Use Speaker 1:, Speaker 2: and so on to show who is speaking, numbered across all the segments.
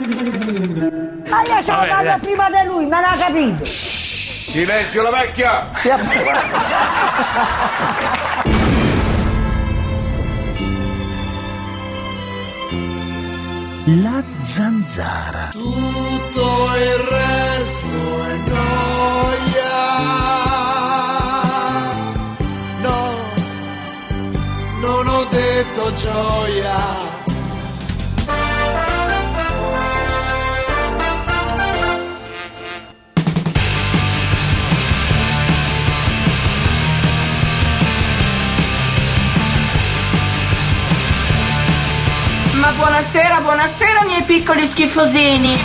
Speaker 1: Ma io sono andato prima di lui, me l'ha capito.
Speaker 2: Silenzio la vecchia!
Speaker 3: La zanzara.
Speaker 4: Tutto il resto è noia. No, non ho detto gioia.
Speaker 5: Ma buonasera, buonasera miei piccoli schifosini.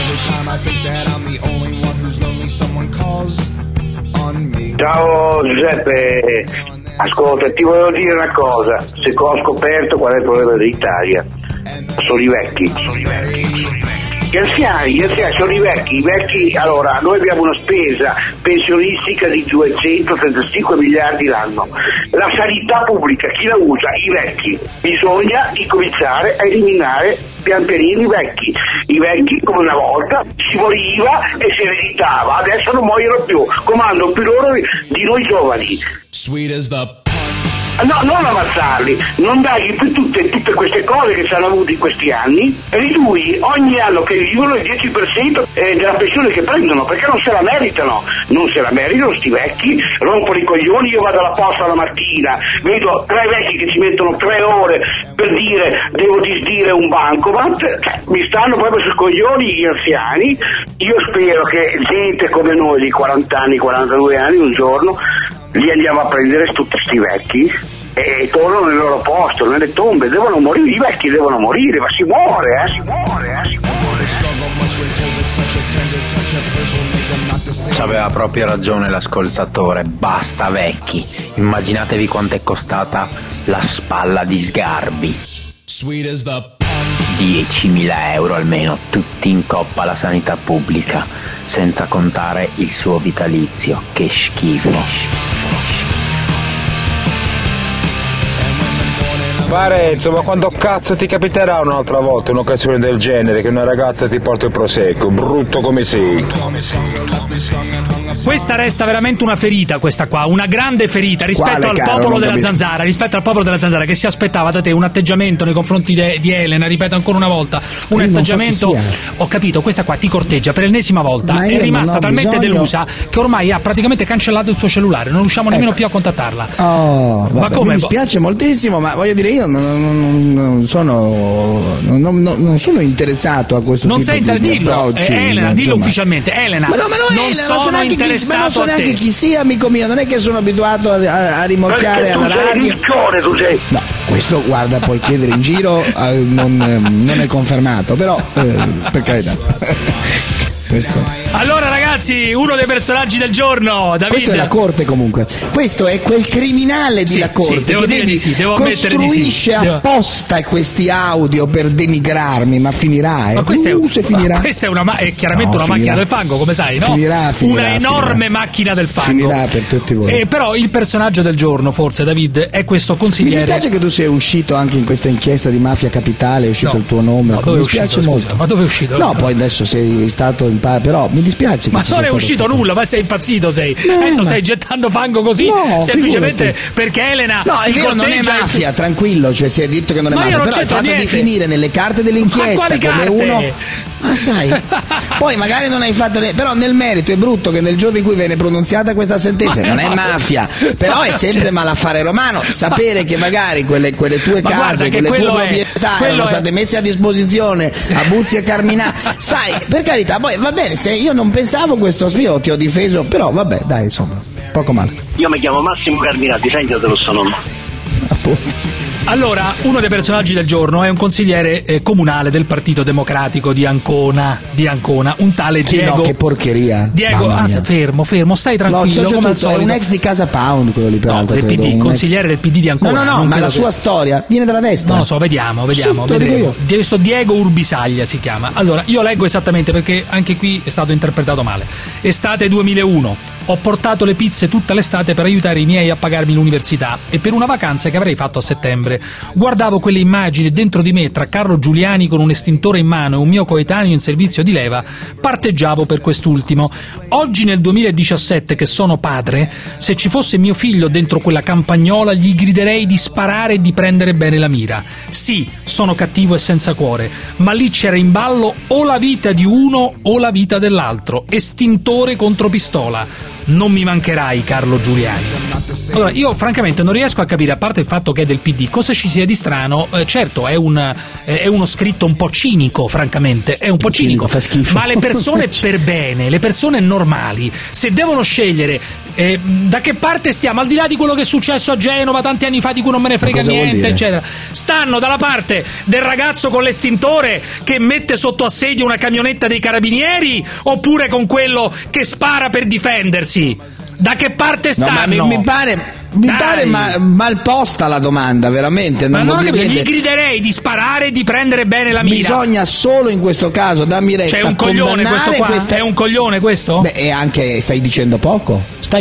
Speaker 6: Ciao Giuseppe, ascolta, ti volevo dire una cosa. Se ho scoperto qual è il problema dell'Italia, sono i vecchi. Gli anziani sono i vecchi, allora noi abbiamo una spesa pensionistica di 235 miliardi l'anno, la sanità pubblica chi la usa? I vecchi. Bisogna incominciare a eliminare pian pianino i vecchi come una volta si moriva e si ereditava, adesso non muoiono più, comandano più loro di noi giovani. No, non ammazzarli, non dargli più tutte queste cose che ci hanno avuto in questi anni, ridui ogni anno che vivono il 10% della pensione che prendono, perché non se la meritano sti vecchi, rompono i coglioni. Io vado alla posta la mattina, vedo 3 vecchi che ci mettono 3 ore per dire devo disdire un bancomat, mi stanno proprio sui coglioni gli anziani. Io spero che gente come noi di 40 anni, 42 anni un giorno li andiamo a prendere tutti sti vecchi e tornano nel loro posto, nelle tombe, devono morire, i vecchi devono morire, ma si muore.
Speaker 3: C'aveva proprio ragione l'ascoltatore, basta vecchi. Immaginatevi quanto è costata la spalla di Sgarbi. 10.000 euro almeno, tutti in coppa alla sanità pubblica, senza contare il suo vitalizio. Che schifo.
Speaker 7: Parenzo, ma quando cazzo ti capiterà un'altra volta un'occasione del genere che una ragazza ti porta il prosecco, brutto come sei?
Speaker 8: Questa resta veramente una ferita, questa qua, una grande ferita rispetto al popolo della zanzara, che si aspettava da te un atteggiamento nei confronti di Elena, ripeto ancora una volta, un atteggiamento, ho capito, questa qua ti corteggia per l'ennesima volta, è rimasta talmente delusa che ormai ha praticamente cancellato il suo cellulare, non riusciamo nemmeno più a contattarla.
Speaker 9: Ma come? Mi dispiace moltissimo, ma voglio dire, io non sono interessato a questo tipo di approcci.
Speaker 8: Elena, dillo ufficialmente, Elena, non sono interessato a te.
Speaker 9: Neanche chi sia, amico mio, non è che sono abituato a rimorchiare alla radio. No, questo, guarda, puoi chiedere in giro, non è confermato, però per carità.
Speaker 8: Allora ragazzi, uno dei personaggi del giorno, David.
Speaker 9: Questo è la corte comunque. Questo è quel criminale di la corte che vedi, costruisce apposta questi audio per denigrarmi, ma finirà.
Speaker 8: Ma questa è chiaramente una macchina del fango, come sai, no?
Speaker 9: Finirà,
Speaker 8: una enorme macchina del fango.
Speaker 9: Finirà per tutti voi.
Speaker 8: Però il personaggio del giorno, forse, David, è questo consigliere.
Speaker 9: Mi dispiace che tu sia uscito anche in questa inchiesta di Mafia Capitale, è uscito il tuo nome. Mi dispiace molto.
Speaker 8: Ma dove è uscito?
Speaker 9: No, poi adesso sei stato in però mi dispiace.
Speaker 8: Ma non è uscito nulla, ma sei impazzito, sei. Adesso stai gettando fango così, semplicemente perché Elena.
Speaker 9: No, è vero, non è mafia, tranquillo, cioè si è detto che non è mafia, però il fatto di finire nelle carte dell'inchiesta come uno. Ma sai, poi magari non hai fatto però nel merito è brutto che nel giorno in cui viene pronunziata questa sentenza non è mafia, però è sempre malaffare romano sapere che magari quelle tue case, quelle tue proprietà erano state messe a disposizione a Buzzi e Carminà, sai, per carità, poi va bene, se io non pensavo questo, io ti ho difeso, però vabbè, dai, insomma, poco male.
Speaker 6: Io mi chiamo Massimo Carminati, sentitelo sto nome.
Speaker 9: Appunto.
Speaker 8: Allora, uno dei personaggi del giorno è un consigliere comunale del Partito Democratico di Ancona, un tale Diego.
Speaker 9: No, che porcheria.
Speaker 8: Diego, fermo, stai tranquillo.
Speaker 9: Come al solito. È un ex di Casa Pound, quello lì, peraltro.
Speaker 8: Del PD, consigliere del PD di Ancona.
Speaker 9: No, ma la sua storia viene dalla destra.
Speaker 8: Non lo so, vediamo. Questo Diego Urbisaglia si chiama. Allora, io leggo esattamente perché anche qui è stato interpretato male. Estate 2001. Ho portato le pizze tutta l'estate per aiutare i miei a pagarmi l'università e per una vacanza che avrei fatto a settembre. rispondere. Guardavo quelle immagini e dentro di me, tra Carlo Giuliani con un estintore in mano e un mio coetaneo in servizio di leva, parteggiavo per quest'ultimo. Oggi nel 2017 che sono padre, se ci fosse mio figlio dentro quella campagnola gli griderei di sparare e di prendere bene la mira. Sì, sono cattivo e senza cuore, ma lì c'era in ballo o la vita di uno o la vita dell'altro, estintore contro pistola. Non mi mancherai, Carlo Giuliani. Allora, io francamente non riesco a capire, a parte il fatto che è del PD, cosa ci sia di strano. Certo, è uno scritto un po' cinico, francamente, è un po' cinico,
Speaker 9: fa schifo.
Speaker 8: ma le persone per bene, le persone normali, se devono scegliere da che parte stiamo, al di là di quello che è successo a Genova tanti anni fa di cui non me ne frega niente, eccetera, stanno dalla parte del ragazzo con l'estintore che mette sotto assedio una camionetta dei carabinieri, oppure con quello che spara per difendersi? Da che parte stanno?
Speaker 9: No, mi pare mal posta la domanda, veramente.
Speaker 8: Ma non gli griderei di sparare e di prendere bene la mira.
Speaker 9: Bisogna solo in questo caso, dammi retta,
Speaker 8: c'è un coglione questo qua? È un coglione questo?
Speaker 9: Beh, e anche stai dicendo poco.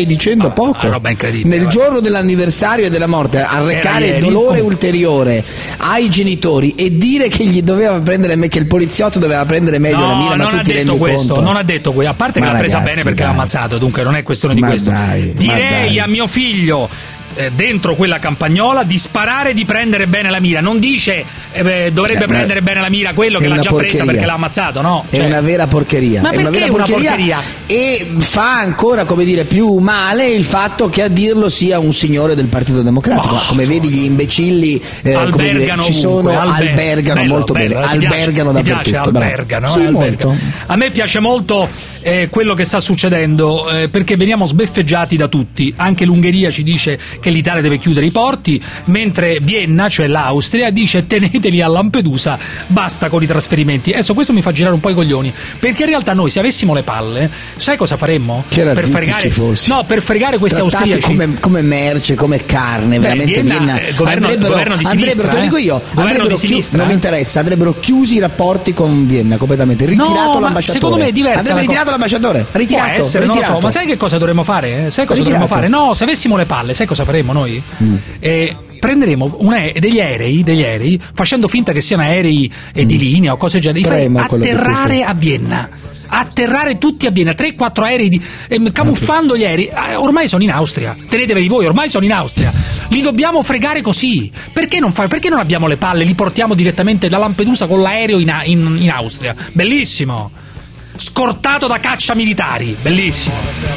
Speaker 9: Una
Speaker 8: roba incredibile.
Speaker 9: Nel giorno dell'anniversario della morte, arrecare dolore ulteriore ai genitori e dire che gli doveva prendere che il poliziotto doveva prendere meglio la mira, ma tu ti rendi conto?
Speaker 8: Non ha detto questo, a parte che l'ha presa bene perché l'ha ammazzato, dunque non è questione di questo. Direi a mio figlio dentro quella campagnola di sparare e di prendere bene la mira. Non dice dovrebbe prendere bene la mira quello che l'ha già presa perché l'ha ammazzato, no?
Speaker 9: È una vera porcheria.
Speaker 8: Ma perché una porcheria?
Speaker 9: E fa ancora, come dire, più male il fatto che a dirlo sia un signore del Partito Democratico. Come vedi, gli imbecilli
Speaker 8: albergano
Speaker 9: ci sono, albergano molto bene, albergano dappertutto.
Speaker 8: Albergano,
Speaker 9: sì, molto.
Speaker 8: A me piace molto quello che sta succedendo, perché veniamo sbeffeggiati da tutti. Anche l'Ungheria ci dice che l'Italia deve chiudere i porti, mentre Vienna, cioè l'Austria, dice teneteli a Lampedusa, basta con i trasferimenti. Adesso questo mi fa girare un po' i coglioni, perché in realtà noi, se avessimo le palle, sai cosa faremmo?
Speaker 9: Per
Speaker 8: fregare questi austriaci
Speaker 9: come merce, come carne. Veramente Vienna
Speaker 8: governo di sinistra,
Speaker 9: te lo dico io,
Speaker 8: governo di sinistra,
Speaker 9: non mi interessa, andrebbero chiusi i rapporti con Vienna completamente, ritirato l'ambasciatore.
Speaker 8: Secondo me è diversa.
Speaker 9: Andrebbe ritirato l'ambasciatore, ritirato.
Speaker 8: Può essere, non lo so, ma sai che cosa dovremmo fare? No, se avessimo le palle, sai cosa faremmo noi? Prenderemo degli aerei facendo finta che siano aerei di linea o cose del genere, atterrare a Vienna. Atterrare tutti a Vienna, 3-4 aerei camuffando gli aerei. Ormai sono in Austria, teneteveli voi, ormai sono in Austria. Li dobbiamo fregare così. Perché non abbiamo le palle? Li portiamo direttamente da Lampedusa con l'aereo in Austria. Bellissimo. Scortato da caccia militari, bellissimo.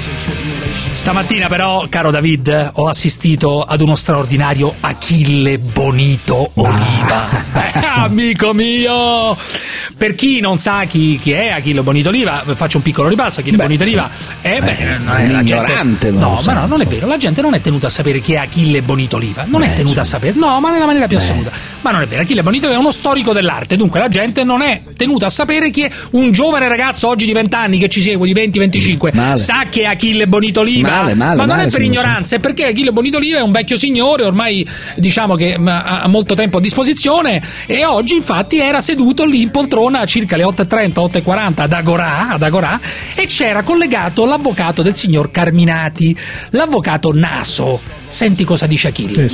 Speaker 8: Stamattina però, caro David, ho assistito ad uno straordinario Achille Bonito Oliva. Amico mio! Per chi non sa chi è Achille Bonito Oliva, faccio un piccolo ripasso. Achille Bonito Oliva non è la gente. No, ma no, non è vero. La gente non è tenuta a sapere chi è Achille Bonito Oliva. Non è tenuta a sapere, no, ma nella maniera più assoluta. Ma non è vero. Achille Bonito Oliva è uno storico dell'arte. Dunque la gente non è tenuta a sapere chi è un giovane ragazzo oggi di 20 anni che ci segue, di 20-25. Sa che è Achille Bonito Oliva, ma non è per ignoranza, è perché Achille Bonito Oliva è un vecchio signore, ormai diciamo che ha molto tempo a disposizione, e oggi infatti era seduto lì in poltrona a circa le 8:30, 8:40 ad Agorà, e c'era collegato l'avvocato del signor Carminati, l'avvocato Naso. Senti cosa dice Achille.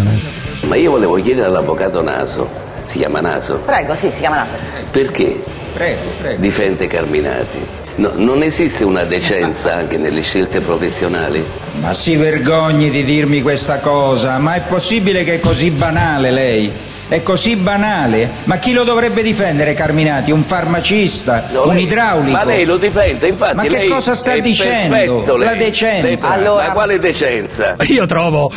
Speaker 10: Ma io volevo chiedere all'avvocato Naso, si chiama Naso?
Speaker 1: Prego, sì, si chiama Naso.
Speaker 10: Perché difende Carminati? No, non esiste una decenza anche nelle scelte professionali?
Speaker 11: Ma si vergogni di dirmi questa cosa, ma è possibile che è così banale lei? È così banale? Ma chi lo dovrebbe difendere Carminati? Un farmacista? Un idraulico?
Speaker 10: Ma lei lo difende, infatti.
Speaker 11: Ma che cosa sta dicendo?
Speaker 10: Perfetto,
Speaker 11: la decenza.
Speaker 10: Allora, ma quale decenza?
Speaker 8: Io trovo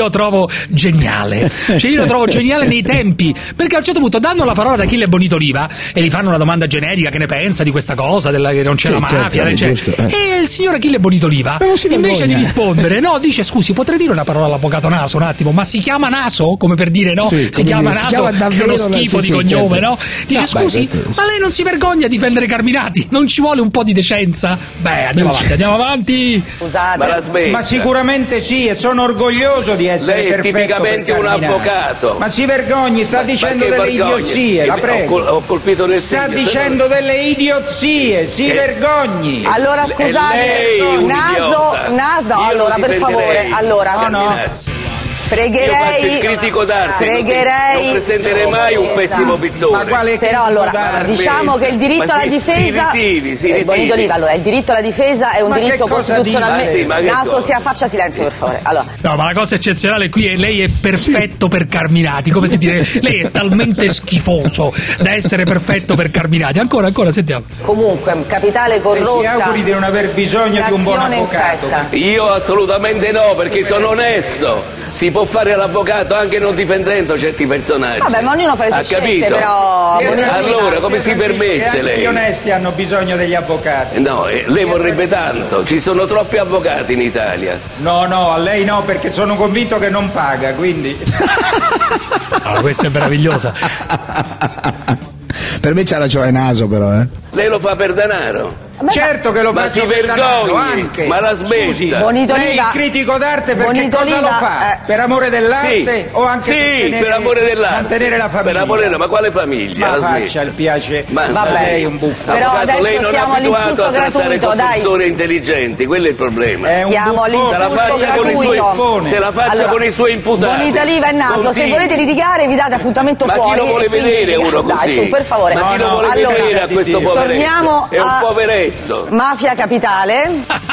Speaker 8: geniale. Cioè io lo trovo geniale nei tempi, perché a un certo punto danno la parola ad Achille Bonito Oliva e gli fanno una domanda generica, che ne pensa di questa cosa, che non c'è la mafia, e il signor Achille Bonito Oliva invece di rispondere, no, dice: scusi, potrei dire una parola all'avvocato Naso un attimo? Ma si chiama Naso? Come per dire, no? Si chiama Naso, che è uno schifo di cognome, no? Dice: scusi, ma lei non si vergogna a difendere Carminati? Non ci vuole un po' di decenza? Beh, andiamo avanti.
Speaker 1: Scusate.
Speaker 11: Ma sicuramente sì, e sono orgoglioso di essere
Speaker 10: lei è
Speaker 11: perfetto.
Speaker 10: tipicamente un avvocato.
Speaker 11: Ma si vergogni, sta dicendo delle idiozie, la prego.
Speaker 10: Ho colpito nel
Speaker 11: sta dicendo delle idiozie, si vergogni.
Speaker 1: Allora scusate, Naso, allora per favore, Pregherei.
Speaker 10: Io faccio il critico d'arte. Non presenterei mai un pessimo pittore.
Speaker 9: Ma quale
Speaker 1: però allora diciamo che il diritto alla difesa Bonito Oliva, allora il diritto alla difesa è un diritto costituzionalmente. Naso, faccia silenzio per favore. Allora.
Speaker 8: No, ma la cosa eccezionale qui è lei è perfetto per Carminati, come si dice, lei è talmente schifoso da essere perfetto per Carminati. Ancora sentiamo.
Speaker 1: Comunque capitale corrotta.
Speaker 11: Si auguri di non aver bisogno di un buon avvocato.
Speaker 10: Io assolutamente no, perché sono onesto. Si può fare l'avvocato anche non difendendo certi personaggi.
Speaker 1: Vabbè, ma ognuno fa le sue scelte,
Speaker 10: però. Allora, come si permette lei?
Speaker 11: Gli onesti hanno bisogno degli avvocati.
Speaker 10: No, lei vorrebbe tanto. Ci sono troppi avvocati in Italia.
Speaker 11: No, a lei no, perché sono convinto che non paga, quindi.
Speaker 8: Ah, questa è meravigliosa.
Speaker 9: Per me c'ha ragione Naso, però,
Speaker 10: Lei lo fa per denaro.
Speaker 11: Certo che lo
Speaker 10: ma
Speaker 11: faccio
Speaker 10: si
Speaker 11: per denaro,
Speaker 10: vergogni,
Speaker 11: anche.
Speaker 10: ma la smetta.
Speaker 11: Scusi, lei il critico d'arte perché cosa lo fa? Per amore dell'arte o anche
Speaker 10: per amore dell'arte?
Speaker 11: Mantenere la famiglia?
Speaker 10: Per amore, ma quale famiglia?
Speaker 11: Ma faccia il piace.
Speaker 10: Ma
Speaker 11: lei è un buffo.
Speaker 1: Però adesso
Speaker 10: lei non è
Speaker 1: siamo
Speaker 10: abituato a trattare con persone intelligenti, quello è il problema.
Speaker 1: Siamo all'insulto gratuito.
Speaker 10: Se la faccia con i suoi imputati.
Speaker 1: Bonita Oliva e Naso, se volete litigare vi date appuntamento fuori.
Speaker 10: Ma chi lo vuole vedere uno così?
Speaker 1: Dai, su, per favore.
Speaker 10: Ma chi lo vuole vedere a questo poveretto?
Speaker 1: Torniamo
Speaker 10: è un poveretto.
Speaker 1: Mafia Capitale.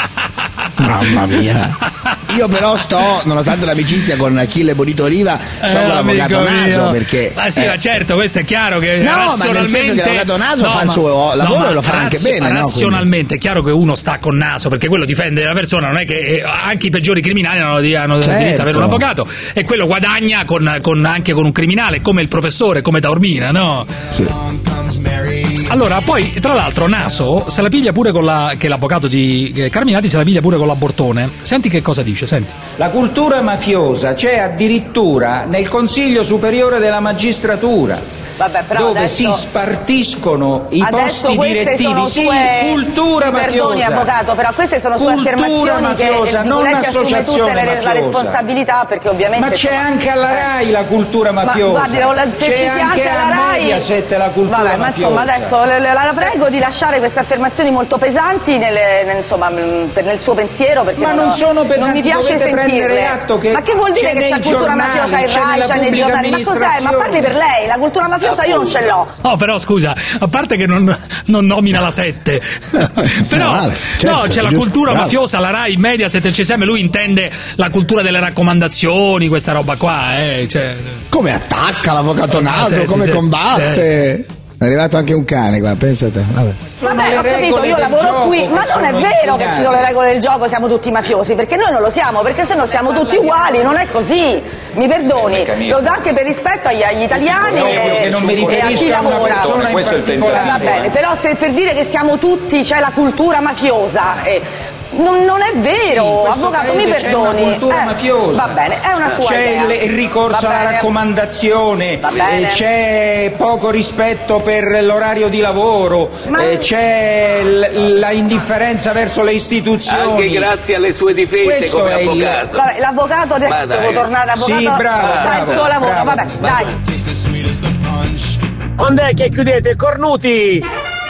Speaker 9: Mamma mia. Io però nonostante l'amicizia con Achille Bonito Oliva, sto con l'avvocato Naso perché.
Speaker 8: Ma sì, ma certo, questo è chiaro che
Speaker 9: no, ma nel senso che l'avvocato Naso fa il suo lavoro e lo fa anche bene.
Speaker 8: Razionalmente è chiaro che uno sta con Naso perché quello difende la persona, non è che anche i peggiori criminali hanno diritto ad avere un avvocato e quello guadagna anche con un criminale, come il professore, come Taormina, no? Sì. Allora, poi tra l'altro Naso se la piglia pure che l'avvocato di Carminati se la piglia pure con l'abortone. Senti che cosa dice, senti.
Speaker 11: La cultura mafiosa c'è addirittura nel Consiglio Superiore della Magistratura.
Speaker 1: Vabbè, però
Speaker 11: dove
Speaker 1: adesso,
Speaker 11: si spartiscono i posti direttivi, sì, cultura mafiosa.
Speaker 1: Perdoni avvocato, però queste sono sue affermazioni
Speaker 11: mafiosa,
Speaker 1: che
Speaker 11: non
Speaker 1: lei si assume tutte la responsabilità perché ovviamente.
Speaker 11: Ma c'è anche alla RAI la cultura mafiosa.
Speaker 1: Ma guardi,
Speaker 11: c'è anche alla Mediaset la cultura mafiosa.
Speaker 1: Ma insomma adesso la prego di lasciare queste affermazioni molto pesanti nel suo pensiero perché
Speaker 11: non sono pesanti,
Speaker 1: non mi piace sentirle.
Speaker 11: Atto che
Speaker 1: ma che vuol dire che c'è cultura mafiosa in RAI, c'è nei giornali? Ma cos'è? Ma parli per lei, la cultura mafiosa io non ce l'ho.
Speaker 8: No, però scusa, a parte che non nomina la 7, però certo, c'è la cultura mafiosa, la RAI, Mediaset, CSM, lui intende la cultura delle raccomandazioni, questa roba qua, cioè.
Speaker 9: Come attacca l'avvocato Naso, come combatte. È arrivato anche un cane qua, pensate.
Speaker 1: Vabbè, ho capito, io lavoro qui, ma non è vero che ci sono le regole del gioco, siamo tutti mafiosi, perché noi non lo siamo, perché se no siamo tutti uguali, non è così. Mi perdoni, lo do anche per rispetto agli italiani e a chi lavora. Va bene, però se per dire che siamo tutti, c'è la cultura mafiosa. Non è vero, avvocato, mi perdoni.
Speaker 11: C'è una cultura mafiosa.
Speaker 1: Va bene, è una sua idea.
Speaker 11: C'è il ricorso alla raccomandazione, c'è poco rispetto per l'orario di lavoro, c'è la indifferenza verso le istituzioni.
Speaker 10: Anche grazie alle sue difese. Questo come avvocato.
Speaker 1: Vabbè, l'avvocato adesso devo tornare avvocato.
Speaker 11: Sì, bravo,
Speaker 1: il suo lavoro. Vabbè, dai.
Speaker 12: Quando è che chiudete, cornuti?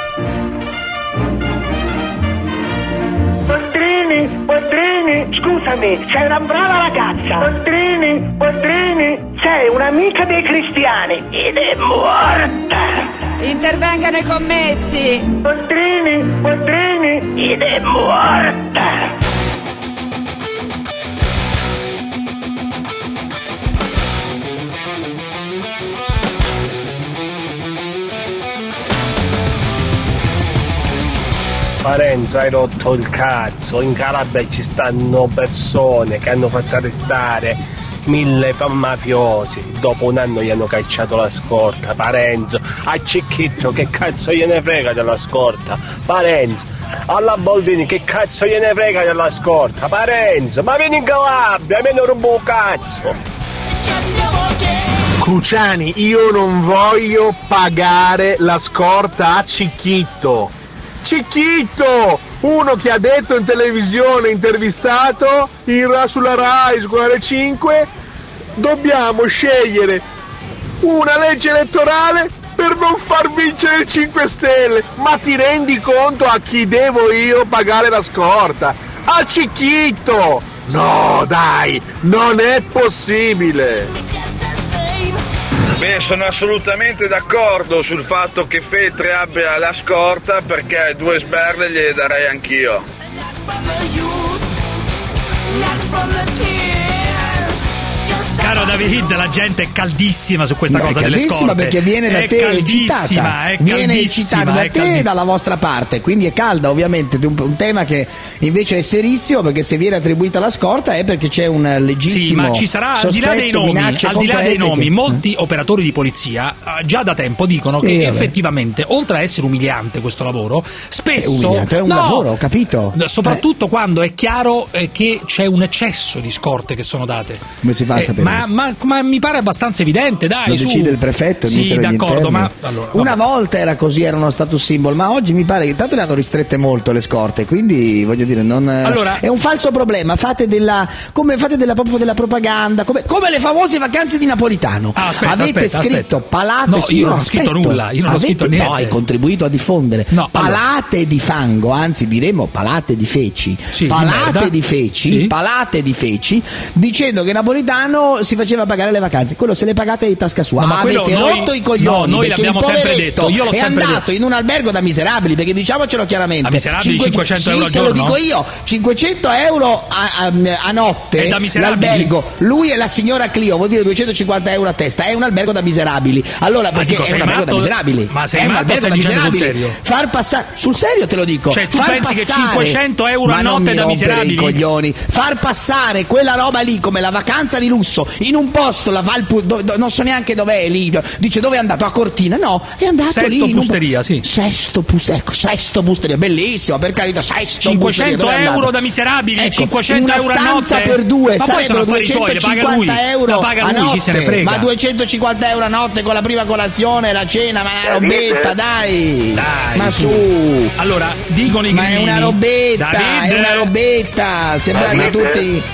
Speaker 13: Boldrini, scusami, sei una brava ragazza. Boldrini, sei un'amica dei cristiani ed è morta.
Speaker 14: Intervengano i commessi.
Speaker 13: Boldrini, ed è morta.
Speaker 12: Parenzo, hai rotto il cazzo. In Calabria ci stanno persone che hanno fatto arrestare 1000 mafiosi. Dopo un anno gli hanno cacciato la scorta. Parenzo, a Cicchitto che cazzo gliene frega della scorta? Parenzo, alla Boldrini che cazzo gliene frega della scorta? Parenzo, ma vieni in Calabria, me ne rubo un cazzo.
Speaker 15: Cruciani, io non voglio pagare la scorta a Cicchitto. Cicchitto, uno che ha detto in televisione, intervistato sulla RAI, su Canale 5, dobbiamo scegliere una legge elettorale per non far vincere il 5 Stelle. Ma ti rendi conto a chi devo io pagare la scorta? A Cicchitto! No, dai, non è possibile!
Speaker 2: Beh, sono assolutamente d'accordo sul fatto che Feltri abbia la scorta, perché 2 sberle gliele darei anch'io.
Speaker 8: Caro David, la gente è caldissima su questa cosa delle scorte.
Speaker 9: È caldissima perché viene da te citata. Viene citata da te e dalla vostra parte, quindi è calda ovviamente. Un tema che invece è serissimo, perché se viene attribuita la scorta è perché c'è un legittimo
Speaker 8: sì, ma ci sarà, al di là dei nomi, molti operatori di polizia già da tempo dicono che effettivamente, oltre a essere umiliante questo lavoro, spesso
Speaker 9: è un lavoro, ho capito.
Speaker 8: Soprattutto quando è chiaro che c'è un eccesso di scorte che sono date.
Speaker 9: Come si fa a sapere?
Speaker 8: Ma mi pare abbastanza evidente, dai.
Speaker 9: Lo decide il prefetto, il ministro degli interni.
Speaker 8: Ma allora,
Speaker 9: una volta era così, era uno status symbol, ma oggi mi pare che tanto le hanno ristrette molto le scorte, quindi voglio dire, è un falso problema. Fate della propaganda, come le famose vacanze di Napolitano. Avete scritto palate.
Speaker 8: No, io non ho scritto nulla, io non ho scritto niente.
Speaker 9: No, hai contribuito a diffondere palate di fango, anzi diremmo palate di feci, palate di feci, dicendo che Napolitano si faceva pagare le vacanze. Quello se le pagate di tasca sua.
Speaker 8: Ma
Speaker 9: avete rotto i coglioni,
Speaker 8: noi
Speaker 9: perché
Speaker 8: l'abbiamo
Speaker 9: il
Speaker 8: sempre detto. Io l'ho
Speaker 9: è
Speaker 8: sempre
Speaker 9: andato in un albergo da miserabili, perché diciamocelo chiaramente,
Speaker 8: a miserabili 500 euro al giorno.
Speaker 9: Te lo dico io, 500 euro a notte l'albergo. Lui e la signora Clio, vuol dire 250 euro a testa. È un albergo da miserabili. Allora, perché è un albergo da miserabili?
Speaker 8: Ma sei
Speaker 9: è un albergo da miserabili.
Speaker 8: Sul serio?
Speaker 9: Far passare sul serio, te lo dico.
Speaker 8: Cioè, tu pensi che 500 euro a notte da miserabili?
Speaker 9: Coglioni. Far passare quella roba lì come la vacanza di lusso in un posto, non so neanche dov'è lì. Dice dove è andato? A Cortina? No, è andato
Speaker 8: Sesto
Speaker 9: lì.
Speaker 8: Pusteria, sì.
Speaker 9: Sesto Pusteria, bellissimo, per carità.
Speaker 8: 500 euro da miserabili, 500 euro a notte
Speaker 9: per due,
Speaker 8: ma
Speaker 9: sarebbero 250 euro a notte.
Speaker 8: Chi se ne frega?
Speaker 9: Ma 250 euro a notte con la prima colazione, la cena, ma è una robetta, dai. Ma su.
Speaker 8: Allora, dicono i grillini.
Speaker 9: Ma è una robetta,
Speaker 8: David.
Speaker 9: è una robetta. Sembrate tutti.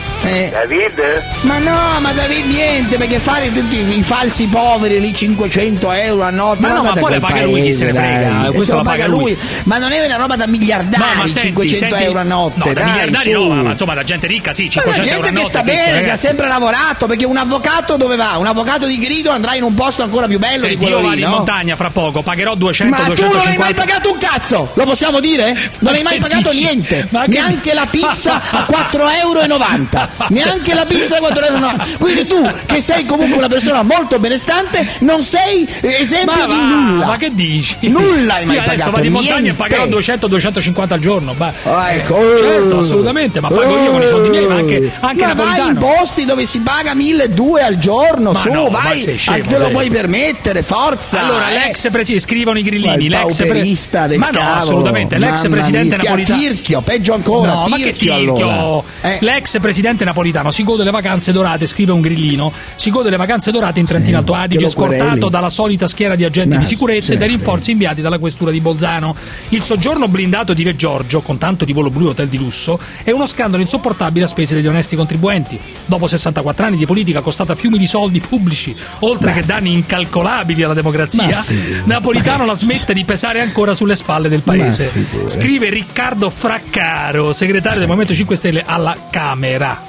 Speaker 6: David?
Speaker 9: Ma no, ma David niente, perché fare tutti i falsi poveri lì 500 euro a notte.
Speaker 8: Ma no, ma poi le paga lui, chi se ne frega. Questo
Speaker 9: lo paga lui. Ma non è una roba da miliardari, no, 500 euro a notte.
Speaker 8: No,
Speaker 9: dai,
Speaker 8: da miliardari no, ma insomma da gente ricca sì, 500 euro a notte.
Speaker 9: Ma la gente che sta bene, che ha sempre lavorato, perché un avvocato dove va? Un avvocato di grido andrà in un posto ancora più bello di quello lì, no?
Speaker 8: Io vado in montagna fra poco, pagherò 200,
Speaker 9: ma
Speaker 8: 250.
Speaker 9: Ma tu non hai mai pagato un cazzo, lo possiamo dire? Non hai mai pagato niente, neanche la pizza a 4,90 euro, neanche la pizza a 4,90 euro. Quindi tu, che sei comunque una persona molto benestante, non sei esempio di nulla.
Speaker 8: Ma che dici?
Speaker 9: Nulla hai mai
Speaker 8: io
Speaker 9: pagato.
Speaker 8: Adesso vado in montagna e pagherò 200-250 al giorno.
Speaker 9: Ecco.
Speaker 8: Certo, assolutamente, ma pago io con i soldi miei, ma anche Napolitano.
Speaker 9: Vai in posti dove si paga 1.200 al giorno,
Speaker 8: ma
Speaker 9: su,
Speaker 8: no,
Speaker 9: vai, te lo puoi permettere, forza.
Speaker 8: Allora, l'ex presidente, scrivono i grillini,
Speaker 9: l'ex presidente del
Speaker 8: ma no,
Speaker 9: cavolo,
Speaker 8: assolutamente, l'ex presidente Napolitano.
Speaker 9: Tirchio, peggio ancora,
Speaker 8: no,
Speaker 9: tirchio, allora.
Speaker 8: L'ex presidente Napolitano si gode le vacanze dorate, scrive un grillino, si gode le vacanze dorate in Trentino Alto Adige, scortato dalla solita schiera di agenti di sicurezza e dai rinforzi inviati dalla questura di Bolzano. Il soggiorno blindato di Re Giorgio, con tanto di volo blu e hotel di lusso, è uno scandalo insopportabile a spese degli onesti contribuenti. Dopo 64 anni di politica costata fiumi di soldi pubblici, oltre che danni incalcolabili alla democrazia, Napolitano la smette di pesare ancora sulle spalle del paese. Scrive Riccardo Fraccaro, segretario del Movimento 5 Stelle alla Camera.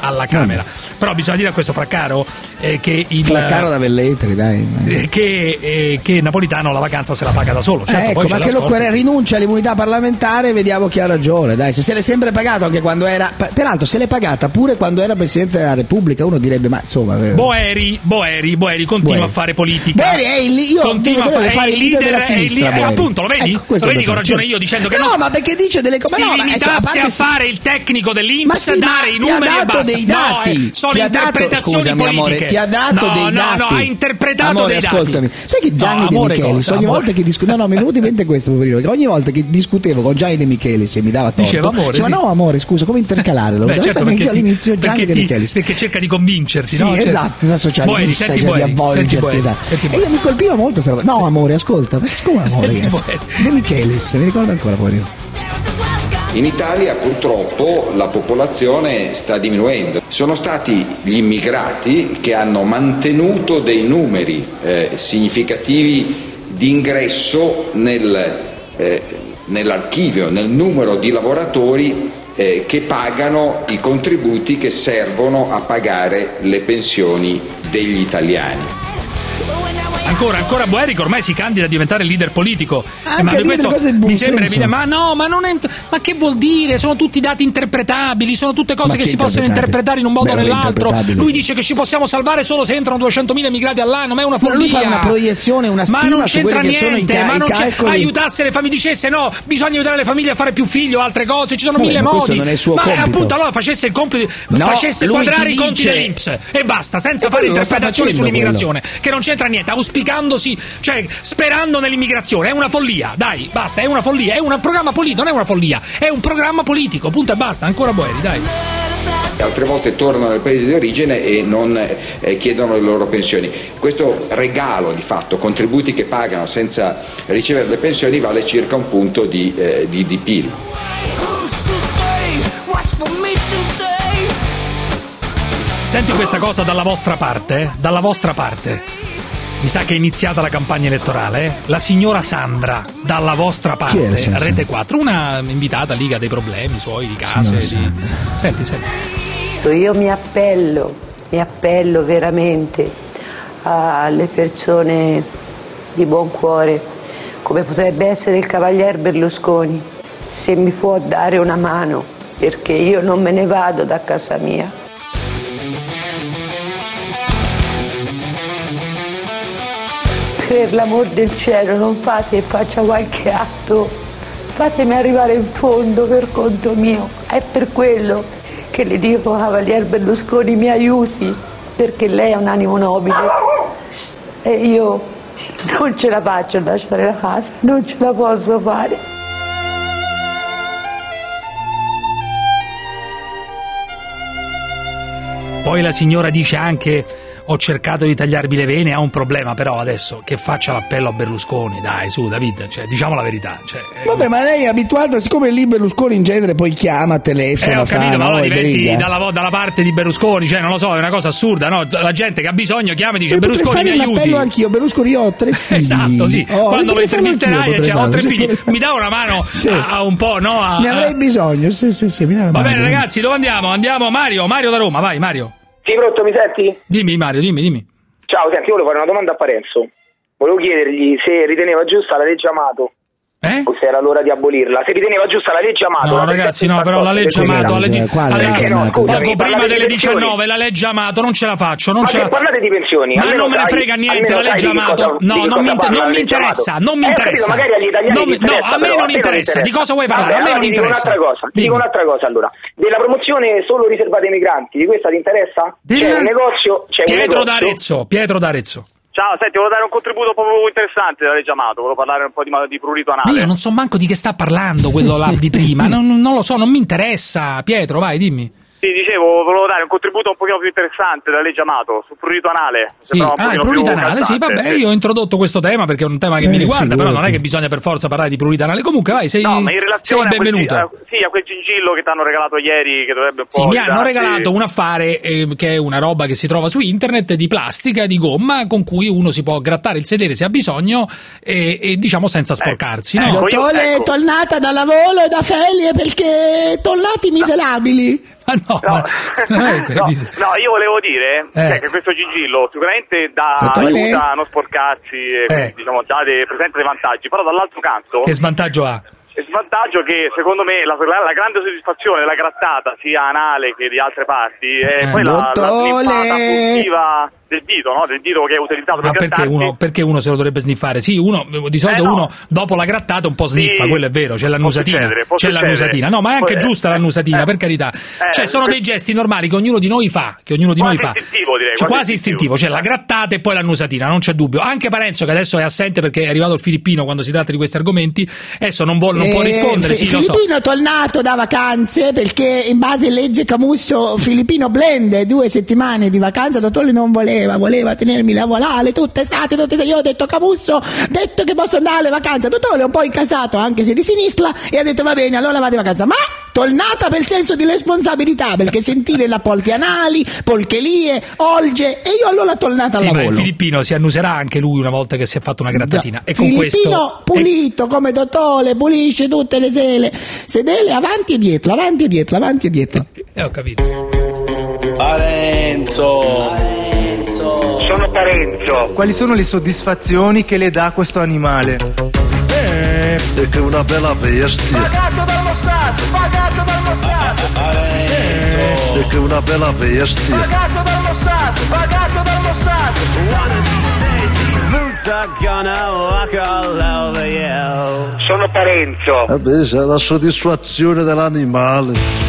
Speaker 8: Però bisogna dire a questo Fraccaro che
Speaker 9: Fraccaro da Velletri, dai.
Speaker 8: Che Napolitano la vacanza se la paga da solo. Certo,
Speaker 9: ecco,
Speaker 8: poi
Speaker 9: ma che lo rinuncia all'immunità parlamentare, vediamo chi ha ragione. Dai, se l'è sempre pagato anche quando era. Peraltro, se l'è pagata pure quando era Presidente della Repubblica, uno direbbe, ma insomma.
Speaker 8: Boeri continua a fare politica.
Speaker 9: Boeri è il leader della sinistra.
Speaker 8: Appunto, lo vedi?
Speaker 9: Ecco,
Speaker 8: lo vedi che ho ragione io dicendo che
Speaker 9: no, ma perché dice delle cose.
Speaker 8: Si limitasse a fare il tecnico dell'INPS, dare i numeri e basta.
Speaker 9: Dei dati.
Speaker 8: Sono interpretazioni politiche.
Speaker 9: Amore, ti ha dato dei dati.
Speaker 8: No, ha interpretato
Speaker 9: amore,
Speaker 8: dei dati.
Speaker 9: Ascoltami. Sai che Gianni De Michelis ogni volta che discutevo, no, mi è venuto in mente questo, poverino, che ogni volta che discutevo con Gianni De Michelis e mi dava torto, diceva no amore, scusa, come intercalarlo?
Speaker 8: Certo, perché
Speaker 9: io all'inizio Gianni De Michelis,
Speaker 8: perché cerca di convincerti,
Speaker 9: sì,
Speaker 8: no?
Speaker 9: Esatto, una socialista, di avvolgerti, esatto. E io mi colpiva molto sta roba. No amore, ascolta, come amore, ragazzi? De Michelis, mi ricordo ancora, poverino.
Speaker 11: In Italia purtroppo la popolazione sta diminuendo. Sono stati gli immigrati che hanno mantenuto dei numeri significativi di ingresso nell'archivio, nel numero di lavoratori che pagano i contributi che servono a pagare le pensioni degli italiani.
Speaker 8: Ancora Boeri che ormai si candida a diventare leader politico.
Speaker 9: Anche questo
Speaker 8: mi sembra evidente. Ma no, ma che vuol dire? Sono tutti dati interpretabili, sono tutte cose che si possono interpretare in un modo o nell'altro. Lui dice che ci possiamo salvare solo se entrano 200.000 immigrati all'anno, ma è una follia.
Speaker 9: Lui fa una proiezione, una stima,
Speaker 8: ma non c'entra
Speaker 9: su quelli
Speaker 8: niente,
Speaker 9: che sono i calcoli.
Speaker 8: Aiutasse le famiglie, dicesse no, bisogna aiutare le famiglie a fare più figli o altre cose, ci sono mille
Speaker 9: ma
Speaker 8: modi.
Speaker 9: Non è il suo
Speaker 8: ma
Speaker 9: compito.
Speaker 8: Appunto allora facesse il compito, facesse quadrare i conti dell'Inps e basta, senza fare interpretazioni sull'immigrazione, che non c'entra niente, auspicandosi, cioè sperando nell'immigrazione. È una follia, dai, basta, è una follia, è un programma politico, non è una follia, è un programma politico, punto e basta. Ancora Boeri, dai.
Speaker 11: Altre volte tornano al paese di origine e non chiedono le loro pensioni. Questo regalo di fatto, contributi che pagano senza ricevere le pensioni, vale circa un punto di PIL.
Speaker 8: Senti questa cosa dalla vostra parte, dalla vostra parte. Mi sa che è iniziata la campagna elettorale. La signora Sandra, dalla vostra parte, Rete 4, una invitata Liga dei Problemi suoi, di case. Senti.
Speaker 16: Io mi appello veramente alle persone di buon cuore, come potrebbe essere il Cavalier Berlusconi, se mi può dare una mano, perché io non me ne vado da casa mia. Per l'amor del cielo, non faccia qualche atto, fatemi arrivare in fondo per conto mio. È per quello che le dico, Cavalier Berlusconi, mi aiuti, perché lei è un animo nobile e io non ce la faccio a lasciare la casa, non ce la posso fare.
Speaker 8: Poi la signora dice anche: ho cercato di tagliarmi le vene, ha un problema, però adesso che faccia l'appello a Berlusconi, dai, su David, cioè, diciamo la verità. Cioè,
Speaker 9: vabbè, ma lei è abituata, siccome lì Berlusconi in genere poi chiama, telefona,
Speaker 8: ho capito, ma allora diventi
Speaker 9: dalla
Speaker 8: parte di Berlusconi, cioè non lo so, è una cosa assurda, no? La gente che ha bisogno chiama e dice: Berlusconi mi aiuti.
Speaker 9: Appello anch'io, Berlusconi, io ho 3 figli.
Speaker 8: Esatto, sì. Quando lo intervisterai cioè, ho 3 figli, mi dà una mano a un po', no?
Speaker 9: Ne avrei bisogno, sì, mi dà una mano.
Speaker 8: Va bene ragazzi, dove andiamo? Andiamo Mario da Roma, vai Mario.
Speaker 17: Sì, pronto, mi senti?
Speaker 8: Dimmi Mario, dimmi.
Speaker 17: Ciao, senti, volevo fare una domanda a Parenzo. Volevo chiedergli se riteneva giusta la legge Amato. O se era l'ora di abolirla. Se riteneva giusta la legge Amato.
Speaker 8: No, ragazzi, no, però la legge Amato poco prima delle 19, la legge Amato non ce la faccio.
Speaker 17: Parlate di pensioni.
Speaker 8: Ma non me ne frega niente la legge Amato. No, non mi interessa. Non mi interessa.
Speaker 17: Magari agli italiani
Speaker 8: no, a me non interessa. Di cosa vuoi parlare? A me non interessa.
Speaker 17: Ti dico un'altra cosa allora. Della promozione solo riservata ai migranti, di questa ti interessa? C'è un negozio.
Speaker 8: Pietro d'Arezzo.
Speaker 18: Ciao, senti, volevo dare un contributo proprio interessante della legge Amato, volevo parlare un po' di prurito anale.
Speaker 8: Io non so manco di che sta parlando quello là di prima, non lo so, non mi interessa. Pietro, vai, dimmi.
Speaker 18: Sì, dicevo, volevo dare un contributo un pochino più interessante della legge Amato, sul prurito anale.
Speaker 8: Sì, il prurito anale, sì, vabbè, io ho introdotto questo tema perché è un tema che mi riguarda, però non è che bisogna per forza parlare di prurito anale. Comunque, vai, sei benvenuto.
Speaker 18: A quel gingillo che ti hanno regalato ieri, che dovrebbe un po'...
Speaker 8: Sì, mi hanno regalato un affare che è una roba che si trova su internet, di plastica, di gomma, con cui uno si può grattare il sedere se ha bisogno e diciamo senza sporcarsi. No?
Speaker 9: Dottore, è tornata da lavoro e da ferie perché tornati miserabili.
Speaker 18: No, io volevo dire che questo gingillo sicuramente aiuta a non sporcarsi e diciamo già presenta dei vantaggi, però dall'altro canto
Speaker 8: che svantaggio ha?
Speaker 18: Il svantaggio che secondo me la grande soddisfazione della grattata sia anale che di altre parti è poi la sniffata furtiva del dito, no? Del dito che è utilizzato per grattarsi.
Speaker 8: Perché uno se lo dovrebbe sniffare? Sì, di solito uno dopo la grattata un po' sniffa, quello è vero, c'è l'annusatina. No, ma è anche giusta l'annusatina, per carità. Cioè sono dei gesti normali che ognuno di noi fa,
Speaker 18: istintivo, direi,
Speaker 8: quasi istintivo, c'è la grattata e poi l'annusatina, non c'è dubbio. Anche Parenzo, che adesso è assente perché è arrivato il filippino quando si tratta di questi argomenti, adesso non può rispondere.
Speaker 9: Filippino è tornato da vacanze perché in base a legge Camusso Filippino blende 2 settimane di vacanza, dottore non voleva tenermi lavorare tutte estate, io ho detto Camusso, detto che posso andare alle vacanze, dottore è un po' incasato anche se di sinistra e ha detto va bene, allora vado in vacanza, ma Tolnata per il senso di responsabilità, perché sentire la polchianali, polchelie, olge, e io allora tolnata al lavoro.
Speaker 8: Ma il filippino si annuserà anche lui una volta che si è fatto una grattatina. E con
Speaker 9: filippino
Speaker 8: questo
Speaker 9: pulito come Totole, pulisce tutte le sedele avanti e dietro, avanti e dietro, avanti e dietro.
Speaker 8: Ho capito.
Speaker 19: Parenzo.
Speaker 17: Sono Parenzo.
Speaker 19: Quali sono le soddisfazioni che le dà questo animale?
Speaker 4: Perché è una bella bestia.
Speaker 13: Pagato dal Mossad, pagato dal Mossad.
Speaker 4: Perché è una bella bestia.
Speaker 13: Pagato dal Mossad, pagato dal Mossad.
Speaker 4: One of these days these boots are gonna walk all over you.
Speaker 17: Sono Parenzo.
Speaker 4: Vabbè, c'è la soddisfazione dell'animale.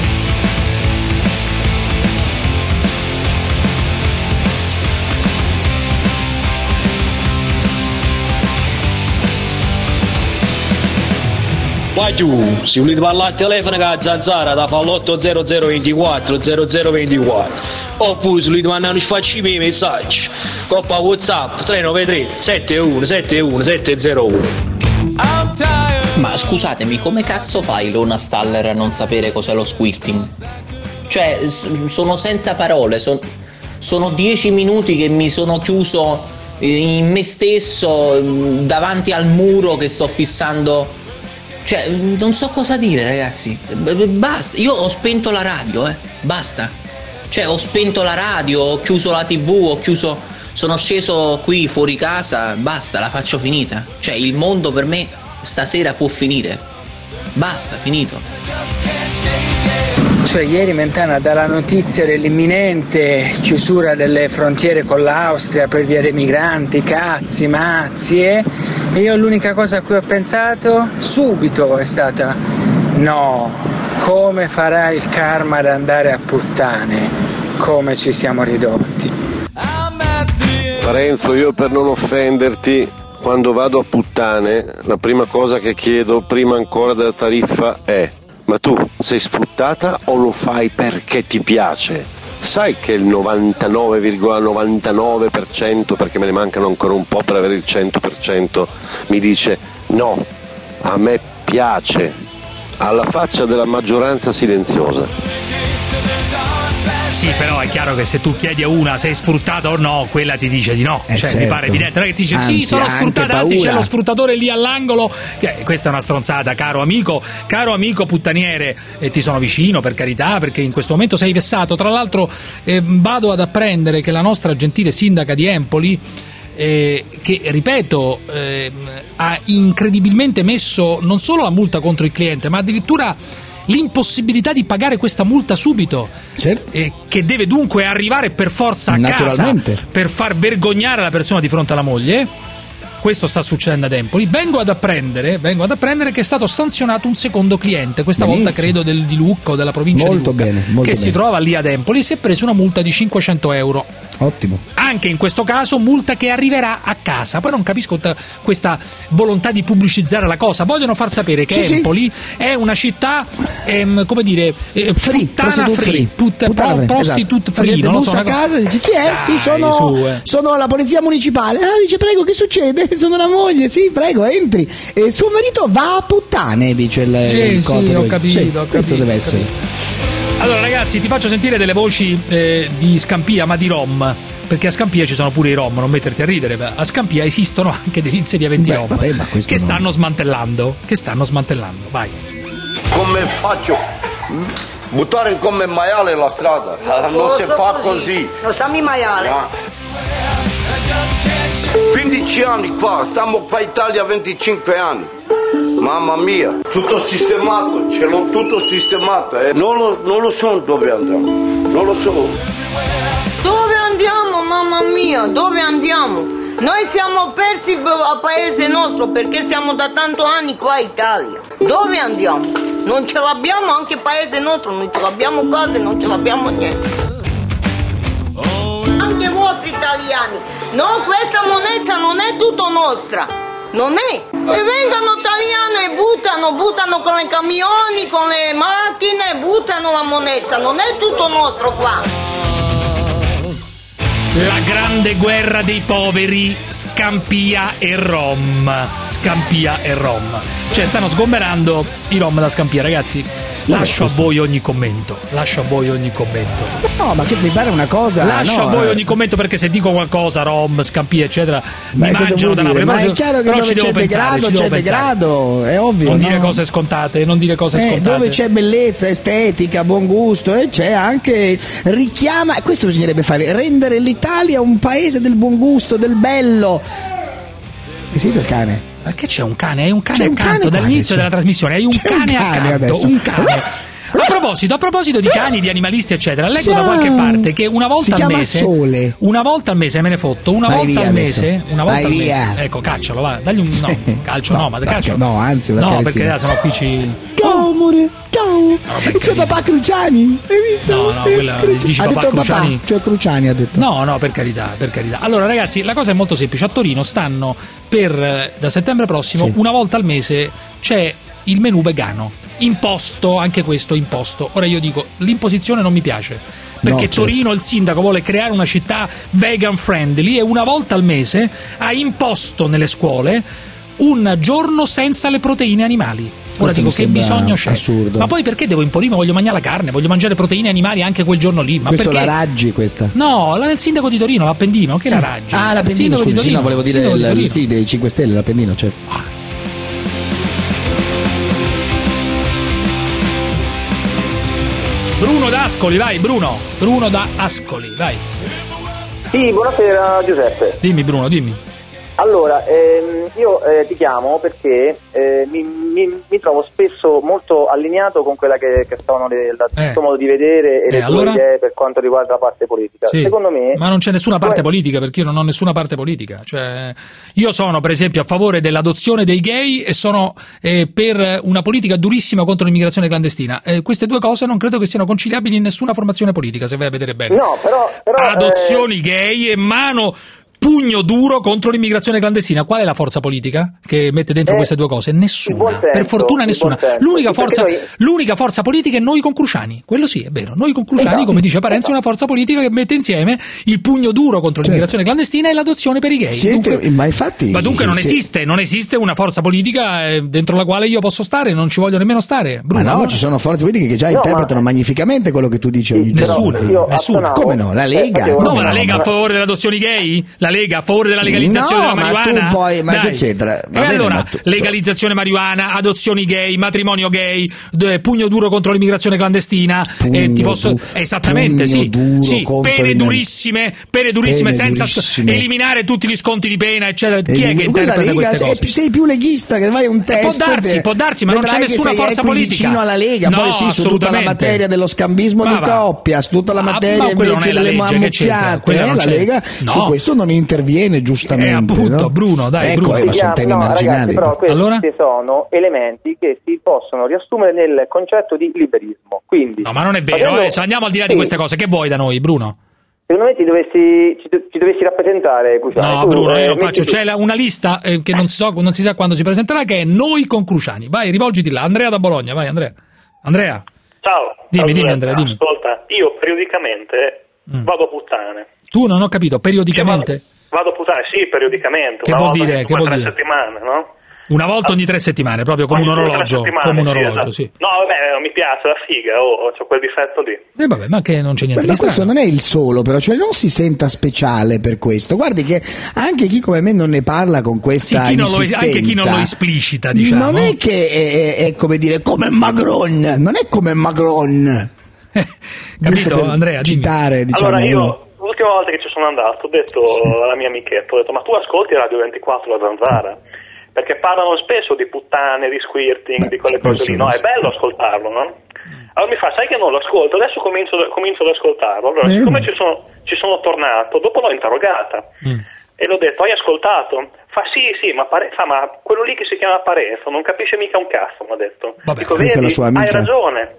Speaker 20: Ma tu, se volete parlare al telefono con la zanzara, da fa l'8024 oppure se volete mandare i miei messaggi, coppa WhatsApp 393 7171 701.
Speaker 21: Ma scusatemi, come cazzo fai Lona Staller a non sapere cos'è lo squirting? Cioè, sono senza parole, sono 10 minuti che mi sono chiuso in me stesso davanti al muro che sto fissando. Cioè, non so cosa dire, ragazzi. Basta, io ho spento la radio, basta. Cioè, ho spento la radio, ho chiuso la TV, sono sceso qui fuori casa, basta, la faccio finita. Cioè, il mondo per me stasera può finire. Basta, finito.
Speaker 22: Cioè, ieri Mentana dà la notizia dell'imminente chiusura delle frontiere con l'Austria per via dei migranti, cazzi, mazzi, e io l'unica cosa a cui ho pensato subito è stata: no, come farà il karma ad andare a puttane, come ci siamo ridotti.
Speaker 23: Parenzo, io per non offenderti, quando vado a puttane la prima cosa che chiedo prima ancora della tariffa è: ma tu sei sfruttata o lo fai perché ti piace? Sai che il 99,99%, perché me ne mancano ancora un po' per avere il 100%, mi dice no, a me piace, alla faccia della maggioranza silenziosa.
Speaker 8: Sì, però è chiaro che se tu chiedi a una sei sfruttata o no, quella ti dice di no. Cioè,
Speaker 9: certo.
Speaker 8: Mi pare evidente. Non è che ti dice
Speaker 9: Anzi,
Speaker 8: sì, sono sfruttata, anzi c'è lo sfruttatore lì all'angolo. Questa è una stronzata, caro amico puttaniere, e ti sono vicino, per carità, perché in questo momento sei vessato. Tra l'altro vado ad apprendere che la nostra gentile sindaca di Empoli, che ripeto ha incredibilmente messo non solo la multa contro il cliente, ma addirittura l'impossibilità di pagare questa multa subito, certo. Che deve dunque arrivare per forza a casa per far vergognare la persona di fronte alla moglie. Questo sta succedendo ad Empoli. Vengo ad apprendere che è stato sanzionato un secondo cliente, questa volta credo di Lucca o della provincia di Lucca, che si trova lì ad Empoli, e si è preso una multa di 500 euro.
Speaker 9: Ottimo.
Speaker 8: Anche in questo caso multa che arriverà a casa. Poi non capisco questa volontà di pubblicizzare la cosa. Vogliono far sapere che Empoli è una città come dire puttana free, prostitute free.
Speaker 9: Non lo so, a casa dice chi è? Sì, sono la polizia municipale. Dice prego, che succede? Sono la moglie. Sì, prego, entri. E suo marito va a puttane, dice il
Speaker 8: sì, ho capito.
Speaker 9: Questo deve essere.
Speaker 8: Allora ragazzi, ti faccio sentire delle voci di Scampia, ma di Rom, perché a Scampia ci sono pure i Rom, non metterti a ridere, a Scampia esistono anche degli insediamenti Rom che stanno smantellando, vai.
Speaker 24: Come faccio? Buttare come maiale la strada, non si fa così.
Speaker 1: Non siamo i maiali.
Speaker 24: 15 anni qua, stiamo qua in Italia 25 anni. Mamma mia, tutto sistemato, ce l'ho tutto sistemato. Non lo so dove andiamo, non lo so.
Speaker 5: Dove andiamo, mamma mia, dove andiamo? Noi siamo persi a paese nostro perché siamo da tanto anni qua in Italia. Dove andiamo? Non ce l'abbiamo anche paese nostro, non ce l'abbiamo case, non ce l'abbiamo niente. Anche vostri italiani, no, questa moneta non è tutto nostra, non è. E vengono italiani e buttano con i camioni, con le macchine, buttano la moneta, non è tutto nostro qua.
Speaker 8: La grande guerra dei poveri, Scampia e Rom. Scampia e Rom. Cioè stanno sgomberando i Rom da Scampia, ragazzi. Lascio a voi ogni commento. Lascio a voi ogni commento.
Speaker 9: No, ma che mi pare una cosa.
Speaker 8: Lascio a voi ogni commento, perché se dico qualcosa, Rom, Scampia, eccetera, mi mangiano dalla prima.
Speaker 9: Ma è chiaro che dove c'è degrado, c'è degrado, è ovvio.
Speaker 8: Non dire cose scontate, non dire cose scontate.
Speaker 9: Dove c'è bellezza, estetica, buon gusto, e c'è anche richiama. Questo bisognerebbe fare, rendere l'Italia un paese del buon gusto, del bello. Hai sentito il cane?
Speaker 8: Perché c'è un cane? Hai un cane accanto dall'inizio della trasmissione. Hai un cane accanto.
Speaker 9: Adesso.
Speaker 8: Un cane. A proposito di cani, di animalisti, eccetera, leggo da qualche parte che una volta al mese.
Speaker 9: Sole.
Speaker 8: Una volta al mese me ne fotto. Una
Speaker 9: Vai
Speaker 8: volta
Speaker 9: via
Speaker 8: al mese.
Speaker 9: adesso.
Speaker 8: Una volta
Speaker 9: Vai
Speaker 8: al mese.
Speaker 9: via.
Speaker 8: Ecco, caccialo, va. Dagli un. No, calcio no, ma calcio.
Speaker 9: No, anzi,
Speaker 8: no, perché sennò qui ci.
Speaker 9: Ciao amore, ciao. C'è papà Cruciani. Hai visto?
Speaker 8: No, quella dici
Speaker 9: ha
Speaker 8: papà
Speaker 9: detto
Speaker 8: Cruciani.
Speaker 9: Papà, cioè Cruciani ha detto.
Speaker 8: No, per carità. Allora, ragazzi, la cosa è molto semplice. A Torino stanno da settembre prossimo, una volta al mese c'è il menù vegano. Imposto, anche questo imposto. Ora io dico, l'imposizione non mi piace, perché Torino, il sindaco, vuole creare una città vegan friendly e una volta al mese ha imposto nelle scuole un giorno senza le proteine animali. Ora dico, che bisogno c'è?
Speaker 9: Assurdo.
Speaker 8: Ma poi perché devo imporre? Voglio mangiare la carne, voglio mangiare proteine animali anche quel giorno lì. Ma
Speaker 9: questo
Speaker 8: perché?
Speaker 9: La Raggi questa?
Speaker 8: No, il sindaco di Torino, l'Appendino, che la Raggi.
Speaker 9: Ah, l'Appendino, scusi, sì, no, volevo dire sì, dei 5 Stelle, l'Appendino, certo.
Speaker 8: Bruno da Ascoli, vai Bruno da Ascoli, vai.
Speaker 17: Sì, buonasera Giuseppe.
Speaker 8: Dimmi Bruno, dimmi.
Speaker 17: Allora, io ti chiamo perché mi trovo spesso molto allineato con quella che sono il tuo modo di vedere e le tue idee per quanto riguarda la parte politica.
Speaker 8: Sì,
Speaker 17: secondo me.
Speaker 8: Ma non c'è nessuna parte politica, perché io non ho nessuna parte politica. Cioè, io sono, per esempio, a favore dell'adozione dei gay e sono per una politica durissima contro l'immigrazione clandestina. Queste due cose non credo che siano conciliabili in nessuna formazione politica, se vai a vedere bene.
Speaker 17: No, però
Speaker 8: adozioni gay e pugno duro contro l'immigrazione clandestina. Qual è la forza politica che mette dentro queste due cose? Nessuna, per fortuna nessuna. L'unica forza politica è Noi con Cruciani, quello sì, è vero. Noi con Cruciani, come dice Parenzo, è una forza politica che mette insieme il pugno duro contro l'immigrazione clandestina e l'adozione per i gay.
Speaker 9: Ma
Speaker 8: dunque non esiste una forza politica dentro la quale io posso stare, non ci voglio nemmeno stare. Bruno,
Speaker 9: ma no, ci sono forze politiche che già interpretano magnificamente quello che tu dici ogni giorno.
Speaker 8: Nessuna.
Speaker 9: Come no? La Lega?
Speaker 8: No, ma la Lega a favore delle adozioni gay? La Lega a favore della legalizzazione della marijuana?
Speaker 9: Ma tu poi, eccetera.
Speaker 8: E allora, legalizzazione marijuana, adozioni gay, matrimonio gay, pugno duro contro l'immigrazione clandestina, esattamente, sì, pene durissime senza eliminare tutti gli sconti di pena, eccetera. Chi è che interpreta queste cose?
Speaker 9: Sei più leghista, che vai un test.
Speaker 8: Può darsi, ma non c'è nessuna forza politica
Speaker 9: vicino alla Lega. Poi sì, su tutta la materia dello scambismo di coppia, su tutta la materia invece delle ammucchiate, la Lega su questo non interviene, giustamente.
Speaker 8: Appunto,
Speaker 9: no?
Speaker 8: Bruno, dai,
Speaker 9: ecco,
Speaker 8: Bruno.
Speaker 9: Ma sono temi marginali.
Speaker 17: Ragazzi, però questi sono elementi che si possono riassumere nel concetto di liberismo. Quindi,
Speaker 8: no, ma non è vero, andiamo al di là di queste cose. Che vuoi da noi, Bruno?
Speaker 17: Secondo me ci dovessi rappresentare.
Speaker 8: No, Bruno, io non faccio. C'è una lista che non si sa quando si presenterà, che è Noi con Cruciani. Vai, rivolgiti là. Andrea da Bologna, vai, Andrea.
Speaker 3: Ciao.
Speaker 8: Dimmi, Andrea, dimmi.
Speaker 3: Ascolta, io periodicamente vado a puttane.
Speaker 8: Tu non ho capito, periodicamente?
Speaker 3: Vado a puttane, sì, periodicamente.
Speaker 8: Che vuol dire? Che vuol dire?
Speaker 3: 3 settimane, no?
Speaker 8: Una volta ogni 3 settimane, proprio come un orologio.
Speaker 3: Esatto.
Speaker 8: Sì.
Speaker 3: No, vabbè, non mi piace la figa, c'ho quel difetto lì.
Speaker 8: Vabbè, ma che non c'è niente di strano.
Speaker 9: Questo non è il solo, però, cioè non si senta speciale per questo. Guardi che anche chi come me non ne parla con questa insistenza.
Speaker 8: Anche chi non lo esplicita, diciamo.
Speaker 9: Non è che è come dire, come Macron, non è come Macron.
Speaker 8: Capito, Andrea?
Speaker 9: Citare, diciamo.
Speaker 3: Allora, io l'ultima volta che ci sono andato ho detto alla mia amichetta, ho detto, ma tu ascolti Radio 24 la Zanzara? Perché parlano spesso di puttane, di squirting, di quelle cose lì, no? È bello ascoltarlo, no? Allora mi fa, sai che non lo ascolto, adesso comincio ad ascoltarlo. Allora, siccome ci sono tornato, dopo l'ho interrogata e l'ho detto, hai ascoltato? Fa sì, ma quello lì che si chiama Parenzo non capisce mica un cazzo, mi ha detto.
Speaker 9: Vabbè,
Speaker 3: dico, vedi, hai ragione.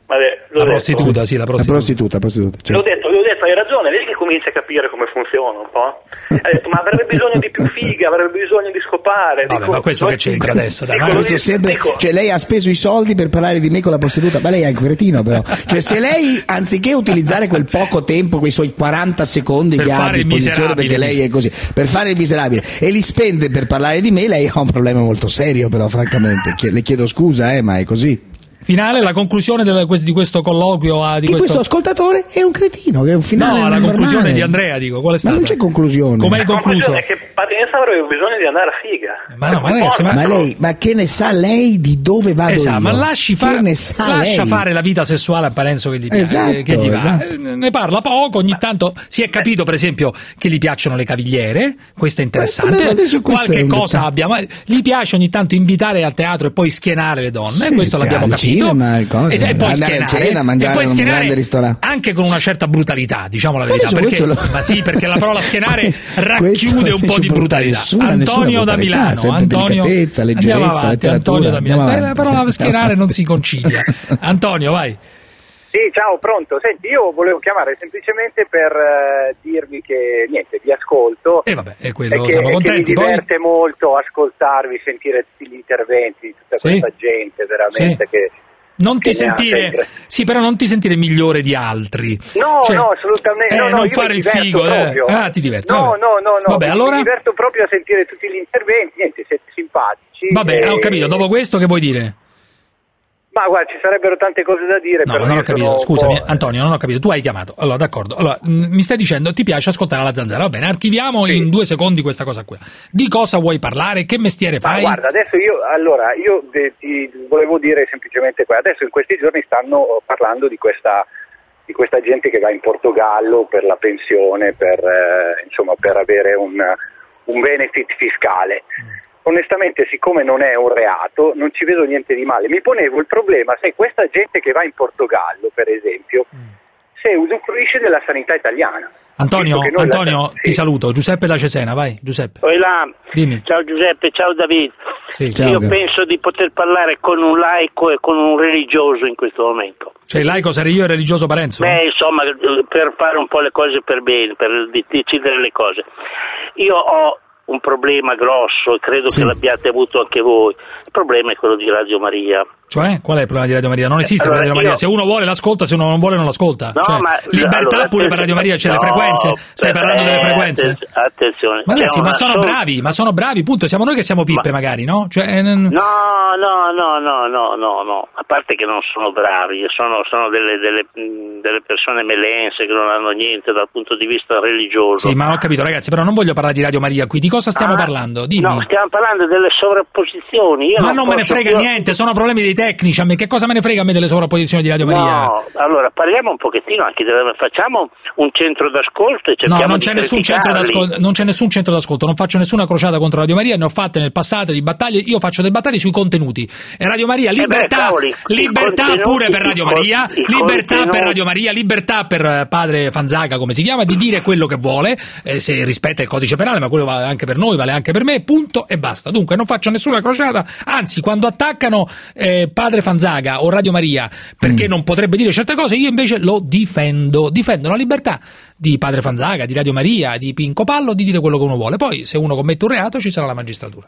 Speaker 8: La prostituta, sì, la prostituta.
Speaker 3: Certo. L'ho detto, hai ragione, lei che comincia a capire come funziona un po'. Ha detto, ma avrebbe bisogno di più figa, avrebbe bisogno di scopare.
Speaker 8: Vabbè, ma questo che c'entra adesso?
Speaker 9: Cioè lei ha speso i soldi per parlare di me con la prostituta, ma lei è un cretino però. Cioè se lei, anziché utilizzare quel poco tempo, quei suoi 40 secondi che ha a disposizione, perché lei è così, per fare il miserabile, e li spende per parlare di me, lei ha un problema molto serio però, francamente. Le chiedo scusa, ma è così.
Speaker 8: Finale, la conclusione di questo colloquio
Speaker 9: questo ascoltatore è un cretino, che è un finale.
Speaker 8: No, la conclusione di Andrea, dico, qual è stata?
Speaker 9: Ma non c'è conclusione.
Speaker 8: Come hai concluso?
Speaker 3: È che Pazienza avrebbe bisogno di andare a figa.
Speaker 8: Ma no, ma ragazzi,
Speaker 9: ma che ne sa lei di dove vado io?
Speaker 8: Ma lascia fare la vita sessuale a Parenzo che gli piace, che gli va. Ne parla poco, ogni tanto si è capito per esempio che gli piacciono le cavigliere, questo è interessante, qualche cosa abbiamo, gli piace ogni tanto invitare al teatro e poi schienare le donne, questo l'abbiamo capito. E poi schienare anche con una certa brutalità, diciamo la verità, perché la parola schienare racchiude un po' di brutalità. Antonio da Milano,
Speaker 9: delicatezza, leggerezza,
Speaker 8: Antonio da Milano. La parola schienare non si concilia. Antonio, vai.
Speaker 7: Sì, ciao, pronto. Senti, io volevo chiamare semplicemente per dirvi che niente, vi ascolto.
Speaker 8: E siamo contenti.
Speaker 7: Mi diverte molto ascoltarvi, sentire tutti gli interventi di tutta questa gente veramente che.
Speaker 8: Non ti sentire, sì, però non ti sentire migliore di altri.
Speaker 7: No, assolutamente.
Speaker 8: Non fare il figo. Ti diverti.
Speaker 7: No.
Speaker 8: Vabbè, allora.
Speaker 7: Mi diverto proprio a sentire tutti gli interventi. Niente, siete simpatici.
Speaker 8: Vabbè, ho capito. Dopo questo, che vuoi dire?
Speaker 7: Ma guarda, ci sarebbero tante cose da dire.
Speaker 8: No, non ho capito, scusami Antonio, non ho capito, tu hai chiamato. Allora, d'accordo, mi stai dicendo ti piace ascoltare la Zanzara, va bene, archiviamo in 2 secondi questa cosa qui. Di cosa vuoi parlare? Che mestiere fai?
Speaker 7: Ma guarda, adesso io ti volevo dire semplicemente qua, adesso in questi giorni stanno parlando di questa gente che va in Portogallo per la pensione, per avere un benefit fiscale. Onestamente, siccome non è un reato, non ci vedo niente di male. Mi ponevo il problema se questa gente che va in Portogallo, per esempio, se usufruisce della sanità italiana.
Speaker 8: Antonio, ti saluto. Giuseppe da Cesena, vai, Giuseppe.
Speaker 10: Dimmi. Ciao Giuseppe, ciao David.
Speaker 8: Sì, ciao.
Speaker 10: Io penso di poter parlare con un laico e con un religioso in questo momento.
Speaker 8: Cioè il laico sarei io e il religioso Parenzo?
Speaker 10: Insomma, per fare un po' le cose per bene, per decidere le cose. Io ho un problema grosso e credo che l'abbiate avuto anche voi. Il problema è quello di Radio Maria.
Speaker 8: Cioè, qual è il problema di Radio Maria? Non esiste Radio Maria. Se uno vuole l'ascolta, se uno non vuole non l'ascolta. Libertà pure per Radio Maria, c'è le frequenze. Stai parlando delle frequenze?
Speaker 10: Attenzione.
Speaker 8: Ma ragazzi, ma sono bravi, punto. Siamo noi che siamo pippe magari, no?
Speaker 10: No. A parte che non sono bravi, sono delle persone melense che non hanno niente dal punto di vista religioso.
Speaker 8: Sì, ma ho capito, ragazzi, però non voglio parlare di Radio Maria qui. Di cosa stiamo parlando? Dimmi.
Speaker 10: No, stiamo parlando delle sovrapposizioni.
Speaker 8: Ma non me ne frega niente, sono problemi dei tecnici. A me che cosa me ne frega a me delle sovrapposizioni di Radio Maria?
Speaker 10: No, allora parliamo un pochettino anche facciamo un centro d'ascolto e cerchiamo
Speaker 8: non c'è nessun centro d'ascolto, non c'è nessun centro d'ascolto, non faccio nessuna crociata contro Radio Maria, ne ho fatte nel passato di battaglie, io faccio delle battaglie sui contenuti. E Radio Maria, libertà pure per Radio Maria, libertà per Radio Maria, libertà per padre Fanzaga, come si chiama, di dire quello che vuole, se rispetta il codice penale, ma quello vale anche per noi, vale anche per me, punto e basta. Dunque non faccio nessuna crociata, anzi quando attaccano padre Fanzaga o Radio Maria perché non potrebbe dire certe cose, io invece lo difendo la libertà di padre Fanzaga, di Radio Maria, di Pinco Pallo, di dire quello che uno vuole. Poi se uno commette un reato ci sarà la magistratura.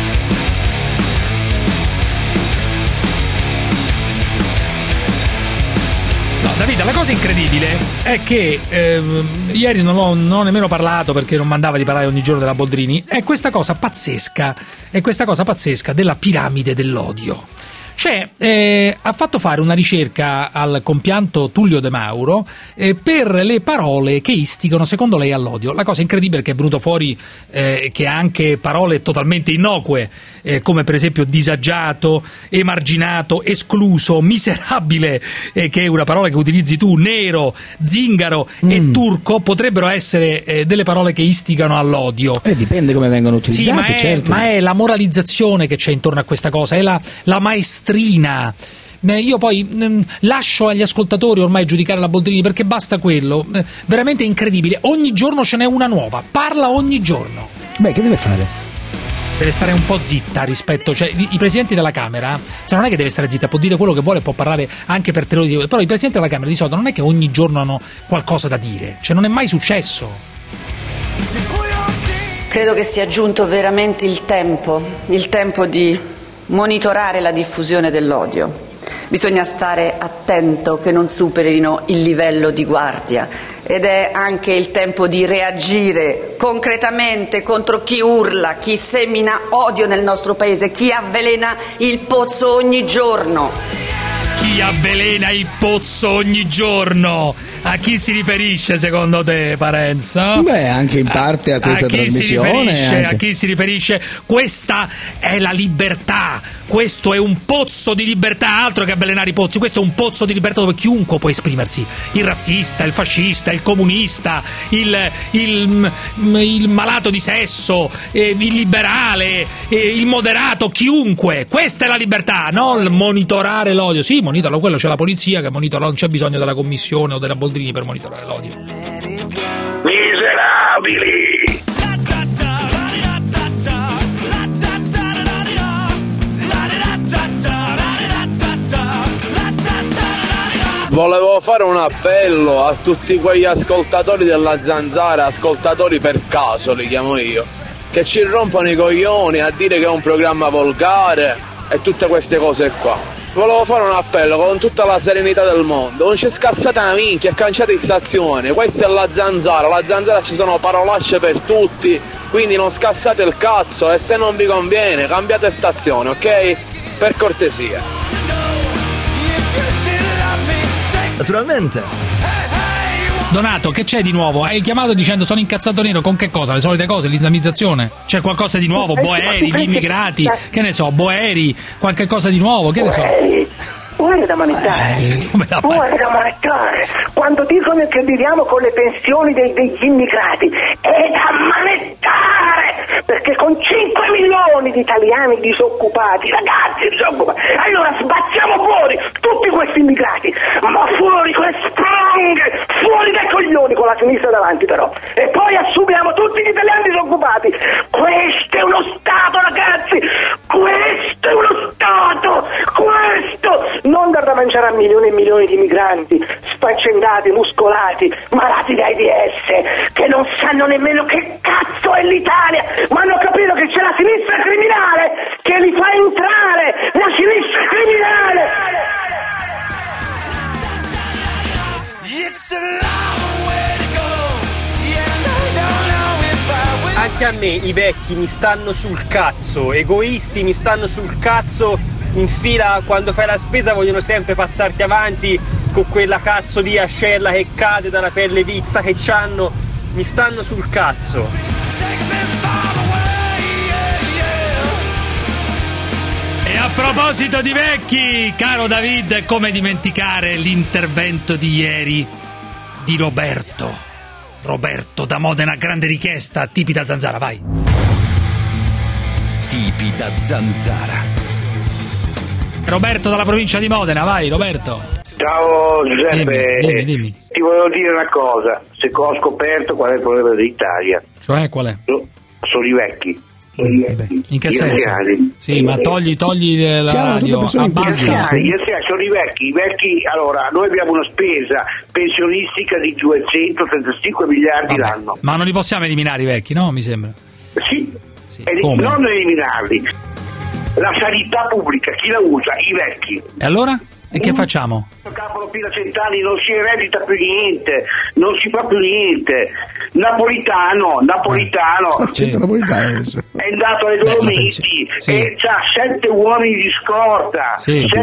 Speaker 8: Davide, la cosa incredibile è che ieri non ho nemmeno parlato perché non mandava di parlare ogni giorno della Boldrini, è questa cosa pazzesca della piramide dell'odio. Cioè, ha fatto fare una ricerca al compianto Tullio De Mauro per le parole che istigano secondo lei all'odio. La cosa incredibile è che è venuto fuori che ha anche parole totalmente innocue, come per esempio disagiato, emarginato, escluso, miserabile, che è una parola che utilizzi tu, nero, zingaro e turco, potrebbero essere delle parole che istigano all'odio.
Speaker 9: Dipende come vengono utilizzate, certo.
Speaker 8: Ma è la moralizzazione che c'è intorno a questa cosa, è la maestria. Io poi lascio agli ascoltatori ormai giudicare la Boldrini perché basta quello, veramente incredibile, ogni giorno ce n'è una nuova, parla ogni giorno.
Speaker 9: Beh, che deve fare?
Speaker 8: deve stare un po' zitta rispetto, cioè i presidenti della Camera, cioè non è che deve stare zitta, può dire quello che vuole, può parlare anche per 3 ore, però i presidenti della Camera di solito non è che ogni giorno hanno qualcosa da dire, cioè non è mai successo.
Speaker 2: Credo che sia giunto veramente il tempo di monitorare la diffusione dell'odio. Bisogna stare attento che non superino il livello di guardia ed è anche il tempo di reagire concretamente contro chi urla, chi semina odio nel nostro paese, chi avvelena il pozzo ogni giorno.
Speaker 8: Chi avvelena il pozzo ogni giorno? A chi si riferisce secondo te, Parenzo?
Speaker 9: Beh, anche in parte a questa trasmissione.
Speaker 8: A chi si riferisce? Questa è la libertà, questo è un pozzo di libertà, altro che avvelenare i pozzi, questo è un pozzo di libertà dove chiunque può esprimersi, il razzista, il fascista, il comunista, il malato di sesso, il liberale, il moderato, chiunque. Questa è la libertà, non monitorare l'odio. Sì, monitorano, quello c'è la polizia che monitora, non c'è bisogno della commissione o della Boldrini per monitorare l'odio.
Speaker 6: Miserabili!
Speaker 12: Volevo fare un appello a tutti quegli ascoltatori della Zanzara, ascoltatori per caso li chiamo io, che ci rompono i coglioni a dire che è un programma volgare e tutte queste cose qua. Volevo fare un appello con tutta la serenità del mondo, non c'è scassata una minchia, canciate in stazione, questa è la Zanzara ci sono parolacce per tutti, quindi non scassate il cazzo e se non vi conviene cambiate stazione, ok? Per cortesia.
Speaker 14: Naturalmente.
Speaker 8: Donato, che c'è di nuovo? Hai chiamato dicendo sono incazzato nero, con che cosa? Le solite cose, l'islamizzazione? C'è qualcosa di nuovo? Boeri, gli immigrati, che ne so, Boeri, qualche cosa di nuovo, che ne so?
Speaker 6: Buone da manettare. Quando dicono che viviamo con le pensioni degli immigrati, è da manettare! Perché con 5 milioni di italiani disoccupati, ragazzi disoccupati, allora sbattiamo fuori tutti questi immigrati, ma fuori con le spranghe, fuori dai coglioni con la sinistra davanti però, e poi assumiamo tutti gli italiani disoccupati. Questo è uno Stato, ragazzi! Questo è uno Stato! Questo! Non dar da mangiare a milioni e milioni di migranti, sfaccendati, muscolati, malati da AIDS, che non sanno nemmeno che cazzo è l'Italia, ma hanno capito che c'è la sinistra criminale che li fa entrare, la sinistra criminale!
Speaker 15: Anche a me i vecchi mi stanno sul cazzo, egoisti mi stanno sul cazzo. In fila quando fai la spesa vogliono sempre passarti avanti con quella cazzo di ascella che cade dalla pelle vizza che c'hanno, mi stanno sul cazzo.
Speaker 8: E a proposito di vecchi, caro David, come dimenticare l'intervento di ieri di Roberto da Modena, grande richiesta, tipi da Zanzara, vai.
Speaker 14: Tipi da Zanzara.
Speaker 8: Roberto dalla provincia di Modena, vai Roberto.
Speaker 6: Ciao Giuseppe,
Speaker 8: dimmi.
Speaker 6: Ti volevo dire una cosa, se ho scoperto qual è il problema dell'Italia.
Speaker 8: Cioè qual è?
Speaker 6: Sono i vecchi.
Speaker 8: In che senso? Sì, ma togli la radio a base.
Speaker 6: Sono i vecchi, allora noi abbiamo una spesa pensionistica di 235 miliardi l'anno.
Speaker 8: Ma non li possiamo eliminare i vecchi, no? Mi sembra.
Speaker 6: Sì. Non eliminarli. La sanità pubblica, chi la usa? I vecchi.
Speaker 8: E allora? E che facciamo?
Speaker 6: Capo Pino Centani non si eredita più niente, non si fa più niente. Napolitano
Speaker 9: è
Speaker 6: andato alle Dolomiti e c'ha 7 uomini di scorta.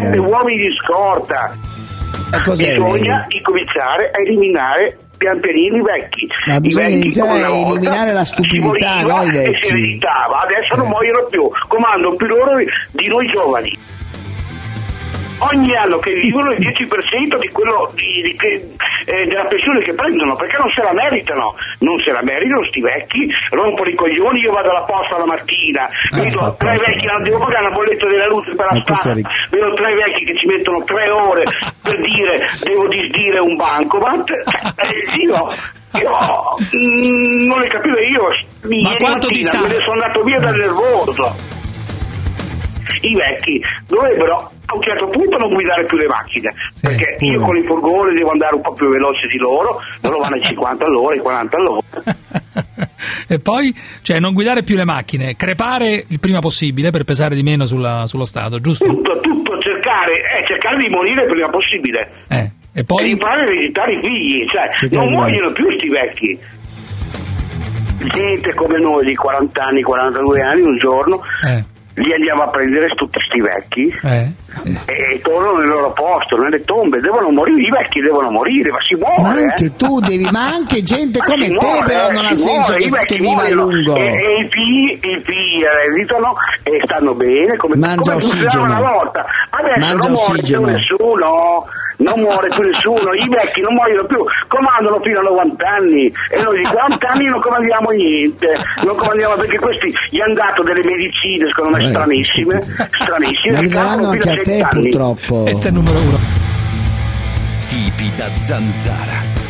Speaker 6: Bisogna incominciare a eliminare pian pianino i vecchi.
Speaker 9: Ma bisogna iniziare a eliminare la stupidità, no? I vecchi.
Speaker 6: Si ereditava, adesso non muoiono più, comandano più loro di noi giovani. Ogni anno che vivono il 10% di quello della pensione che prendono, perché non se la meritano sti vecchi, rompono i coglioni. Io vado alla posta la mattina, vedo 3 vecchi, non devo pagare una bolletta della luce per la strada, vedo 3 vecchi che ci mettono 3 ore per dire devo disdire un bancomat, Io non le capivo io.
Speaker 8: Ma quanto ti sta?
Speaker 6: Me ne sono andato via dal nervoso. I vecchi dovrebbero a un certo punto non guidare più le macchine, perché io con i furgoni devo andare un po' più veloce di loro vanno ai 50 all'ora, ai 40 all'ora.
Speaker 8: E poi, cioè, non guidare più le macchine, crepare il prima possibile per pesare di meno sullo Stato, giusto?
Speaker 6: Tutto cercare di morire il prima possibile.
Speaker 8: E poi?
Speaker 6: E imparare a ereditare i figli, cioè non muoiono più sti vecchi. Gente come noi di 40 anni, 42 anni, un giorno li andiamo a prendere tutti sti vecchi e tornano nel loro posto, nelle tombe, devono morire, i vecchi devono morire, ma si muore.
Speaker 9: Ma anche tu devi, ma anche gente come te
Speaker 6: muore,
Speaker 9: però non ha senso che viva a lungo.
Speaker 6: E i figli ereditano e stanno bene come
Speaker 9: ossigeno.
Speaker 6: Una volta. Adesso
Speaker 9: mangia
Speaker 6: non muore
Speaker 9: ossigeno.
Speaker 6: più nessuno. Non muore più nessuno, i vecchi non muoiono più, comandano fino a 90 anni e noi di 40 anni non comandiamo niente, non comandiamo perché questi gli hanno dato delle medicine secondo me stranissime,
Speaker 9: ma arriveranno anche a te purtroppo.
Speaker 8: Questo è il numero 1.
Speaker 14: Tipi da zanzara.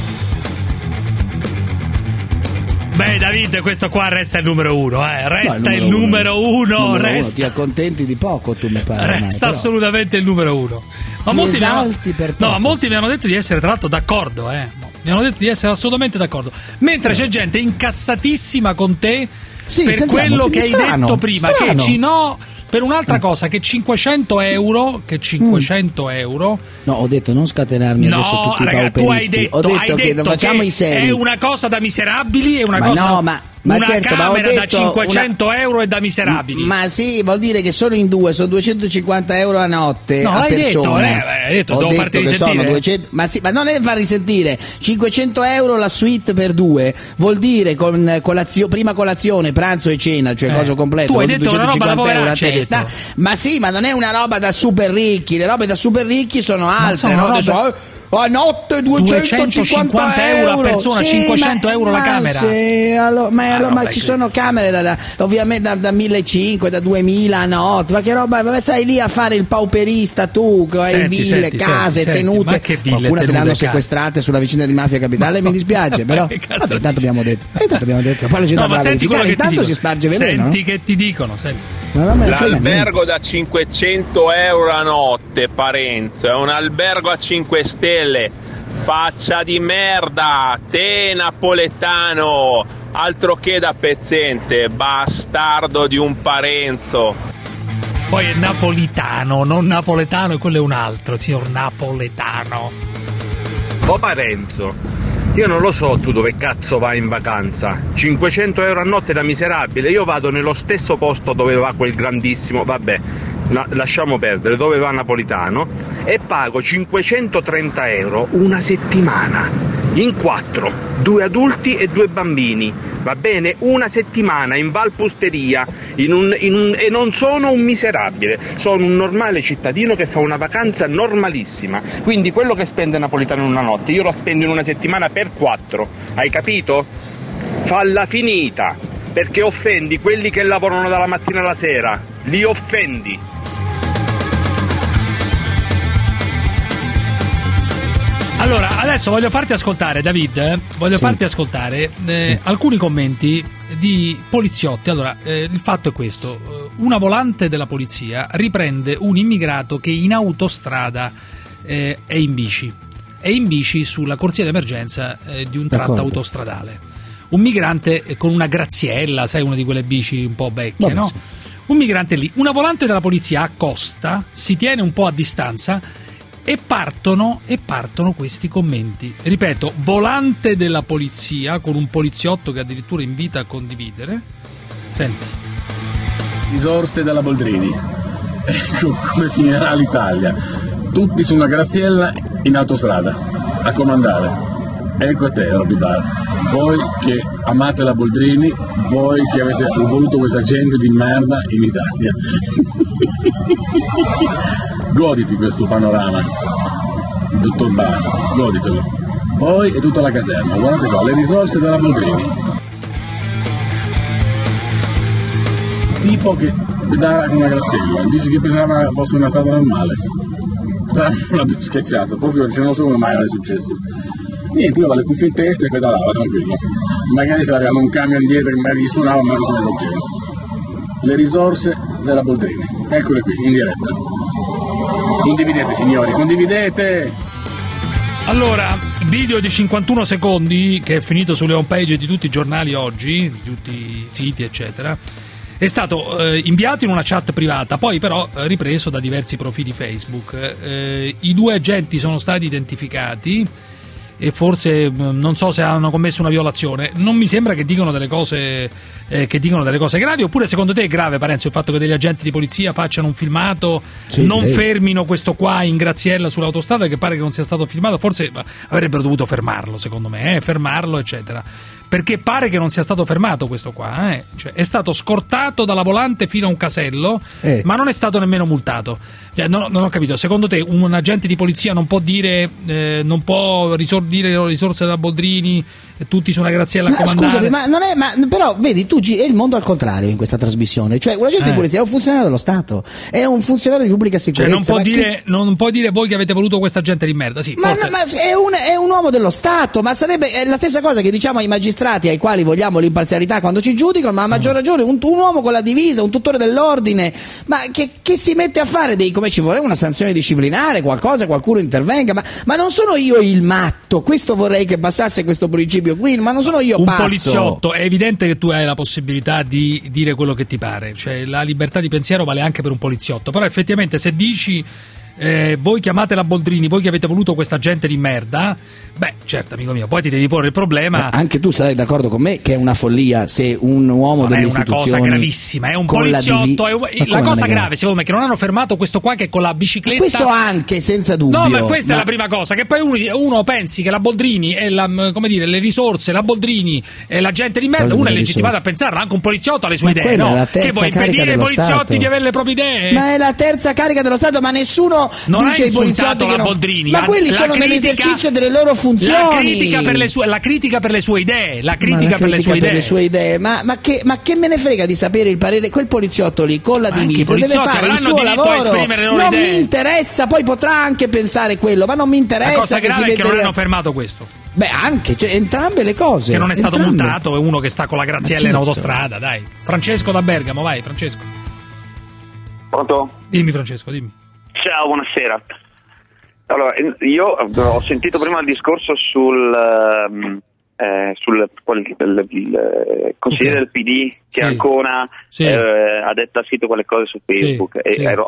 Speaker 8: Beh, David, questo qua resta il numero 1, resta il numero 1. Resta.
Speaker 9: Ti accontenti di poco, tu mi pare.
Speaker 8: Resta assolutamente il numero 1. Ma molti mi hanno detto di essere tra l'altro d'accordo, Mi hanno detto di essere assolutamente d'accordo. Mentre c'è gente incazzatissima con te per quello che hai detto prima, che per un'altra cosa, che 500 euro.
Speaker 9: No, ho detto non scatenarmi adesso tutti i pauperisti.
Speaker 8: Tu hai detto,
Speaker 9: ho detto che non facciamo i seri.
Speaker 8: È una cosa da miserabili, è una cosa.
Speaker 9: No, ma
Speaker 8: una
Speaker 9: certo,
Speaker 8: camera da 500 euro è da miserabili.
Speaker 9: Ma sì, vuol dire che sono in due, sono 250 euro a notte a persona.
Speaker 8: Hai detto, devo farti risentire.
Speaker 9: Sono 200, ma non deve far risentire. 500 euro la suite per due, vuol dire con prima colazione, pranzo e cena, cioè coso completo.
Speaker 8: Tu hai detto
Speaker 9: 250 euro a testa. Ma sì, ma non è una roba da super ricchi, le robe da super ricchi sono altre, no? A notte 250
Speaker 8: euro a persona, 500 euro la camera.
Speaker 9: Ma ci sono camere ovviamente da 1.500, da 2.000 a notte. Ma che roba, stai lì a fare il pauperista tu, che hai ville, case, tenute. Qualcuna te l'hanno sequestrate sulla vicenda di Mafia Capitale, mi dispiace, però intanto abbiamo detto. Poi
Speaker 8: ma senti quello che
Speaker 9: intanto si sparge veleno.
Speaker 8: Senti che ti dicono, senti.
Speaker 12: L'albergo da 500 euro a notte, Parenzo, è un albergo a 5 stelle. Faccia di merda, te napoletano, altro che da pezzente, bastardo di un Parenzo.
Speaker 8: Poi è napolitano, non napoletano, e quello è un altro, signor napoletano.
Speaker 11: Parenzo, io non lo so tu dove cazzo vai in vacanza. 500 euro a notte da miserabile. Io vado nello stesso posto dove va quel grandissimo, vabbè, lasciamo perdere, dove va Napolitano, e pago 530 euro una settimana in 4, 2 adulti e 2 bambini, va bene? Una settimana in Valpusteria e non sono un miserabile, sono un normale cittadino che fa una vacanza normalissima. Quindi quello che spende Napolitano in una notte io lo spendo in una settimana per 4, hai capito? Falla finita, perché offendi quelli che lavorano dalla mattina alla sera, li offendi.
Speaker 8: Allora, adesso voglio farti ascoltare, David, farti ascoltare alcuni commenti di poliziotti. Allora, il fatto è questo: una volante della polizia riprende un immigrato che in autostrada è in bici sulla corsia d'emergenza di un tratto autostradale. Un migrante con una graziella, sai, una di quelle bici un po' vecchie, no? Un migrante lì, una volante della polizia accosta, si tiene un po' a distanza e partono questi commenti. Ripeto, volante della polizia con un poliziotto che addirittura invita a condividere. Senti.
Speaker 16: Risorse dalla Boldrini. Ecco come finirà l'Italia. Tutti su una graziella in autostrada a comandare. Ecco a te, Robby Bar. Voi che amate la Boldrini, voi che avete voluto questa gente di merda in Italia. Goditi questo panorama, dottor Bar, goditelo. Voi e tutta la caserma, guardate qua, le risorse della Boldrini. Tipo che dà una graziella, dici che pensava fosse una strada normale. Non l'ho più scherzato, proprio se non so come mai non è successo. Niente, lui aveva le cuffie in testa e pedalava tranquillo. Magari se avevamo un camion dietro che magari gli suonava, ma cosa ne faceva. Le risorse della Boldrini, eccole qui, in diretta. Condividete, signori, condividete!
Speaker 8: Allora, video di 51 secondi che è finito sulle homepage di tutti i giornali oggi, di tutti i siti eccetera, è stato inviato in una chat privata, poi però ripreso da diversi profili Facebook. I due agenti sono stati identificati e forse non so se hanno commesso una violazione. Non mi sembra che dicano delle cose gravi. Oppure secondo te è grave, Parenzo, il fatto che degli agenti di polizia facciano un filmato, fermino questo qua in Graziella sull'autostrada, che pare che non sia stato filmato? Forse avrebbero dovuto fermarlo, secondo me, fermarlo eccetera, perché pare che non sia stato fermato questo qua, Cioè, è stato scortato dalla volante fino a un casello, ma non è stato nemmeno multato. Cioè, non ho capito, secondo te un agente di polizia non può dire non può dire le risorse della Boldrini, tutti su una Graziella a comandare?
Speaker 9: Scusami, però vedi, tu è il mondo al contrario in questa trasmissione, cioè un agente di polizia è un funzionario dello Stato, è un funzionario di pubblica sicurezza. Cioè, non può dire voi che avete voluto questa gente di merda, sì, forse. Ma è un uomo dello Stato, ma sarebbe la stessa cosa che diciamo ai magistrati ai quali vogliamo l'imparzialità quando ci giudicano, ma a maggior ragione un uomo con la divisa, un tuttore dell'ordine, ma che si mette a fare come ci vorrebbe una sanzione disciplinare, qualcuno intervenga, ma non sono io il matto, questo vorrei che passasse questo principio qui, ma non sono io pazzo. Un
Speaker 8: poliziotto, è evidente che tu hai la possibilità di dire quello che ti pare, cioè la libertà di pensiero vale anche per un poliziotto, però effettivamente se dici voi chiamate la Boldrini, voi che avete voluto questa gente di merda, beh certo amico mio, poi ti devi porre il problema.
Speaker 9: Ma anche tu sarai d'accordo con me che è una follia se un uomo delle istituzioni,
Speaker 8: è una cosa gravissima, è un poliziotto, la cosa grave secondo me è che non hanno fermato questo qua che con la bicicletta,
Speaker 9: questo anche senza dubbio,
Speaker 8: no, ma questa è la prima cosa, che poi uno pensi che la Boldrini è le risorse, la Boldrini è la gente di merda, uno è legittimato a pensarlo, anche un poliziotto ha le sue idee, no? Che vuoi impedire ai poliziotti di avere le proprie idee?
Speaker 9: Ma è la terza carica dello Stato, ma nessuno
Speaker 8: non
Speaker 9: dice ai poliziotti che
Speaker 8: Boldrini,
Speaker 9: ma quelli sono nell'esercizio delle loro funzioni.
Speaker 8: La critica per le sue idee,
Speaker 9: ma che me ne frega di sapere il parere, quel poliziotto lì con la divisa deve fare il suo lavoro, non mi interessa, poi potrà anche pensare quello, ma non mi interessa.
Speaker 8: La cosa grave è che non hanno fermato questo.
Speaker 9: Beh, anche, cioè, entrambe le cose.
Speaker 8: Che non è stato multato, è uno che sta con la Graziella in autostrada, dai. Francesco da Bergamo, vai Francesco.
Speaker 4: Pronto?
Speaker 8: Dimmi Francesco, dimmi.
Speaker 4: Ciao, buonasera. Allora, io ho sentito prima il discorso sul consigliere del PD che Ancona ha detto al sito quelle cose su Facebook.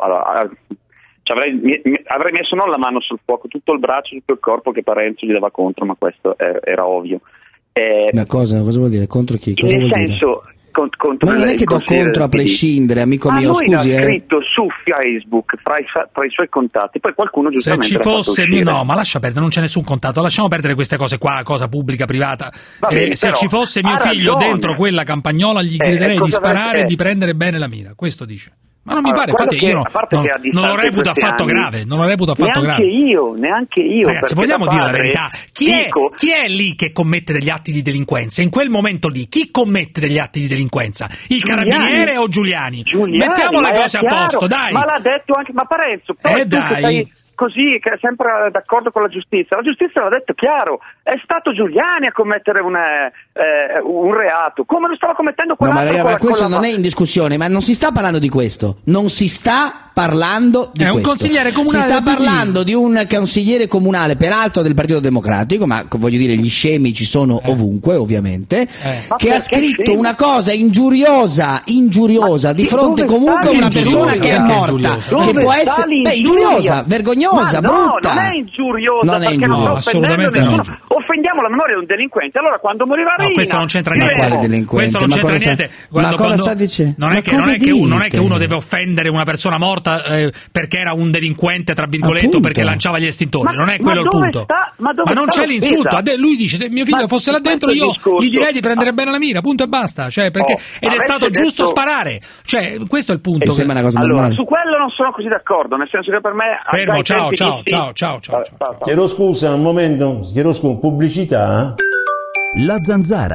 Speaker 4: Avrei messo non la mano sul fuoco, tutto il braccio, tutto il corpo che Parenzo gli dava contro, ma questo era ovvio.
Speaker 9: Ma cosa vuol dire? Contro chi? Cosa
Speaker 4: nel
Speaker 9: vuol
Speaker 4: senso,
Speaker 9: dire? Ma non è che do contro a prescindere, amico mio, scusi.
Speaker 4: Ha scritto su Facebook fra i suoi contatti, poi qualcuno giustamente
Speaker 8: se ci fosse no, ma lascia perdere, non c'è nessun contatto, lasciamo perdere queste cose qua, cosa pubblica, privata. Bene, se ci fosse mio figlio dentro quella campagna gli chiederei di sparare e di prendere bene la mira, questo dice. Ma non mi pare, infatti io non lo reputo affatto grave,
Speaker 4: neanche io.
Speaker 8: Ragazzi, vogliamo dire la verità, chi è lì che commette degli atti di delinquenza? In quel momento lì, chi commette degli atti di delinquenza? Il carabiniere o Giuliani? Mettiamo le cose a posto, dai.
Speaker 4: Ma l'ha detto anche, ma Parenzo, poi tu che sei così, che è sempre d'accordo con la giustizia l'ha detto chiaro, è stato Giuliani a commettere un reato, come lo stava commettendo quell'altro.
Speaker 9: No, ma questo non è in discussione, ma non si sta parlando di questo, non si sta parlando di questo.
Speaker 8: Un consigliere comunale,
Speaker 9: si sta parlando di un consigliere comunale, peraltro del Partito Democratico, ma voglio dire gli scemi ci sono ovunque ovviamente, che ha scritto una cosa ingiuriosa di fronte comunque a una persona che è morta, che può essere ingiuriosa, vergognosa, brutta.
Speaker 4: Non è ingiuriosa,
Speaker 9: non è ingiuriosa,
Speaker 4: assolutamente no. Offendiamo la memoria di un delinquente, allora quando morirà Rina,
Speaker 8: questo non c'entra niente.
Speaker 9: Quale delinquente?
Speaker 8: Questo non c'entra niente.
Speaker 9: Ma cosa sta dicendo?
Speaker 8: Non è che uno deve offendere una persona morta perché era un delinquente tra virgolette, perché lanciava gli estintori, non è quello il punto. Ma non c'è l'insulto. Lui dice se mio figlio fosse là dentro io gli direi di prendere bene la mira, punto e basta, cioè perché ed è stato giusto sparare, cioè questo è il punto.
Speaker 9: Sembra una cosa
Speaker 4: allora, su quello non sono così d'accordo, nel senso che per me
Speaker 8: fermo, ciao.
Speaker 13: Chiedo scusa un momento, pubblicità.
Speaker 14: La Zanzara.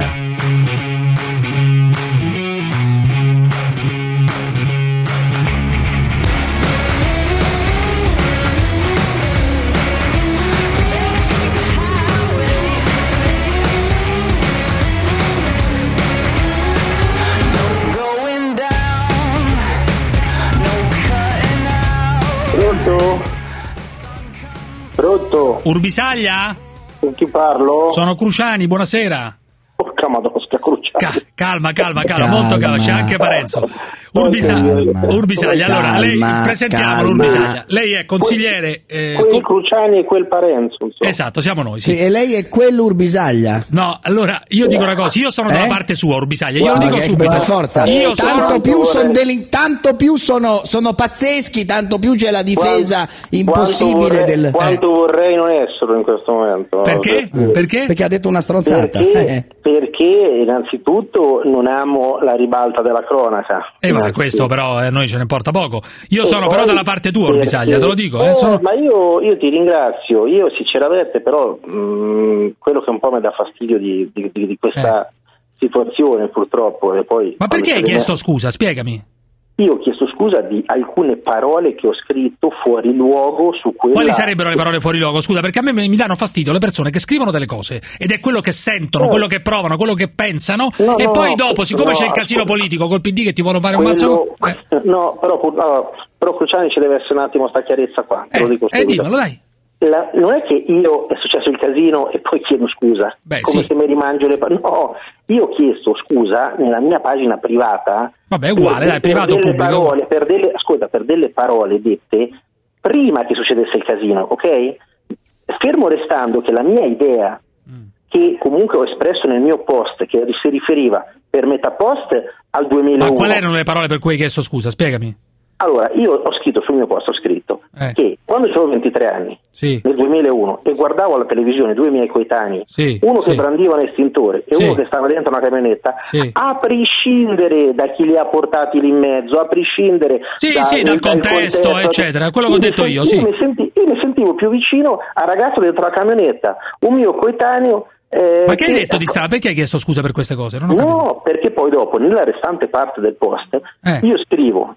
Speaker 18: Pronto?
Speaker 8: Urbisaglia?
Speaker 18: Con chi parlo?
Speaker 8: Sono Cruciani, buonasera.
Speaker 18: Porca madosca, Cruciani.
Speaker 8: Calma, molto calma, c'è anche Parenzo. Urbisaglia, allora, lei, presentiamolo, Urbisaglia. Lei è consigliere...
Speaker 18: quel Cruciani e quel Parenzo, insomma.
Speaker 8: Esatto, siamo noi, sì.
Speaker 9: E lei è quell'Urbisaglia?
Speaker 8: No, allora, io dico una cosa, io sono dalla parte sua, Urbisaglia, io lo dico subito.
Speaker 9: Per forza. Tanto più sono pazzeschi, tanto più c'è la difesa impossibile del...
Speaker 18: Quanto vorrei non essere in questo momento.
Speaker 8: Perché?
Speaker 9: Perché ha detto una stronzata.
Speaker 18: Perché innanzitutto non amo la ribalta della cronaca.
Speaker 8: Vabbè, questo però a noi ce ne importa poco. Io sono però dalla parte tua, Urbisaglia, te lo dico.
Speaker 18: Ma io ti ringrazio. Io sinceramente però quello che un po' mi dà fastidio di questa situazione purtroppo e poi...
Speaker 8: Ma perché hai chiesto scusa? Spiegami.
Speaker 18: Io ho chiesto scusa di alcune parole che ho scritto fuori luogo su quella...
Speaker 8: Quali sarebbero le parole fuori luogo? Scusa, perché a me mi danno fastidio le persone che scrivono delle cose ed è quello che sentono, quello che provano, quello che pensano e poi dopo, siccome c'è il casino politico col PD che ti vuole fare un mazzo...
Speaker 18: No, però Cruciani ci deve essere un attimo sta chiarezza qua, te lo dico subito.
Speaker 8: Dimmelo, dai.
Speaker 18: Non è che io è successo il casino e poi chiedo scusa, come se mi rimangio le parole. No, io ho chiesto scusa nella mia pagina privata.
Speaker 8: Vabbè, è uguale, dai, privato o pubblico.
Speaker 18: Per delle parole dette prima che succedesse il casino, ok? Fermo restando che la mia idea, che comunque ho espresso nel mio post, che si riferiva per metà post al 2001.
Speaker 8: Ma quali erano le parole per cui hai chiesto scusa? Spiegami.
Speaker 18: Allora, io ho scritto sul mio post, che quando avevo 23 anni, nel 2001, e guardavo alla televisione due miei coetanei, uno che brandiva un estintore e uno che stava dentro una camionetta, a prescindere da chi li ha portati lì in mezzo, a prescindere
Speaker 8: dal contesto, eccetera, quello che ho detto io,
Speaker 18: io mi sentivo più vicino al ragazzo dentro la camionetta, un mio coetaneo.
Speaker 8: Ma che hai detto di strada? Perché hai chiesto scusa per queste cose? Non ho
Speaker 18: capito. Perché poi dopo, nella restante parte del post, io scrivo.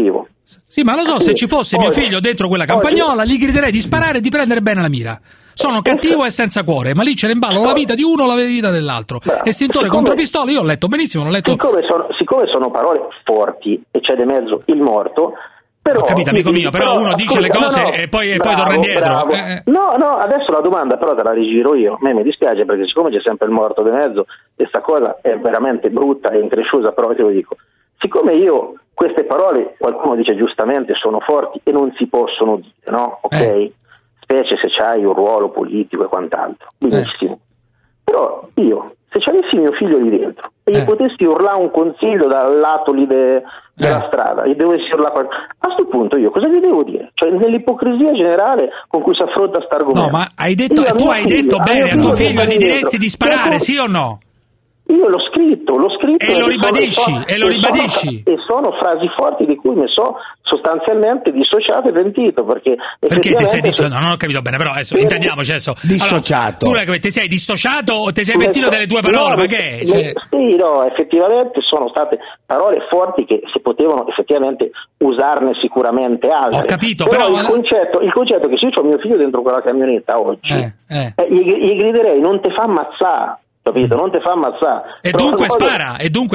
Speaker 8: Sì, ma lo so, se ci fosse mio figlio dentro quella campagnola, gli griderei di sparare e di prendere bene la mira. Sono cattivo e senza cuore, ma lì c'era in ballo la vita di uno, la vita dell'altro. Estintore contro pistola, io ho letto benissimo,
Speaker 18: Siccome sono parole forti e c'è di mezzo il morto.
Speaker 8: Ho capito, amico mio, però uno dice le cose e poi torna indietro.
Speaker 18: No, adesso la domanda però te la rigiro io. A me mi dispiace perché siccome c'è sempre il morto di mezzo, questa cosa è veramente brutta e incresciosa, però te lo dico. Siccome io queste parole, qualcuno dice giustamente, sono forti e non si possono dire, no? Ok? Specie se c'hai un ruolo politico e quant'altro. Benissimo. Però io, se ci avessi mio figlio lì dentro e gli potessi urlare un consiglio dal lato lì della strada, gli dovessi urlare a questo punto io cosa gli devo dire? Cioè nell'ipocrisia generale con cui si affronta sta argomento.
Speaker 8: No, ma tu hai detto bene a tuo figlio gli diresti di sparare, sì o no?
Speaker 18: Io l'ho scritto
Speaker 8: e lo ribadisci
Speaker 18: e sono frasi forti di cui mi so sostanzialmente dissociato e pentito perché
Speaker 8: ti sei dissociato? Non ho capito bene, però adesso intendiamoci adesso.
Speaker 9: Dissociato.
Speaker 8: Allora, tu ti sei dissociato o ti sei pentito delle tue parole? Ma che è?
Speaker 18: Sì, no, effettivamente sono state parole forti che si potevano effettivamente usarne sicuramente altre.
Speaker 8: Ho capito,
Speaker 18: però il concetto è che se io ho mio figlio dentro quella camionetta oggi gli griderei non te fa ammazzare. Capito? Non ti fa ammazzare.
Speaker 8: E dunque spara.
Speaker 18: Dunque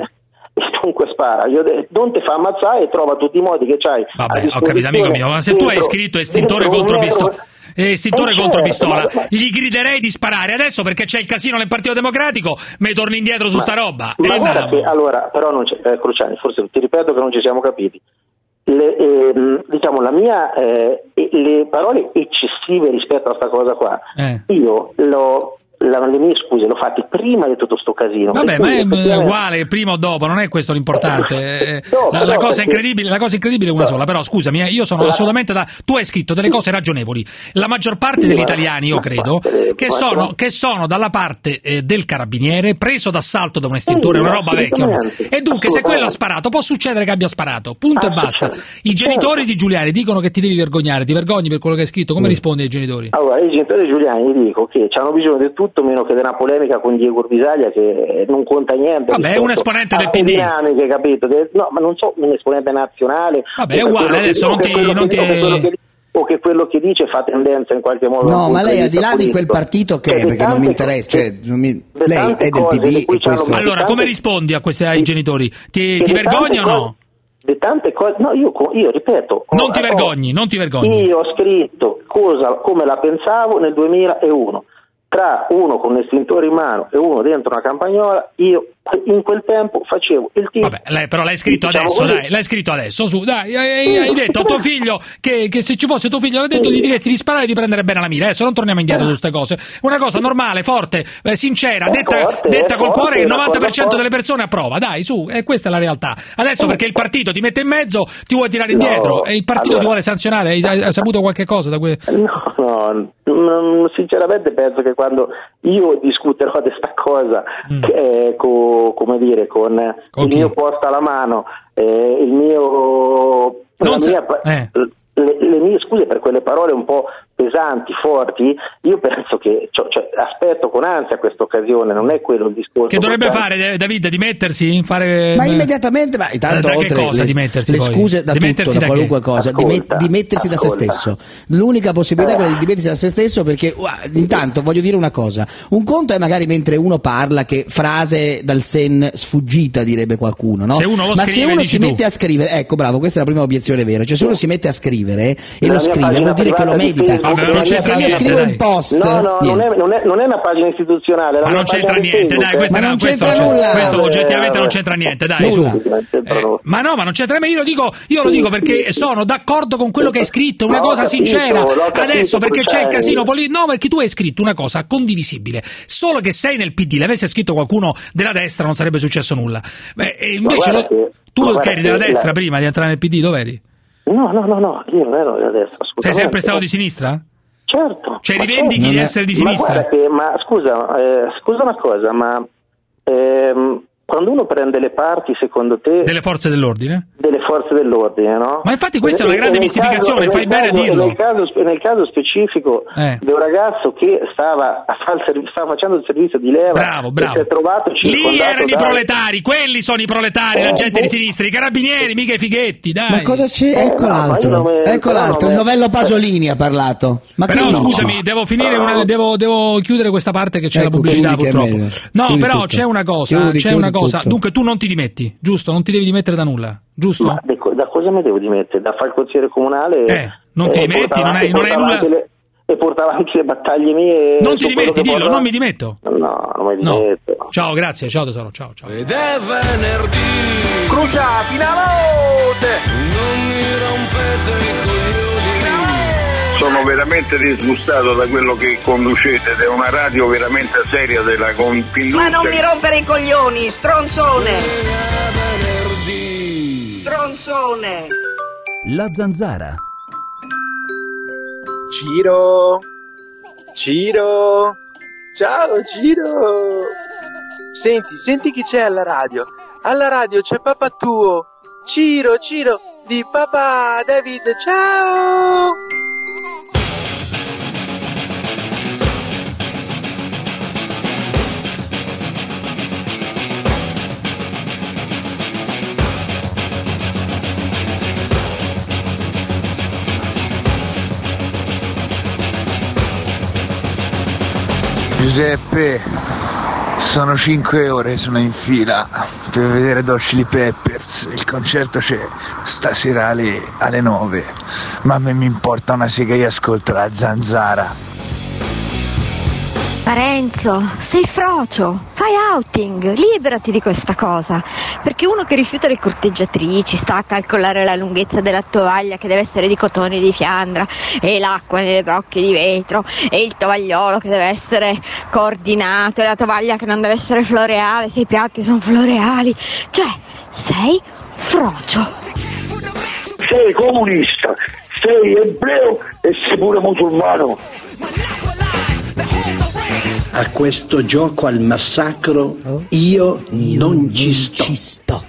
Speaker 18: spara. Non ti fa ammazzare e trova tutti i modi che c'hai.
Speaker 8: Vabbè, ho capito, amico mio, ma se tu hai scritto estintore contro pistola, contro pistola, gli griderei di sparare adesso perché c'è il casino nel Partito Democratico, me torni indietro su sta roba.
Speaker 18: Ma guarda che, allora, però non c'è, Cruciani, forse ti ripeto che non ci siamo capiti. Diciamo la mia le parole eccessive rispetto a sta cosa qua, io le mie scuse l'ho fatte prima di tutto sto casino.
Speaker 8: Vabbè, ma è uguale, prima o dopo, non è questo l'importante. La cosa incredibile è una sola, però scusami, io sono assolutamente tu hai scritto delle cose ragionevoli. La maggior parte degli italiani, io credo, che sono dalla parte del carabiniere preso d'assalto da un estintore, una roba vecchia. E dunque se quello ha sparato, può succedere che abbia sparato, punto e basta. I genitori di Giuliani dicono che ti devi vergognare, ti vergogni per quello che hai scritto, come rispondi ai genitori?
Speaker 18: Allora, i genitori di Giuliani gli dico che hanno bisogno di tutto meno che della polemica con Diego Urbisaglia che non conta niente.
Speaker 8: Vabbè, è un esponente del PD.
Speaker 18: Dinamiche, capito? No, ma non so, un esponente nazionale.
Speaker 8: Vabbè, è uguale, adesso non ti
Speaker 18: o che quello che dice fa tendenza in qualche modo.
Speaker 9: No, ma lei al di là di quel partito che è, perché non mi interessa, lei è del PD e questo.
Speaker 8: Allora, come rispondi ai genitori? Ti vergogni o no?
Speaker 18: di tante cose. No, io ripeto.
Speaker 8: Non ti vergogni.
Speaker 18: Io ho scritto come la pensavo nel 2001. Tra uno con l'estintore in mano e uno dentro una campagnola, io in quel tempo facevo il team.
Speaker 8: Vabbè, però l'hai scritto adesso, dai, l'hai scritto adesso, su, dai, hai detto a tuo figlio che se ci fosse tuo figlio, l'ha detto, gli diresti di sparare e di prendere bene la mira. Adesso non torniamo indietro su queste cose. Una cosa normale, forte, sincera, detta col cuore, che il 90% delle persone approva, dai, su, questa è la realtà. Adesso perché il partito ti mette in mezzo, ti vuoi tirare indietro e il partito ti vuole sanzionare, hai saputo qualche cosa da
Speaker 18: No, sinceramente penso che quando io discuterò di questa cosa con il mio posto alla mano, il mio le mie scuse per quelle parole un po' pesanti, forti, io penso che aspetto con ansia questa occasione, non è quello il discorso.
Speaker 8: Che dovrebbe fare David? Dimettersi?
Speaker 9: Ma immediatamente, intanto
Speaker 8: da
Speaker 9: oltre
Speaker 8: che cosa dimettersi?
Speaker 9: Le scuse da tutto, da qualunque cosa, dimettersi da se stesso. L'unica possibilità è quella di dimettersi da se stesso, perché intanto voglio dire una cosa, un conto è magari mentre uno parla che frase dal sen sfuggita, direbbe qualcuno, no?
Speaker 8: Se uno lo
Speaker 9: ma
Speaker 8: scrive,
Speaker 9: se uno si mette a scrivere, ecco bravo, questa è la prima obiezione vera, cioè se uno si mette a scrivere e lo scrive vuol dire che lo medita. Perché se io scrivo un post,
Speaker 18: non è una pagina istituzionale,
Speaker 8: ma non c'entra niente, dai, questo oggettivamente non c'entra niente, dai, su. Ma non c'entra niente, io lo dico perché sono d'accordo con quello che hai scritto, una cosa sincera. Adesso perché c'è il casino politico, no, perché tu hai scritto una cosa condivisibile, solo che sei nel PD, l'avesse scritto qualcuno della destra non sarebbe successo nulla. Invece tu che eri della destra prima di entrare nel PD, dov'eri?
Speaker 18: No, io non ero della destra.
Speaker 8: Sei sempre stato di sinistra?
Speaker 18: Certo.
Speaker 8: Cioè rivendichi di essere di sinistra?
Speaker 18: Scusa una cosa, ma quando uno prende le parti, secondo te...
Speaker 8: Delle forze dell'ordine?
Speaker 18: Delle forze dell'ordine, no?
Speaker 8: Ma infatti questa è una grande mistificazione, fai bene a dirlo.
Speaker 18: Nel caso specifico di un ragazzo che stava facendo il servizio di leva,
Speaker 8: bravo.
Speaker 18: e si è trovato
Speaker 8: lì erano i proletari, quelli sono i proletari, la gente di sinistra, i carabinieri, mica i fighetti, dai.
Speaker 9: Ma cosa c'è? Ecco l'altro, il novello Pasolini ha parlato. Ma
Speaker 8: però scusami, devo finire devo chiudere questa parte che c'è la pubblicità, purtroppo. No, però c'è una cosa, dunque tu non ti dimetti, giusto? Non ti devi dimettere da nulla, giusto?
Speaker 18: Ma da cosa mi devo dimettere? Da fare il consigliere comunale?
Speaker 8: Non ti dimetti, non hai nulla...
Speaker 18: E portava anche le battaglie mie.
Speaker 8: Non ti dimetti, dillo, non mi dimetto.
Speaker 18: No, non mi dimetto.
Speaker 8: No. Ciao, grazie, ciao tesoro, ciao.
Speaker 19: Ed è venerdì. Cruciati una volta. Non mi rompete i coglioni.
Speaker 24: Sono veramente disgustato da quello che conducete ed è una radio veramente seria della Confindustria.
Speaker 5: Ma non mi rompere i coglioni, stronzone. Stronzone.
Speaker 14: La Zanzara.
Speaker 12: Ciro, ciao Ciro. Senti chi c'è alla radio. Alla radio c'è papà tuo. Ciro, di papà David, ciao.
Speaker 20: Giuseppe, sono 5 ore, sono in fila per vedere Dog Chili Peppers, il concerto c'è stasera alle 9, ma a me mi importa una sega, io ascolto la Zanzara.
Speaker 21: Parenzo, sei frocio, fai outing, liberati di questa cosa, perché uno che rifiuta le corteggiatrici sta a calcolare la lunghezza della tovaglia che deve essere di cotone di Fiandra e l'acqua nelle brocche di vetro e il tovagliolo che deve essere coordinato e la tovaglia che non deve essere floreale se i piatti sono floreali, cioè sei frocio.
Speaker 6: Sei comunista, sei ebreo e sei pure musulmano.
Speaker 22: A questo gioco al massacro io non ci sto.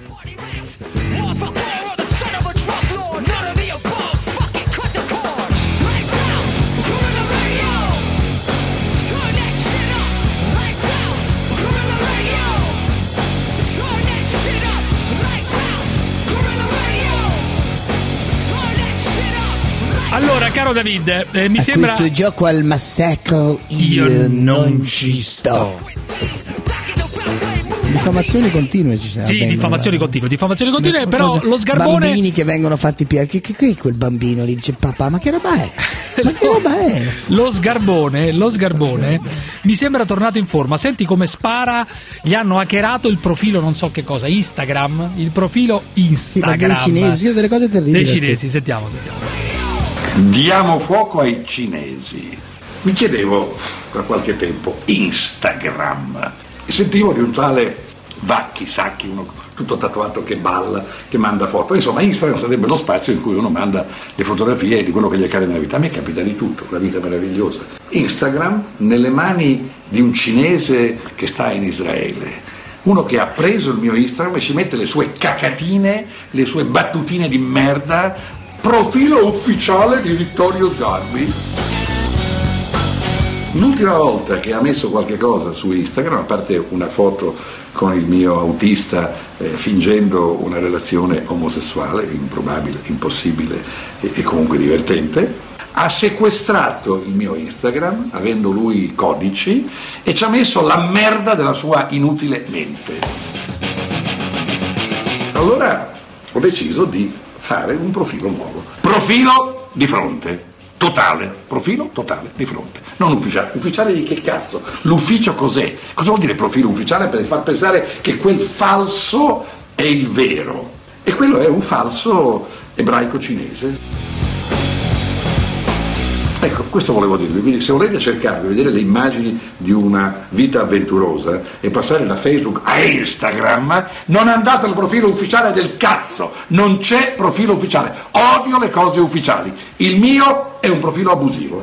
Speaker 8: Allora, caro David, mi sembra...
Speaker 9: questo gioco al massacro io non ci sto. Diffamazioni continue ci sono.
Speaker 8: Sì, diffamazioni continue, però lo sgarbone.
Speaker 9: Bambini che vengono fatti che quel bambino lì dice papà, ma che roba è? Ma che roba è?
Speaker 8: Lo sgarbone mi sembra tornato in forma. Senti come spara, gli hanno hackerato il profilo, non so che cosa, Instagram, il profilo Instagram.
Speaker 9: Sì, dei cinesi, delle cose terribili.
Speaker 8: Dei cinesi, sentiamo.
Speaker 1: Diamo fuoco ai cinesi. Mi chiedevo da qualche tempo Instagram e sentivo di un tale Vacchi Sacchi, uno tutto tatuato che balla, che manda foto. Insomma, Instagram sarebbe lo spazio in cui uno manda le fotografie di quello che gli accade nella vita. A me capita di tutto, una vita meravigliosa. Instagram nelle mani di un cinese che sta in Israele, uno che ha preso il mio Instagram e ci mette le sue cacatine, le sue battutine di merda, profilo ufficiale di Vittorio Sgarbi. L'ultima volta che ha messo qualche cosa su Instagram, a parte una foto con il mio autista fingendo una relazione omosessuale, improbabile, impossibile e comunque divertente, ha sequestrato il mio Instagram, avendo lui i codici, e ci ha messo la merda della sua inutile mente. Allora ho deciso di fare un profilo nuovo. Profilo di fronte. Totale, profilo totale di fronte, non ufficiale. Ufficiale di che cazzo? L'ufficio cos'è? Cosa vuol dire profilo ufficiale? Per far pensare che quel falso è il vero, e quello è un falso ebraico cinese. Ecco, questo volevo dirvi. Quindi se volete cercare di vedere le immagini di una vita avventurosa e passare da Facebook a Instagram, non andate al profilo ufficiale del cazzo, non c'è profilo ufficiale. Odio le cose ufficiali. Il mio è un profilo abusivo.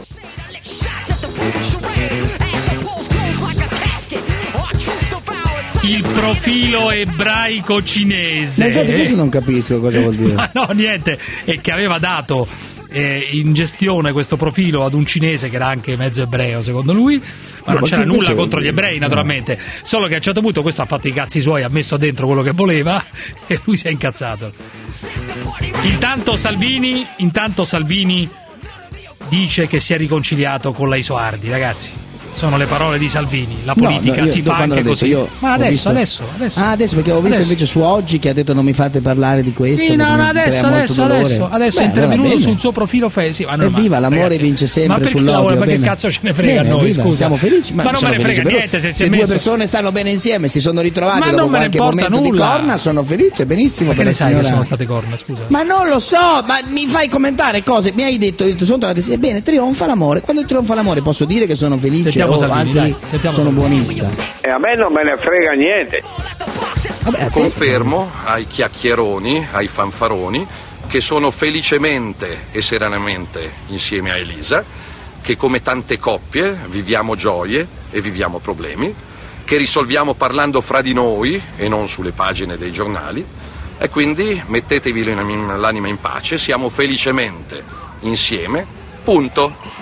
Speaker 8: Il profilo ebraico cinese.
Speaker 9: Ma infatti questo non capisco cosa vuol dire.
Speaker 8: Ma no, niente, è che aveva dato in gestione questo profilo ad un cinese che era anche mezzo ebreo secondo lui, ma non c'era nulla contro gli ebrei naturalmente, solo che a un certo punto questo ha fatto i cazzi suoi, ha messo dentro quello che voleva e lui si è incazzato. Intanto Salvini dice che si è riconciliato con la Isoardi, ragazzi. Sono le parole di Salvini, la politica si fa anche così. Ma adesso.
Speaker 9: Ah, adesso perché ho visto invece su Oggi che ha detto non mi fate parlare di questo.
Speaker 8: Sì, no, adesso è intervenuto sul suo profilo Facebook.
Speaker 9: Evviva, l'amore vince sempre sull'odio.
Speaker 8: Ma che cazzo ce ne frega a noi, scusa?
Speaker 9: Siamo felici,
Speaker 8: ma non me ne frega niente se
Speaker 9: due persone stanno bene insieme, si sono ritrovate dopo qualche momento di corna, sono felice, benissimo.
Speaker 8: Ma che ne sai che sono state corna, scusa?
Speaker 9: Ma non lo so, ma mi fai commentare cose, mi hai detto sono tornati, ebbene, trionfa l'amore. Quando trionfa l'amore posso dire che sono felice.
Speaker 8: Salvini,
Speaker 9: sono buonista
Speaker 24: e a me non me ne frega niente.
Speaker 9: Vabbè,
Speaker 3: confermo ai chiacchieroni, ai fanfaroni, che sono felicemente e serenamente insieme a Elisa, che come tante coppie viviamo gioie e viviamo problemi, che risolviamo parlando fra di noi e non sulle pagine dei giornali, e quindi mettetevi l'anima in pace, siamo felicemente insieme, punto.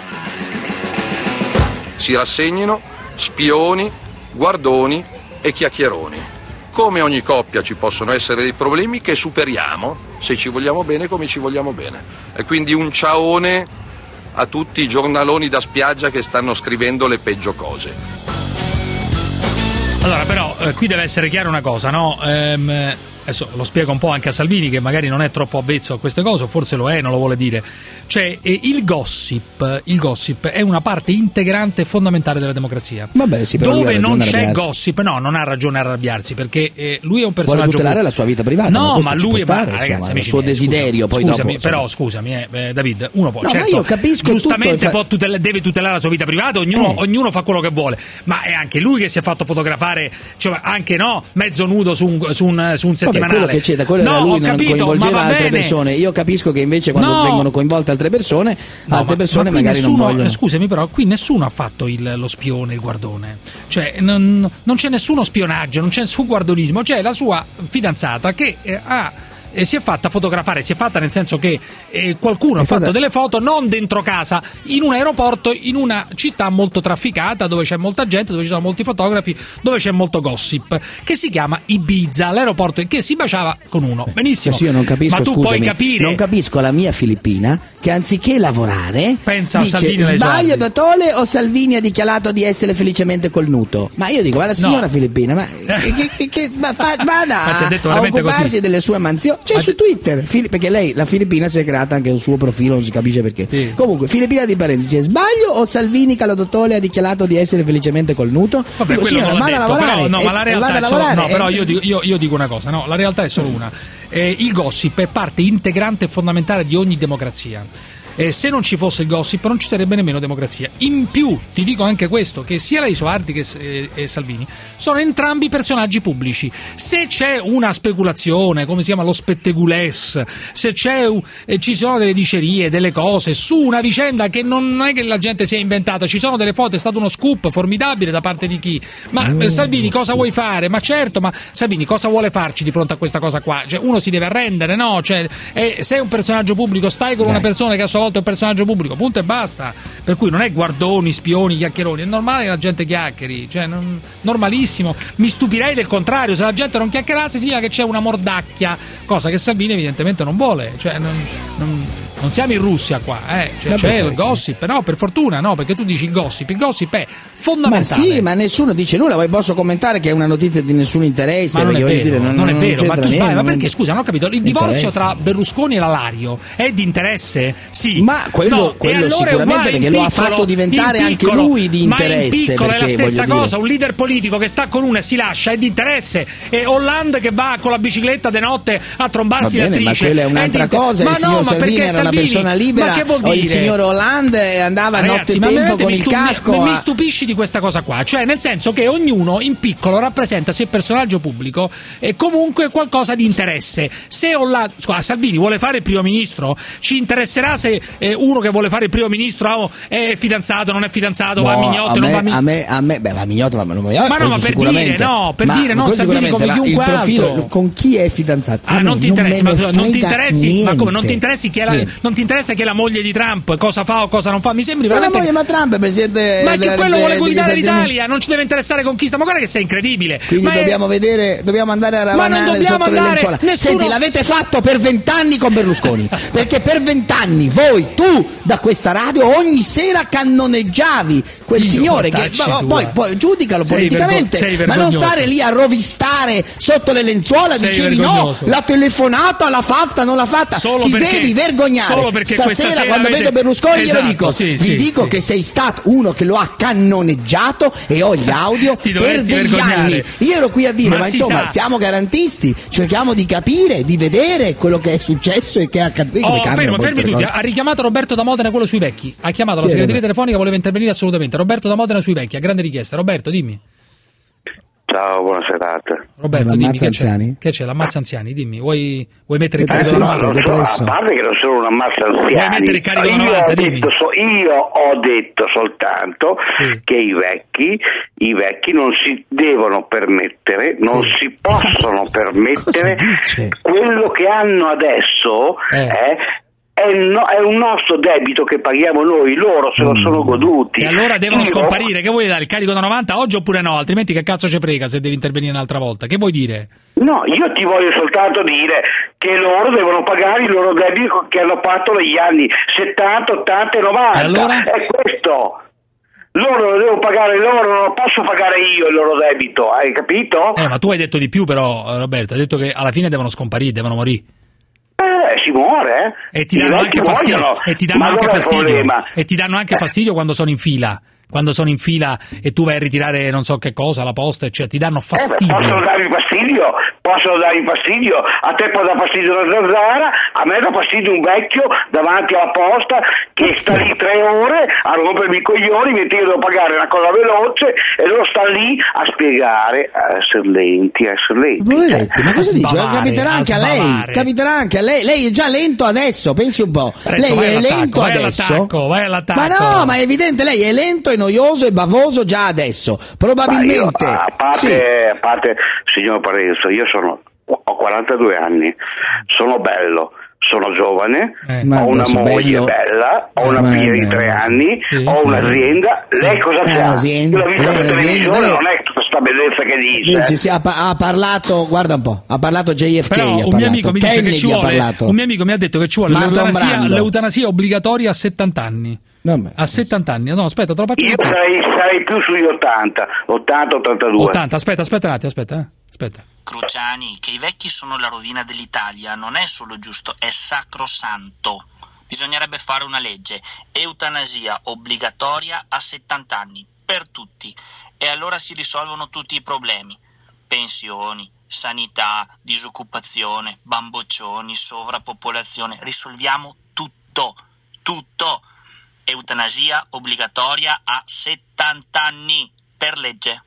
Speaker 3: Si rassegnino spioni, guardoni e chiacchieroni. Come ogni coppia ci possono essere dei problemi che superiamo se ci vogliamo bene come ci vogliamo bene. E quindi un ciaone a tutti i giornaloni da spiaggia che stanno scrivendo le peggio cose.
Speaker 8: Allora però qui deve essere chiara una cosa, no? Adesso lo spiego un po' anche a Salvini che magari non è troppo avvezzo a queste cose, o forse lo è, non lo vuole dire. Cioè il gossip è una parte integrante fondamentale della democrazia.
Speaker 9: Vabbè, sì, però
Speaker 8: dove non c'è gossip, no, non ha ragione a arrabbiarsi, perché lui è un personaggio.
Speaker 9: Vuole tutelare la sua vita privata.
Speaker 8: No, ma lui
Speaker 9: ragazzi, il suo desiderio. Poi
Speaker 8: scusami,
Speaker 9: dopo,
Speaker 8: però scusami, David, uno può.
Speaker 9: No,
Speaker 8: certo,
Speaker 9: ma io capisco
Speaker 8: giustamente deve tutelare la sua vita privata, ognuno fa quello che vuole, ma è anche lui che si è fatto fotografare, cioè anche mezzo nudo su un settimanale.
Speaker 9: Quello che c'è da quello era lui, non coinvolgeva altre persone. Io capisco che invece quando vengono coinvolte altre persone magari non vogliono.
Speaker 8: Scusami, però qui nessuno ha fatto lo spione, il guardone. Cioè non c'è nessuno spionaggio, non c'è nessun guardonismo. C'è la sua fidanzata che ha si è fatta fotografare, nel senso che qualcuno ha fatto delle foto non dentro casa, in un aeroporto, in una città molto trafficata, dove c'è molta gente, dove ci sono molti fotografi, dove c'è molto gossip, che si chiama Ibiza, l'aeroporto in che si baciava con uno. Benissimo.
Speaker 9: Io non capisco,
Speaker 8: ma tu
Speaker 9: scusami,
Speaker 8: puoi capire.
Speaker 9: Non capisco la mia filippina che anziché lavorare
Speaker 8: pensa
Speaker 9: dice:
Speaker 8: a Salvini,
Speaker 9: sbaglio da Tole o Salvini ha dichiarato di essere felicemente col nudo? Ma io dico, ma la signora filippina, ma vada a occuparsi così delle sue mansioni. C'è su Twitter, perché lei, la filippina, si è creata anche un suo profilo, non si capisce perché. Sì. Comunque, filippina di parentesi, sbaglio o Salvini Calodotole ha dichiarato di essere felicemente col nudo?
Speaker 8: Vabbè,
Speaker 9: dico, signora, vada a lavorare.
Speaker 8: Però, no, ma la realtà è solo, no, però io dico una cosa, no, la realtà è solo una. Il gossip è parte integrante e fondamentale di ogni democrazia. Se non ci fosse il gossip non ci sarebbe nemmeno democrazia. In più ti dico anche questo, che sia la Isoardi che Salvini sono entrambi personaggi pubblici. Se c'è una speculazione, come si chiama, lo spettegules, se ci sono delle dicerie, delle cose su una vicenda che non è che la gente si è inventata, ci sono delle foto, è stato uno scoop formidabile da parte di chi? Ma Salvini cosa vuoi fare? Ma certo, ma Salvini cosa vuole farci di fronte a questa cosa qua? Cioè, uno si deve arrendere, no? Cioè, sei un personaggio pubblico, stai con una persona che a sua volta è un personaggio pubblico, punto e basta. Per cui non è guardoni, spioni, chiacchieroni, è normale che la gente chiacchieri, cioè normalissimo. Mi stupirei del contrario, se la gente non chiacchierasse significa che c'è una mordacchia, cosa che Salvini evidentemente non vuole, cioè non siamo in Russia qua, cioè, c'è il gossip, no, per fortuna, no, perché tu dici il gossip è fondamentale.
Speaker 9: Ma sì, ma nessuno dice nulla, poi posso commentare che è una notizia di nessun interesse,
Speaker 8: ma non
Speaker 9: perché
Speaker 8: è vero, non è vero, ma tu sbagli, ma perché, scusa, non ho capito, il divorzio tra Berlusconi e la Lario è di interesse? Sì.
Speaker 9: Ma quello allora sicuramente, perché lo ha fatto diventare anche lui di interesse.
Speaker 8: Ma in piccolo
Speaker 9: perché,
Speaker 8: è la stessa cosa, un leader politico che sta con una e si lascia è di interesse, e Hollande che va con la bicicletta de notte a trombarsi l'attrice.
Speaker 9: Ma quella è un'altra cosa, il signor Salvini era una persona libera, o il signor Hollande andava a nottetempo con il casco.
Speaker 8: Mi stupisci di questa cosa qua, cioè nel senso che ognuno in piccolo rappresenta, se personaggio pubblico, comunque qualcosa di interesse. Se Salvini vuole fare il primo ministro, ci interesserà se uno che vuole fare il primo ministro è fidanzato, non è fidanzato, va a Mignotti, non va a Mignotti.
Speaker 9: Va a Mignotti, ma
Speaker 8: per dire, non Salvini come chiunque altro.
Speaker 9: Con chi è fidanzato?
Speaker 8: Non ti interessi, ma non ti interessi, ma come non ti interessi non ti interessa che la moglie di Trump cosa fa o cosa non fa? Mi sembri veramente.
Speaker 9: Ma Trump è presidente.
Speaker 8: Ma che quello vuole guidare l'Italia, non ci deve interessare conquista. Ma guarda che sei incredibile.
Speaker 9: Quindi dobbiamo andare a ravanare sotto le lenzuola. Senti, l'avete fatto per 20 anni con Berlusconi, perché per 20 anni tu da questa radio ogni sera cannoneggiavi quel signore che poi giudicalo politicamente, ma non stare lì a rovistare sotto le lenzuola. Dicevi no, la telefonata l'ha fatta, non l'ha fatta. Ti devi vergognare.
Speaker 8: Solo perché
Speaker 9: stasera quando vedo Berlusconi glielo dico, gli dico che sei stato uno che lo ha cannoneggiato e ho gli audio per degli anni. Io ero qui a dire, ma insomma siamo garantisti, cerchiamo di capire, di vedere quello che è successo e che è accaduto.
Speaker 8: Fermi tutti, ha richiamato Roberto da Modena, quello sui vecchi, ha chiamato la segreteria telefonica, voleva intervenire assolutamente. Roberto da Modena sui vecchi, a grande richiesta. Roberto, dimmi.
Speaker 7: Ciao, buona serata.
Speaker 8: Roberto, dimmi che c'è? L'ammazza anziani, dimmi. Vuoi mettere il carico 90?
Speaker 7: A parte che non sono un ammazza anziani.
Speaker 8: Vuoi mettere il carico 90?
Speaker 7: Io ho detto soltanto che i vecchi non si devono permettere, non si possono permettere quello che hanno adesso. È un nostro debito che paghiamo noi, loro se lo sono goduti.
Speaker 8: E allora devono scomparire. Che vuoi dare, il carico da 90 oggi oppure no? Altrimenti che cazzo ci frega se devi intervenire un'altra volta? Che vuoi dire?
Speaker 7: No, io ti voglio soltanto dire che loro devono pagare i loro debiti che hanno fatto negli anni 70, 80 e 90.
Speaker 8: Allora?
Speaker 7: È questo. Loro lo devo pagare loro, non lo posso pagare io il loro debito, hai capito?
Speaker 8: Ma tu hai detto di più però, Roberto, hai detto che alla fine devono scomparire, devono morire.
Speaker 7: Si muore,
Speaker 8: E ti danno anche fastidio. E ti danno anche fastidio. E ti danno anche fastidio quando sono in fila. Quando sono in fila e tu vai a ritirare non so che cosa, la posta, cioè ti danno fastidio.
Speaker 7: Possono darmi fastidio, a te può dar fastidio la zanzara, a me dà fastidio un vecchio davanti alla posta che sta lì 3 ore a rompermi i coglioni, mentre io devo pagare una cosa veloce e loro stanno lì a spiegare, a essere lenti.
Speaker 9: Ma cosa dice? Capiterà anche a lei, lei è già lento adesso, pensi un po'. Lei è lento adesso.
Speaker 8: Vai all'attacco.
Speaker 9: Ma no, ma è evidente, lei è lento e noioso e bavoso già adesso. Probabilmente.
Speaker 7: A parte, signor Parenzo, io sono Ho 42 anni, sono bello, sono giovane, ho una moglie bella, ho una figlia di 3 anni, ho un'azienda. Lei cosa fa? Io l'ho vista per televisione, non è tutta sta bellezza che dice.
Speaker 9: Sì, ha parlato, guarda un po', ha parlato JFK.
Speaker 8: Però un mio amico mi dice che ci vuole, un mio amico mi ha detto che ci vuole l'eutanasia obbligatoria a 70 anni. A 70 anni, no, aspetta, te lo faccio.
Speaker 7: Io sarei più sugli 80, 82.
Speaker 8: 80, aspetta un attimo, aspetta.
Speaker 2: Cruciani, che i vecchi sono la rovina dell'Italia non è solo giusto, è sacrosanto. Bisognerebbe fare una legge, eutanasia obbligatoria a 70 anni, per tutti, e allora si risolvono tutti i problemi. Pensioni, sanità, disoccupazione, bamboccioni, sovrappopolazione, risolviamo tutto. Eutanasia obbligatoria a 70 anni, per legge.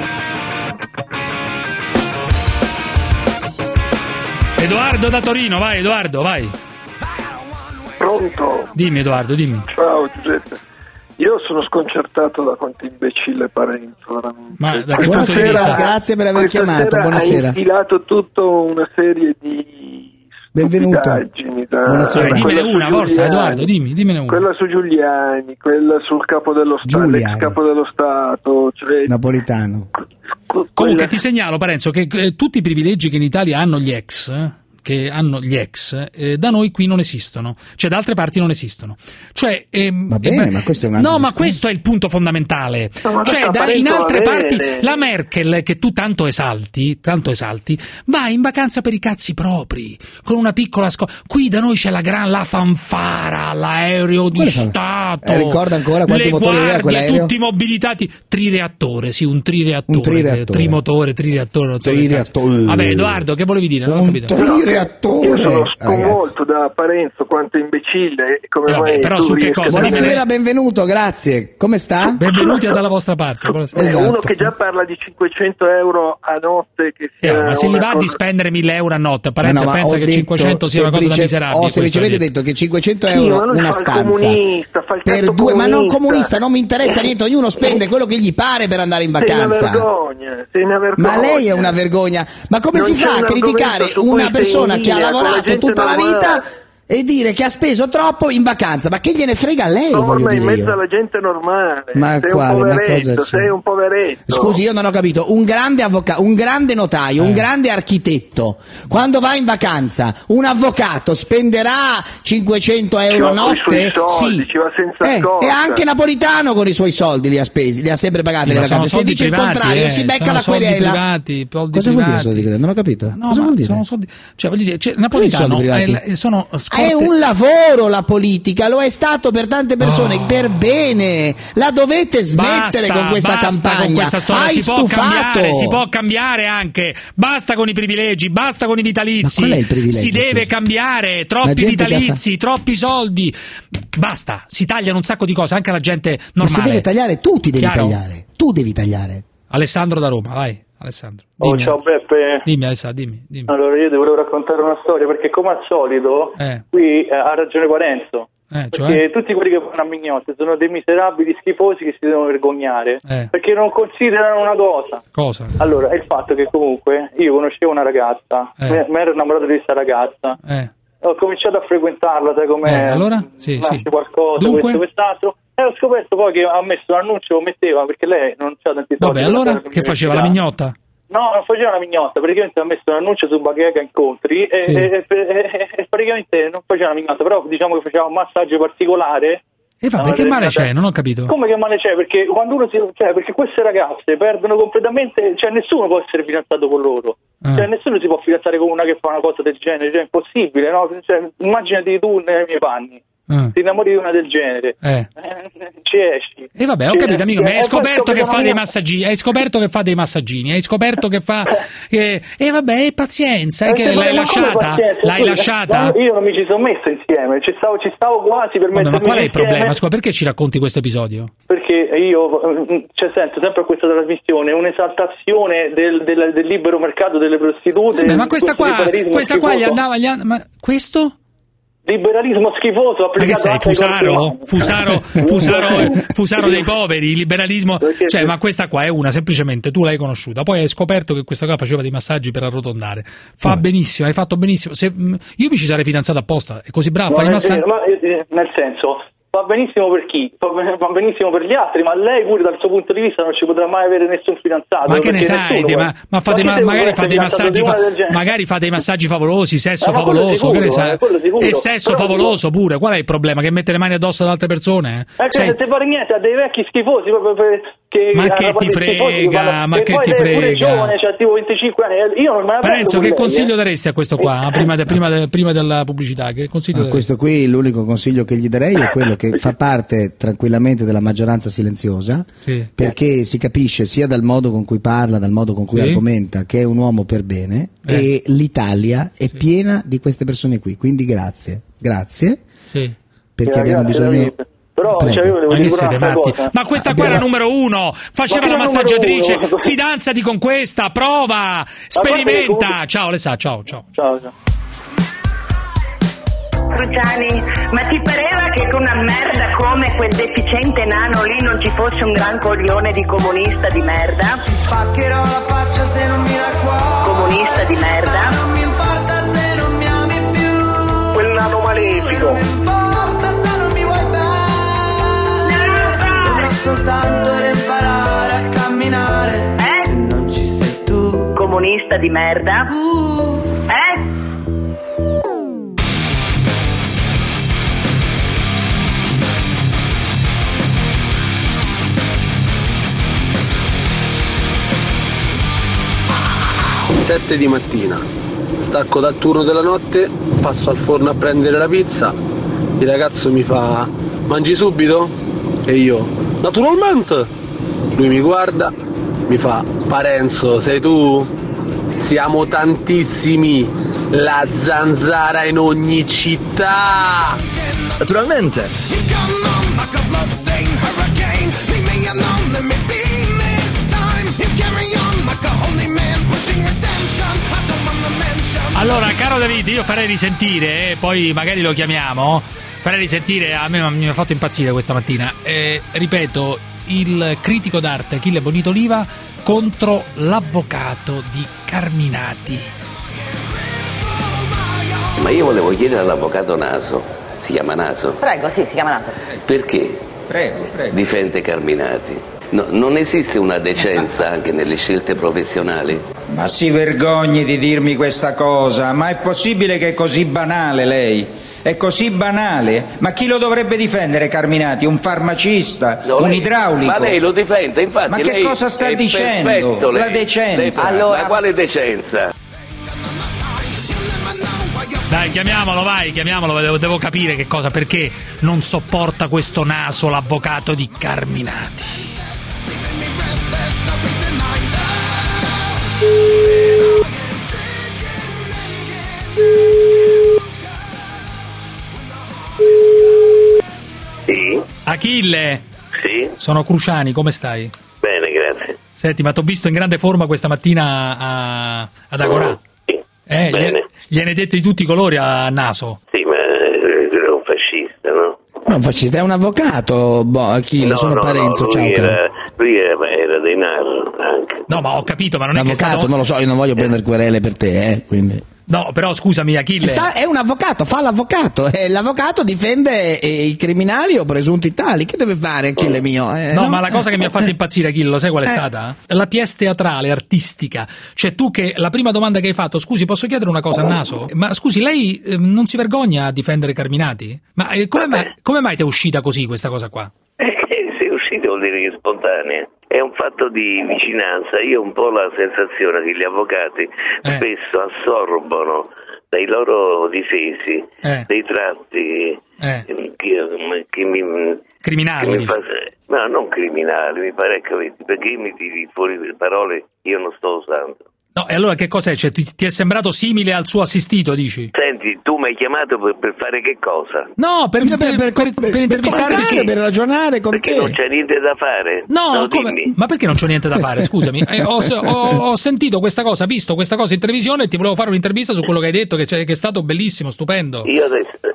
Speaker 8: Edoardo da Torino, vai Edoardo, vai.
Speaker 10: Pronto?
Speaker 8: Dimmi Edoardo, dimmi.
Speaker 10: Ciao Giuseppe. Io sono sconcertato da quanto imbecille Parenzo, veramente.
Speaker 8: Ma da
Speaker 9: buonasera, grazie per aver chiamato, buonasera.
Speaker 10: Ha infilato tutta una serie di
Speaker 9: benvenuto.
Speaker 10: Buonasera.
Speaker 8: Dimmene una, forza Edoardo, dimmene una.
Speaker 10: Quella su Giuliani, quella sul capo dello Stato, l'ex capo dello Stato, cioè
Speaker 9: Napolitano.
Speaker 8: Comunque ti segnalo Parenzo che tutti i privilegi che in Italia hanno gli ex, da noi qui non esistono, cioè da altre parti non esistono. Cioè,
Speaker 9: va bene, ma questo è un altro
Speaker 8: ma questo è il punto fondamentale. Cioè, in altre parti la Merkel, che tu tanto esalti, va in vacanza per i cazzi propri, con una piccola qui da noi c'è la fanfara, l'aereo di Stato.
Speaker 9: Ricorda ancora quanti motori aveva quell'aereo?
Speaker 8: Tutti mobilitati, trireattore, trimotore, trireattore. Vabbè, Edoardo, che volevi dire? Non ho capito.
Speaker 10: Io sono sconvolto da Parenzo, quanto imbecille. Come mai
Speaker 8: però su che cosa?
Speaker 9: Buonasera, benvenuto, grazie. Come sta?
Speaker 8: Benvenuti dalla vostra parte.
Speaker 10: Esatto. Uno che già parla di 500 euro a notte. Che sia
Speaker 8: ma se gli va di spendere 1.000 euro a notte, Parenzo pensa che 500 sia una cosa da miserabile.
Speaker 9: Ho semplicemente detto che 500 euro una stanza per due, ma non comunista, non mi interessa niente, ognuno spende quello che gli pare per andare in vacanza.
Speaker 10: Sei una vergogna.
Speaker 9: Ma lei è una vergogna. Ma come si fa a criticare una persona che ha lavorato tutta la vita e dire che ha speso troppo in vacanza? Ma che gliene frega a lei?
Speaker 10: Ma in mezzo alla gente normale.
Speaker 9: Ma
Speaker 10: sei un poveretto.
Speaker 9: Scusi, io non ho capito. Un grande avvocato, un grande notaio, un grande architetto, quando va in vacanza, un avvocato spenderà 500 euro a notte?
Speaker 10: Soldi, ci va senza
Speaker 9: e anche Napolitano con i suoi soldi li ha spesi, li ha sempre pagate le vacanze. Se dice il contrario si becca la querela. Cosa vuol dire soldi privati? Non ho capito.
Speaker 8: No,
Speaker 9: cosa vuol dire?
Speaker 8: Sono soldi, cioè voglio dire, Napolitano sono
Speaker 9: è un lavoro la politica, lo è stato per tante persone, per bene. La dovete smettere con questa campagna.
Speaker 8: Con questa storia.
Speaker 9: Hai stufato.
Speaker 8: Si può cambiare anche. Basta con i privilegi, basta con i vitalizi.
Speaker 9: Ma qual è il privilegio?
Speaker 8: Si deve cambiare. Troppi vitalizi, troppi soldi. Basta, si tagliano un sacco di cose, anche alla gente normale.
Speaker 9: Ma si deve tagliare, tu devi tagliare. Tu devi tagliare.
Speaker 8: Alessandro da Roma, vai. Alessandro.
Speaker 17: Ciao Beppe.
Speaker 8: Dimmi Alessandro, dimmi.
Speaker 17: Allora io ti volevo raccontare una storia, perché come al solito qui ha ragione Parenzo. Perché tutti quelli che vanno a mignotte sono dei miserabili schifosi che si devono vergognare, perché non considerano una cosa. Allora, è il fatto che comunque io conoscevo una ragazza, mi ero innamorato di questa ragazza, ho cominciato a frequentarla, sai com'è?
Speaker 8: Allora? Sì.
Speaker 17: Qualcosa,
Speaker 8: dunque?
Speaker 17: Quest'altro. E ho scoperto poi che ha messo l'annuncio, lo metteva, perché lei non c'ha tanti soldi.
Speaker 8: Vabbè, allora che faceva la mignotta?
Speaker 17: No, non faceva la mignotta, praticamente ha messo l'annuncio su Bacheca Incontri e praticamente non faceva la mignotta, però diciamo che faceva un massaggio particolare.
Speaker 8: E vabbè, che male c'è? Non ho capito.
Speaker 17: Come che male c'è? Perché quando uno perché queste ragazze perdono completamente, cioè nessuno può essere fidanzato con loro. Cioè nessuno si può fidanzare con una che fa una cosa del genere, cioè è impossibile, no? Cioè, immaginati tu nei miei panni. Ti innamori di una del genere, ci esci.
Speaker 8: E vabbè, ho capito, amico, hai scoperto che fa dei massaggi, hai scoperto che fa dei massaggini, hai scoperto che fa. E vabbè, pazienza, che l'hai lasciata? L'hai lasciata?
Speaker 17: Io non mi ci sono messo insieme, ci stavo quasi per mettermi.
Speaker 8: Ma qual è il problema? Scusa, perché ci racconti questo episodio?
Speaker 17: Perché io sento sempre a questa trasmissione un'esaltazione del libero mercato delle prostitute.
Speaker 8: Ma questa qua gli andava. Ma questo?
Speaker 17: liberalismo schifoso applicato.
Speaker 8: Ma che sei, Fusaro dei poveri, liberalismo, cioè, ma questa qua è una, semplicemente tu l'hai conosciuta, poi hai scoperto che questa qua faceva dei massaggi per arrotondare, fa benissimo, hai fatto benissimo. Io mi ci sarei fidanzato apposta, è così bravo, fai i massaggi.
Speaker 17: Nel senso, va benissimo per chi? Va benissimo per gli altri, ma lei pure dal suo punto di vista non ci potrà mai avere nessun fidanzato.
Speaker 8: Ma che ne sai? Magari fa dei massaggi favolosi, sesso favoloso,
Speaker 17: sicuro,
Speaker 8: che ne sai? E sesso
Speaker 17: però
Speaker 8: favoloso pure, qual è il problema? Che mette le mani addosso ad altre persone?
Speaker 17: Non ti pare niente, ha dei vecchi schifosi
Speaker 8: ma che ti frega, ma che ti frega?
Speaker 17: Pure giovane, cioè tipo 25 anni, io non me la prendo.
Speaker 8: Parenzo, che consiglio daresti a questo qua, prima della pubblicità? Che consiglio daresti?
Speaker 9: Questo qui, l'unico consiglio che gli darei è quello che fa parte tranquillamente della maggioranza silenziosa, perché si capisce sia dal modo con cui parla, dal modo con cui argomenta, che è un uomo per bene, e l'Italia è piena di queste persone qui, quindi grazie, perché abbiamo bisogno...
Speaker 17: Però
Speaker 8: ma che siete matti? Ma questa qua era numero 1, faceva la massaggiatrice, fidanzati con questa, prova, sperimenta. Ciao Alessà, ciao.
Speaker 11: Cruciani, ma ti pareva che con una merda come quel deficiente nano lì non ci fosse un gran coglione di comunista di merda? Ti spaccherò la faccia se non mi dai qua. Comunista di merda? Non mi importa se non mi ami più. Quel nano malefico.
Speaker 15: Soltanto per imparare a camminare se non ci sei tu.
Speaker 11: Comunista di merda?
Speaker 12: Sette di mattina, stacco dal turno della notte, passo al forno a prendere la pizza, il ragazzo mi fa: mangi subito? E io: naturalmente! Lui mi guarda, mi fa: Parenzo, sei tu? Siamo tantissimi, la zanzara in ogni città!
Speaker 16: Naturalmente!
Speaker 8: Allora, caro David, io farei risentire, poi magari lo chiamiamo. Farei risentire, a me mi ha fatto impazzire questa mattina. Ripeto, il critico d'arte Achille Bonito-Oliva contro l'avvocato di Carminati.
Speaker 23: Ma io volevo chiedere all'avvocato Naso, si chiama Naso?
Speaker 25: Prego, sì, si chiama Naso.
Speaker 23: Perché difende Carminati? No, non esiste una decenza anche nelle scelte professionali?
Speaker 26: Ma si vergogni di dirmi questa cosa, ma è possibile che è così banale lei? È così banale? Ma chi lo dovrebbe difendere Carminati? Un farmacista? No, un idraulico?
Speaker 23: Ma lei lo difende, infatti.
Speaker 26: Ma che cosa sta dicendo?
Speaker 23: Perfetto,
Speaker 26: la decenza.
Speaker 23: Allora... Ma quale decenza?
Speaker 8: Dai, chiamiamolo, devo capire che cosa, perché non sopporta questo naso l'avvocato di Carminati.
Speaker 23: Sì.
Speaker 8: Achille.
Speaker 23: Sì.
Speaker 8: Sono Cruciani, come stai?
Speaker 23: Bene, grazie.
Speaker 8: Senti, ma t'ho visto in grande forma questa mattina ad Agorà.
Speaker 23: Sì. Bene.
Speaker 8: Gliene hai detto di tutti i colori a Naso.
Speaker 23: Sì, ma è un fascista, no?
Speaker 9: No, un fascista, è un avvocato, Achille, sono Parenzo, ciao.
Speaker 23: Lui era dei narro anche.
Speaker 8: No, ma ho capito, ma non è che
Speaker 9: avvocato, non lo so, io non voglio prendere querele per te, quindi...
Speaker 8: No, però scusami Achille.
Speaker 9: È un avvocato, fa l'avvocato, l'avvocato difende i criminali o presunti tali, che deve fare Achille mio?
Speaker 8: No, ma la cosa che mi ha fatto impazzire Achille, lo sai qual è stata? La pièce teatrale, artistica, cioè tu che la prima domanda che hai fatto, scusi posso chiedere una cosa a Naso? Ma scusi, lei non si vergogna a difendere Carminati? Ma come mai ti è uscita così questa cosa qua?
Speaker 23: Se è uscita vuol dire che è spontanea. È un fatto di vicinanza. Io ho un po' la sensazione che gli avvocati spesso assorbono dai loro difesi dei tratti che mi
Speaker 8: criminali.
Speaker 23: No, non criminali, mi pare che perché mi tiri fuori le parole che io non sto usando.
Speaker 8: No, e allora che cos'è? Cioè, ti è sembrato simile al suo assistito, dici?
Speaker 23: Senti, tu mi hai chiamato per fare che cosa?
Speaker 8: No, per intervistarti,
Speaker 9: per ragionare con
Speaker 23: perché
Speaker 9: te.
Speaker 23: Non c'è niente da fare.
Speaker 8: No, ma perché non c'è niente da fare? Scusami, ho sentito questa cosa, visto questa cosa in televisione e ti volevo fare un'intervista su quello che hai detto, che è stato bellissimo, stupendo.
Speaker 23: Io adesso,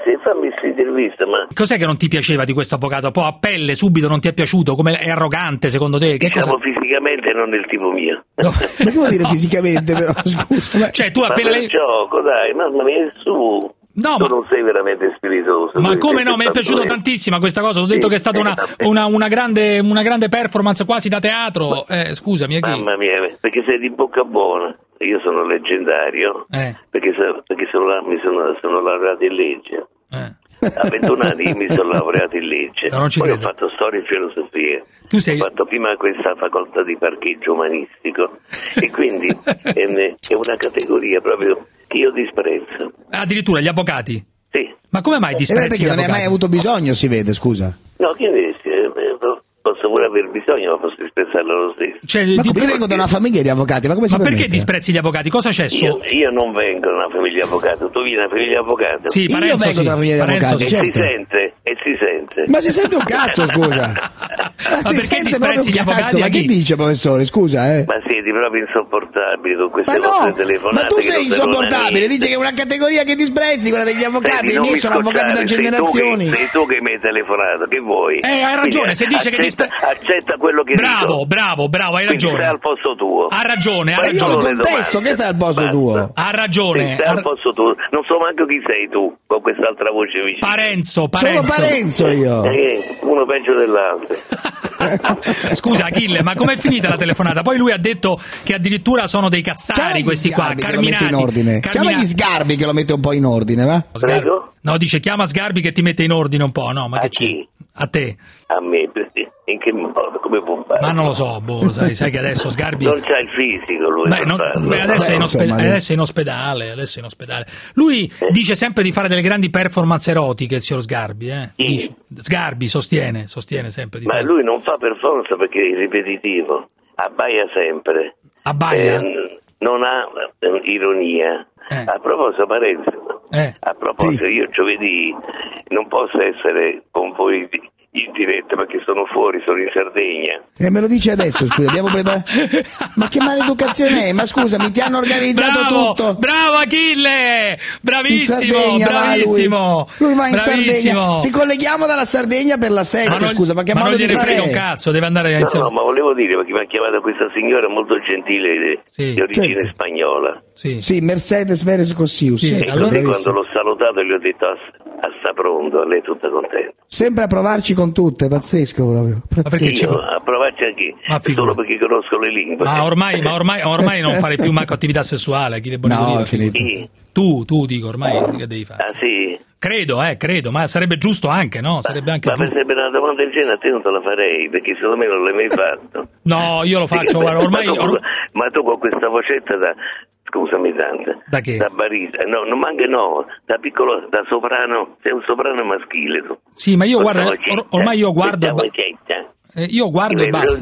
Speaker 23: Sì, fammi questa intervista, ma...
Speaker 8: Cos'è che non ti piaceva di questo avvocato? Poi a pelle, subito non ti è piaciuto? Come è arrogante, secondo te? Che
Speaker 23: diciamo cosa? Fisicamente non è il tipo mio.
Speaker 9: No. Ma che vuol dire fisicamente, però? Scusa.
Speaker 8: Cioè, tu appena...
Speaker 23: il gioco, dai, mamma mia, su...
Speaker 8: No,
Speaker 23: tu non sei veramente spiritoso.
Speaker 8: Ma come no? Mi è piaciuta tantissimo questa cosa. Ho detto che è stata una grande performance quasi da teatro. Scusami.
Speaker 23: Mamma mia, perché sei di bocca buona. Io sono leggendario perché sono laureato in legge. A 21 anni mi sono laureato in legge. Poi ho fatto storia e filosofia. Ho fatto prima questa facoltà di parcheggio umanistico e quindi è una categoria proprio che io disprezzo.
Speaker 8: Addirittura gli avvocati?
Speaker 23: Sì.
Speaker 8: Ma come mai disprezzi gli avvocati?
Speaker 9: Perché non hai mai avuto bisogno, si vede, scusa.
Speaker 23: No, che ne posso pure aver bisogno, ma posso disprezzarlo lo stesso.
Speaker 8: Cioè,
Speaker 9: ma io vengo da una famiglia di avvocati, ma come si
Speaker 8: perché disprezzi gli avvocati? Cosa c'è su?
Speaker 23: Io non vengo da una famiglia di avvocati, tu vieni da una famiglia di avvocati.
Speaker 8: Sì, Parenzo,
Speaker 9: io vengo da una famiglia di avvocati, certo.
Speaker 23: E si sente.
Speaker 9: Ma si sente un cazzo, scusa.
Speaker 8: Ma perché disprezzi gli avvocati?
Speaker 9: Ma che dice, professore, scusa,
Speaker 23: Ma siete proprio insopportabili con queste
Speaker 9: vostre
Speaker 23: telefonate.
Speaker 9: Ma tu sei insopportabile, dice che è una categoria che disprezzi, quella degli avvocati. I miei sono avvocati da generazioni.
Speaker 23: Sei tu che mi hai telefonato, che vuoi?
Speaker 8: Hai ragione, se dice che
Speaker 23: accetta quello che dico.
Speaker 8: Bravo, hai ragione.
Speaker 23: Stai al posto tuo.
Speaker 8: Ha ragione.
Speaker 9: Io lo contesto, che stai al posto tuo?
Speaker 8: Ha ragione.
Speaker 23: Stai al posto tuo. Non so manco chi sei tu, con quest'altra voce vicina.
Speaker 8: Parenzo.
Speaker 9: Sono Parenzo io.
Speaker 23: Uno peggio dell'altro.
Speaker 8: Scusa Achille, ma com'è finita la telefonata? Poi lui ha detto che addirittura sono dei cazzari questi qua, carminati.
Speaker 9: In ordine. Chiama gli Sgarbi che lo mette un po' in ordine, va?
Speaker 23: No,
Speaker 8: dice chiama Sgarbi che ti mette in ordine un po', no? Ma che
Speaker 23: chi?
Speaker 8: A te.
Speaker 23: A me, in che modo? Come può fare?
Speaker 8: Ma non lo so, sai che adesso Sgarbi...
Speaker 23: Non c'ha il fisico lui.
Speaker 8: Adesso è in ospedale. Lui dice sempre di fare delle grandi performance erotiche, il signor Sgarbi, Dice. Sgarbi sostiene sempre di fare.
Speaker 23: Ma lui non fa performance perché è ripetitivo, abbaia sempre.
Speaker 8: Abbaia?
Speaker 23: Non ha ironia. A proposito, Parenzo, io giovedì non posso essere con voi in diretta perché sono fuori, sono in Sardegna.
Speaker 9: Me lo dici adesso, scusa, abbiamo preparato. Ma che maleducazione è? Ma scusami, ti hanno organizzato tutto.
Speaker 8: Bravo Achille! Bravissimo!
Speaker 9: Lui va in Sardegna. Ti colleghiamo dalla Sardegna per la 7, scusa, ma che modo di fare?
Speaker 8: Ma non gliene frega un cazzo, deve andare a
Speaker 23: No, ma volevo dire perché mi ha chiamato questa signora molto gentile di origine spagnola.
Speaker 9: Sì, Mercedes Veres Cossius.
Speaker 23: Allora quando l'ho salutato gli ho detto sta pronto, lei è tutta contenta.
Speaker 9: Sempre a provarci con tutte, pazzesco proprio.
Speaker 23: A provarci anche solo perché conosco le lingue.
Speaker 8: Ma ormai non fare più manco attività sessuale, chi le
Speaker 9: no, è finito.
Speaker 8: Tu dico ormai che devi fare.
Speaker 23: Ah sì?
Speaker 8: Credo, ma sarebbe giusto anche, no? Sarebbe anche giusto.
Speaker 23: Ma sarebbe una domanda del genere, a te non te la farei, perché secondo me non l'hai mai fatto.
Speaker 8: No, io lo faccio, guarda, ormai...
Speaker 23: Ma tu con questa vocetta scusami tanto.
Speaker 8: Da che?
Speaker 23: Da barista. No, non manca da piccolo, da soprano, sei un soprano maschile tu.
Speaker 8: Sì, ma io guarda, ormai io guardo io guardo e basta.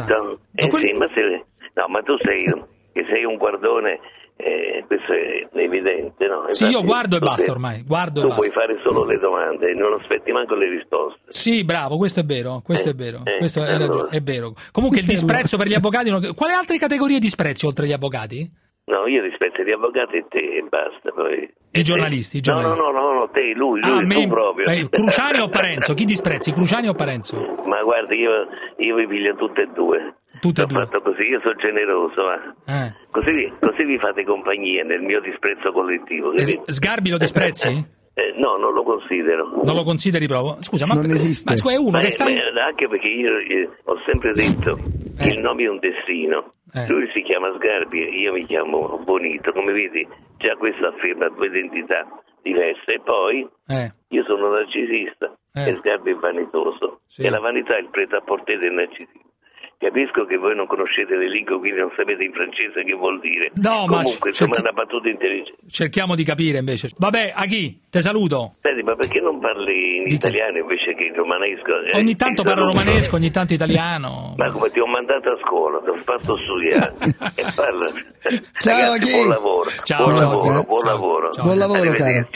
Speaker 23: Ma tu sei un guardone, questo è evidente, no?
Speaker 8: Sì, io guardo e basta ormai,
Speaker 23: tu puoi fare solo le domande, non aspetti manco le risposte.
Speaker 8: Sì, bravo, questo è vero, questo è vero. Comunque il disprezzo per gli avvocati, quale altre categorie disprezzi oltre agli avvocati?
Speaker 23: No, io rispetto gli avvocati e te e basta. Poi.
Speaker 8: I giornalisti?
Speaker 23: No, te, lui tu proprio.
Speaker 8: Cruciani o Parenzo? Chi disprezzi, Cruciani o Parenzo?
Speaker 23: Ma guarda, io vi piglio tutte e due. Fatto così, io sono generoso, così vi fate compagnia nel mio disprezzo collettivo.
Speaker 8: Sgarbi lo disprezzi?
Speaker 23: No, non lo considero.
Speaker 8: Non lo consideri proprio? Scusa, ma
Speaker 9: non esiste.
Speaker 8: Ma è uno che sta...
Speaker 23: Anche perché io ho sempre detto che il nome è un destino. Lui si chiama Sgarbi e io mi chiamo Bonito. Come vedi, già questo afferma due identità diverse. E poi io sono narcisista e Sgarbi è vanitoso. E la vanità è il prêt-à-porter del narcisismo. Capisco che voi non conoscete le lingue, quindi non sapete in francese che vuol dire.
Speaker 8: No,
Speaker 23: comunque, insomma, è una battuta intelligente.
Speaker 8: Cerchiamo di capire invece. Vabbè, Aghi, te saluto.
Speaker 23: Senti, ma perché non parli in italiano invece che in romanesco?
Speaker 8: Ogni tanto parlo romanesco, ogni tanto italiano.
Speaker 23: Ma come ti ho mandato a scuola, ti ho fatto studiare. E parla.
Speaker 9: Ciao,
Speaker 23: Aghi. Buon lavoro.
Speaker 9: Buon lavoro, caro.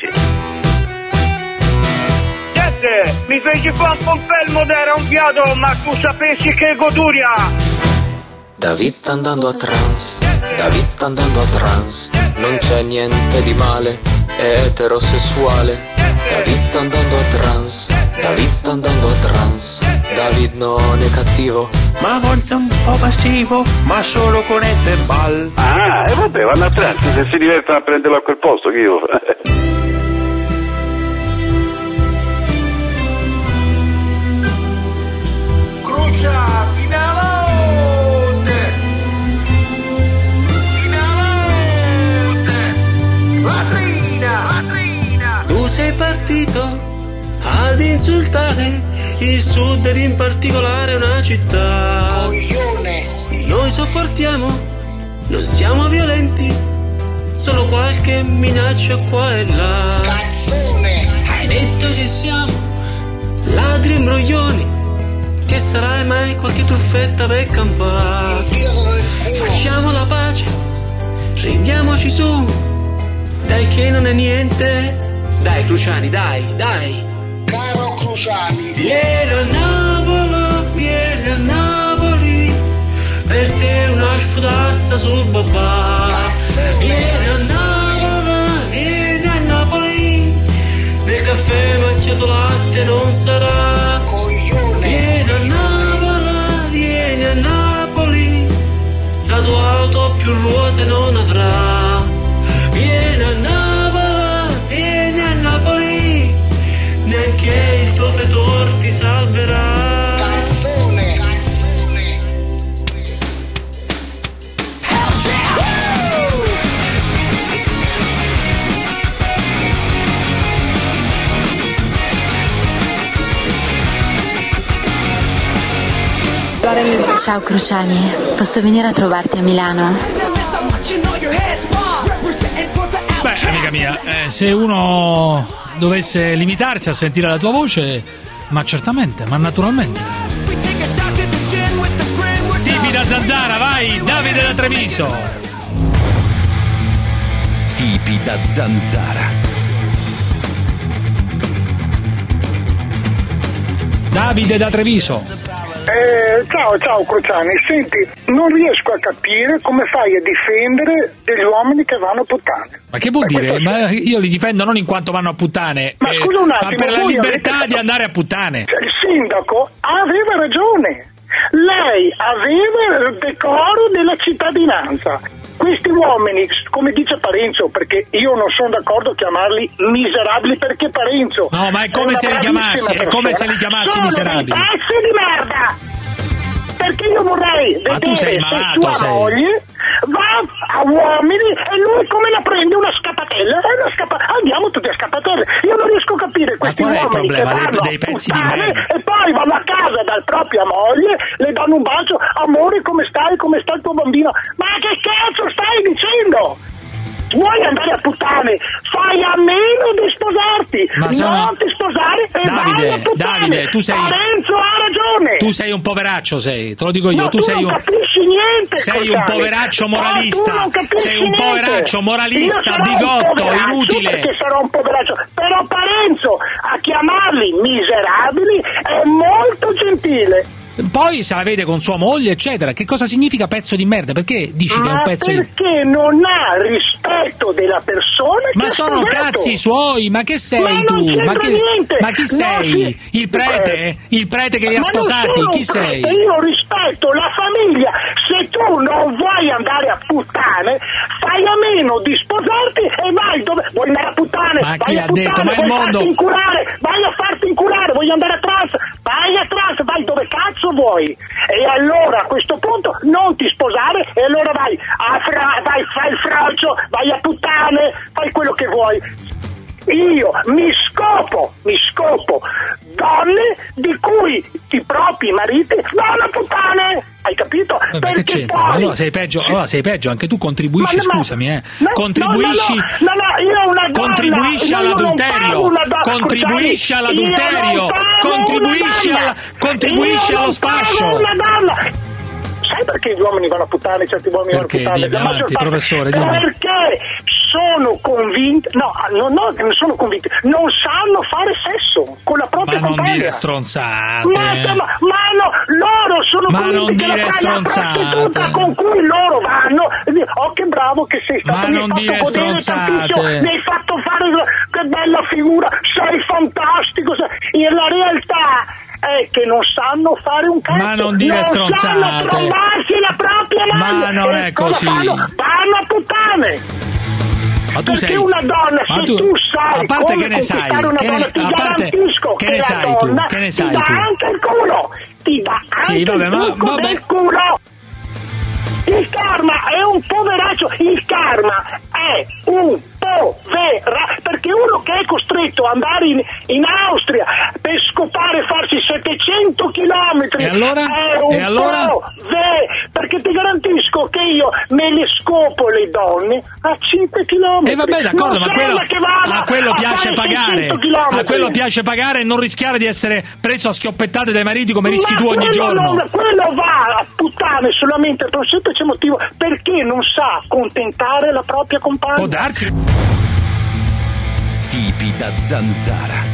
Speaker 6: Mi feci fare un confermo d'era un fiato, ma tu sapessi che goduria.
Speaker 4: David sta andando a trance, non c'è niente di male, è eterosessuale, David sta andando a trans, David sta andando a trans. David non è cattivo,
Speaker 5: ma a volte un po' passivo, ma solo con F-Ball.
Speaker 10: Ah, e vabbè, vanno a trans, se si divertono a prenderlo a quel posto, che io...
Speaker 15: Crucia, Sinalote! Sinalote! Latrina!
Speaker 5: Tu sei partito ad insultare il sud ed in particolare una città.
Speaker 15: Coglione!
Speaker 5: Noi sopportiamo, non siamo violenti, solo qualche minaccia qua e là.
Speaker 15: Cazzone!
Speaker 5: Hai detto che siamo ladri imbroglioni, che sarai mai qualche tuffetta per campare. Facciamo la pace, rendiamoci su, dai che non è niente. Dai Cruciani, dai.
Speaker 15: Caro Cruciani,
Speaker 5: Vieni a Napoli, per te una sputazza sul babà. Vieni a Napoli, nel caffè macchiato latte non sarà. Vieni a Napoli, la tua auto più ruote non avrà. Vieni a Napoli, neanche il tuo fetor ti salverà.
Speaker 15: Canzone!
Speaker 21: Ciao Cruciani, posso venire a trovarti a Milano?
Speaker 8: Beh, amica mia, se uno dovesse limitarsi a sentire la tua voce, ma certamente, ma naturalmente. Tipi da Zanzara, vai, Davide da Treviso.
Speaker 14: Tipi da Zanzara.
Speaker 8: Davide da Treviso.
Speaker 13: Ciao Cruciani, senti, non riesco a capire come fai a difendere degli uomini che vanno a puttane.
Speaker 8: Ma che vuol dire? Ma io li difendo non in quanto vanno a puttane,
Speaker 13: ma scusa un attimo,
Speaker 8: ma per la libertà di andare a puttane.
Speaker 13: Cioè, il sindaco aveva ragione, lei aveva il decoro della cittadinanza. Questi uomini, come dice Parenzo, perché io non sono d'accordo a chiamarli miserabili, perché Parenzo...
Speaker 8: No, ma è come se li chiamassi miserabili.
Speaker 13: Sono pezzi di merda! Perché io vorrei vedere se tua moglie va a uomini e lui come la prende una scappatella? Andiamo tutti a scappatelle. Io non riesco a capire questi uomini che vanno
Speaker 8: dei pezzi di merda
Speaker 13: e poi vanno a casa dalla propria moglie, le danno un bacio, amore come stai, come sta il tuo bambino? Ma che cazzo stai dicendo? Vuoi andare a puttane? Fai a meno di sposarti, non ti sposare e vai a puttane.
Speaker 8: Davide, tu sei...
Speaker 13: Parenzo ha ragione.
Speaker 8: Tu sei un poveraccio, te lo dico io.
Speaker 13: No, tu sei
Speaker 8: non
Speaker 13: capisci niente.
Speaker 8: Sei un poveraccio moralista. Sei un poveraccio moralista, bigotto, inutile.
Speaker 13: Perché sarò un poveraccio. Però Parenzo a chiamarli miserabili è molto gentile.
Speaker 8: Poi se la vede con sua moglie, eccetera. Che cosa significa pezzo di merda? Perché dici che è un pezzo
Speaker 13: perché non ha rispetto della persona che
Speaker 8: ma sono
Speaker 13: sposato.
Speaker 8: Cazzi suoi, ma che sei
Speaker 13: ma
Speaker 8: tu?
Speaker 13: Niente.
Speaker 8: Ma chi sei? Il prete? Il prete che li ha sposati? Chi sei?
Speaker 13: Io rispetto la famiglia. Se tu non vuoi andare a puttane, fai a meno di sposarti e vai dove vuoi andare a puttane.
Speaker 8: Ma chi ha detto? Ma il mondo
Speaker 13: vai a farti incurare, voglio andare a trans, vai dove cazzo vuoi. E allora a questo punto non ti sposare e allora vai fai il frocio, vai a puttane, fai quello che vuoi. Io mi scopo donne di cui i propri mariti vanno a puttane, hai capito?
Speaker 8: Perché poi... allora sei peggio, anche tu contribuisci, scusami, contribuisci all'adulterio, contribuisci allo sfascio.
Speaker 13: Sai perché gli uomini vanno a puttane, certi uomini vanno a puttane?
Speaker 8: Avanti, professore, dimmi.
Speaker 13: Perché sono convinti, non sono convinti, non sanno fare sesso con la propria compagna.
Speaker 8: Non dire stronzate.
Speaker 13: Ma no, loro sono convinti che la prostituta con cui loro vanno, oh che bravo che sei stato,
Speaker 8: ma non dire stronzate,
Speaker 13: mi hai fatto fare, che bella figura, sei fantastico, in la realtà è che non sanno fare un cazzo,
Speaker 8: ma non dire stronzate,
Speaker 13: non sanno trombarsi la propria mano,
Speaker 8: ma non è così,
Speaker 13: vanno a puttane.
Speaker 8: Ma tu
Speaker 13: perché
Speaker 8: sei
Speaker 13: una donna,
Speaker 8: ma
Speaker 13: se
Speaker 8: tu
Speaker 13: sai
Speaker 8: a parte
Speaker 13: come
Speaker 8: che ne sai,
Speaker 13: una donna, ti garantisco
Speaker 8: che ne sai tu, che ne sai
Speaker 13: ti dà
Speaker 8: tu,
Speaker 13: anche il culo, ti dà anche il trucco del culo. Il karma è un poveraccio, il karma è un perché uno che è costretto ad andare in Austria per scopare, farsi 700 chilometri,
Speaker 8: e allora?
Speaker 13: È un perché ti garantisco che io me le scopo le donne a 5 chilometri.
Speaker 8: E vabbè, d'accordo, ma a quello piace pagare, a quello piace pagare e non rischiare di essere preso a schioppettate dai mariti come rischi tu ogni giorno.
Speaker 13: Quello va a puttane solamente per un semplice motivo, perché non sa accontentare la propria compagna.
Speaker 8: Può darsi.
Speaker 14: Tipi da zanzara.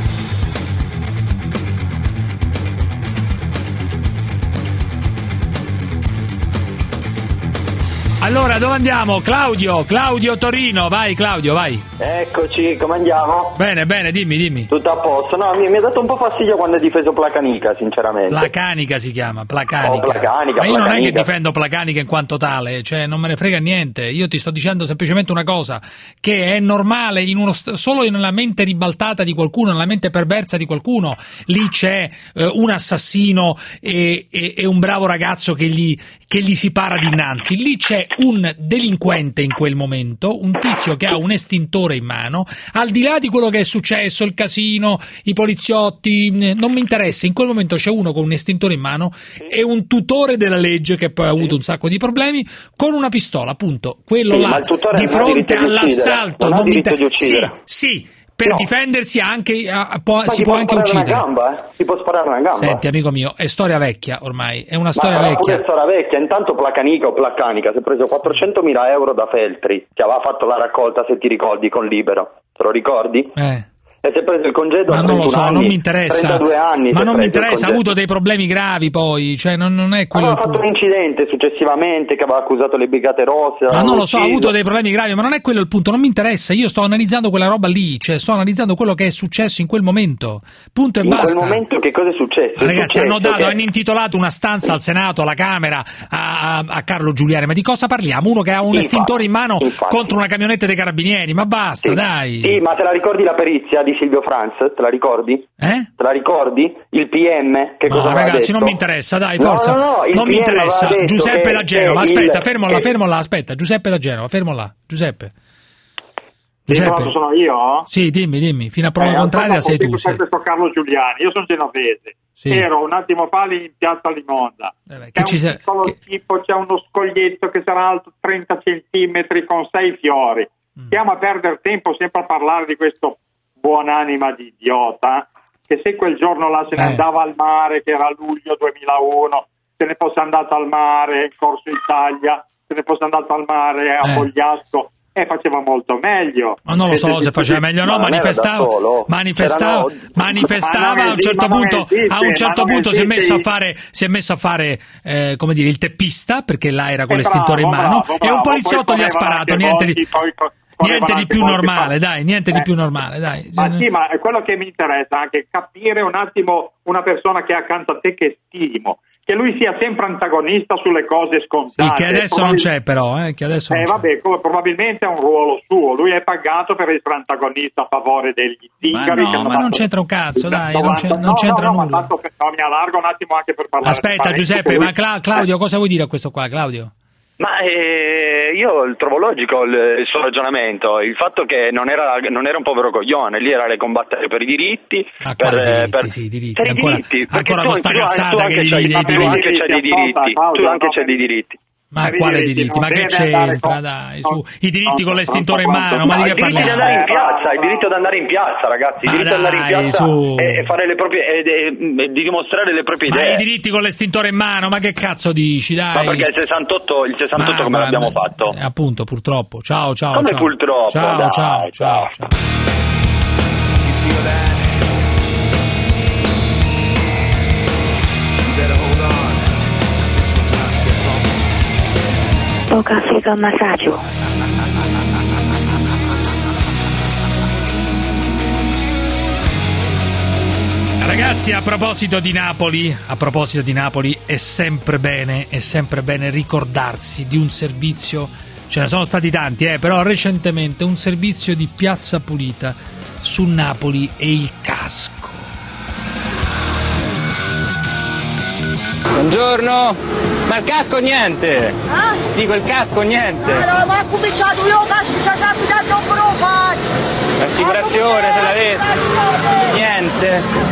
Speaker 8: Allora, dove andiamo? Claudio Torino, vai Claudio, vai.
Speaker 16: Eccoci, come andiamo?
Speaker 8: Bene, dimmi.
Speaker 16: Tutto a posto. No, mi ha dato un po' fastidio quando hai difeso Placanica, sinceramente.
Speaker 8: Placanica si chiama, Placanica.
Speaker 16: Placanica.
Speaker 8: Ma io non è che difendo Placanica in quanto tale, cioè non me ne frega niente. Io ti sto dicendo semplicemente una cosa, che è normale solo nella mente ribaltata di qualcuno, nella mente perversa di qualcuno, lì c'è un assassino e un bravo ragazzo che gli si para dinanzi. Lì c'è un delinquente in quel momento, un tizio che ha un estintore in mano, al di là di quello che è successo, il casino, i poliziotti, non mi interessa, in quel momento c'è uno con un estintore in mano e un tutore della legge che poi ha avuto un sacco di problemi con una pistola, appunto, quello là di fronte all'assalto non mi interessa. Sì, per difendersi anche si può anche uccidere.
Speaker 16: Si può sparare una gamba.
Speaker 8: Senti, amico mio, è storia vecchia ormai, è una storia vecchia.
Speaker 16: È storia vecchia. Intanto Placanica si è preso 400.000 euro da Feltri, che aveva fatto la raccolta, se ti ricordi, con Libero. Te lo ricordi? E si è preso il congedo a 31 anni,
Speaker 8: non mi interessa.
Speaker 16: 32 anni.
Speaker 8: Ma non mi interessa, ha avuto dei problemi gravi poi, cioè non è quello.
Speaker 16: Aveva fatto un incidente successivamente che aveva accusato le Brigate Rosse.
Speaker 8: Ma non lo so, ha avuto dei problemi gravi, ma non è quello il punto, non mi interessa, io sto analizzando quella roba lì, cioè sto analizzando quello che è successo in quel momento. Punto e basta.
Speaker 16: In quel momento che cosa è successo?
Speaker 8: Ragazzi, hanno intitolato una stanza al Senato, alla Camera, a Carlo Giuliani, ma di cosa parliamo? Uno che ha un estintore in mano contro una camionetta dei carabinieri, ma basta, dai.
Speaker 16: Sì, ma te la ricordi la perizia di Silvio Franz? Te la ricordi? Te la ricordi? Il PM? Che cosa
Speaker 8: ragazzi,
Speaker 16: detto?
Speaker 8: non mi interessa, dai, forza.
Speaker 16: No,
Speaker 8: non mi interessa. Giuseppe da Genova, aspetta, fermo là, aspetta. Giuseppe da Genova, fermo là. Giuseppe.
Speaker 18: Sono io?
Speaker 8: Sì, dimmi, fino a prova contraria sei tu.
Speaker 18: Questo Carlo Giuliani, io sono genovese.
Speaker 8: Sì.
Speaker 18: Ero un attimo fa lì in piazza Limonda. C'è uno scoglietto che sarà alto 30 centimetri con 6 fiori. Stiamo a perdere tempo sempre a parlare di questo buonanima di idiota, che se quel giorno là se ne andava al mare, che era luglio 2001, se ne fosse andato al mare in Corso Italia, se ne fosse andato al mare a Bogliasco, faceva molto meglio.
Speaker 8: Ma non lo so se faceva meglio, no, manifestava a un certo punto si è messo a fare come dire, il teppista, perché là era con l'estintore in mano, e un poliziotto gli ha sparato, niente di più normale, dai.
Speaker 18: Ma sì, ma è quello che mi interessa, anche capire un attimo una persona che è accanto a te che stimo, che lui sia sempre antagonista sulle cose scontate.
Speaker 8: Che adesso non c'è però, che adesso non c'è.
Speaker 18: Probabilmente è un ruolo suo, lui è pagato per essere antagonista a favore degli zingari.
Speaker 8: Ma non c'entra un cazzo, dai, non c'entra nulla.
Speaker 18: Mi allargo un attimo anche per parlare.
Speaker 8: Aspetta Giuseppe, ma Claudio, cosa vuoi dire a questo qua, Claudio?
Speaker 16: Ma io trovo logico il suo ragionamento, il fatto che non era un povero coglione, lì era le combattere per i diritti,
Speaker 8: diritti. Ancora con sta cazzata che
Speaker 16: tu anche c'hai dei diritti.
Speaker 8: Ma quale diritti? Ma che c'entra? Dai, su i diritti con l'estintore in mano, ma di che parliamo?
Speaker 16: Il diritto ad andare in piazza, ragazzi, il diritto ad andare in piazza e fare le proprie di dimostrare le proprie idee.
Speaker 8: Ma i diritti con l'estintore in mano, ma che cazzo dici, dai?
Speaker 16: Ma perché il 68 come l'abbiamo fatto?
Speaker 8: Appunto, purtroppo. Ciao.
Speaker 16: Come purtroppo?
Speaker 8: Ciao.
Speaker 15: You better hold on.
Speaker 21: South Africa massaggio.
Speaker 8: Ragazzi, a proposito di Napoli, è sempre bene ricordarsi di un servizio, ce ne sono stati tanti, però recentemente un servizio di Piazza Pulita su Napoli e il casco.
Speaker 1: Buongiorno, ma il casco niente? Dico il casco niente.
Speaker 19: Ma ha cominciato io, casco già abitato un po'.
Speaker 1: L'assicurazione se l'avete? Niente.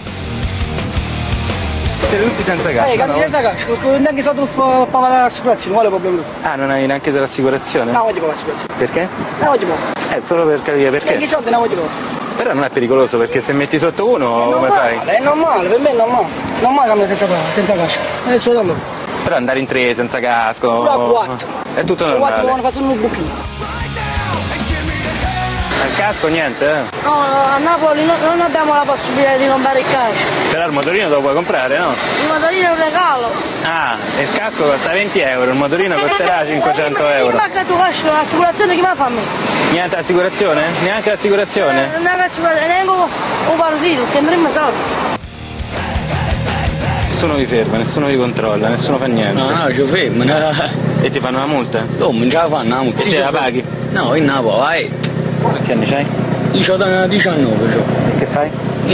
Speaker 1: Siete tutti senza casco?
Speaker 19: No? Senza casco, perché neanche sotto il pavare dell'assicurazione, quale problema?
Speaker 1: Ah, non hai neanche dell'assicurazione?
Speaker 19: No, voglio l'assicurazione.
Speaker 1: Perché?
Speaker 19: No, voglio
Speaker 1: solo per capire perché?
Speaker 19: Perché i soldi non voglio.
Speaker 1: Però non è pericoloso, perché se metti sotto uno, come fai?
Speaker 19: È normale, per me è normale. Normale camminare senza casco. È il suo allora.
Speaker 1: Però andare in 3 senza casco.
Speaker 19: No, 4.
Speaker 1: È tutto normale.
Speaker 19: 4 faccio un buchino.
Speaker 1: Il casco niente,
Speaker 19: No, a Napoli non abbiamo la possibilità di comprare il casco.
Speaker 1: Però il motorino te lo puoi comprare, no?
Speaker 19: Il motorino è un regalo.
Speaker 1: Ah, e il casco costa 20 euro, il motorino costerà 500 euro.
Speaker 19: Ma che tu casco, l'assicurazione chi mi fa a me?
Speaker 1: Niente assicurazione? Neanche l'assicurazione?
Speaker 19: Neanche l'assicurazione, neanche un partito, che andremo soldi.
Speaker 1: Nessuno vi ferma, nessuno vi controlla, nessuno fa niente.
Speaker 20: No, ci fermo.
Speaker 1: E ti fanno una multa?
Speaker 20: No, non ce la fanno una multa.
Speaker 1: Sì, te la paghi?
Speaker 20: No, in Napoli, vai.
Speaker 1: Che anni c'hai?
Speaker 20: Io ho 19.
Speaker 1: E che fai?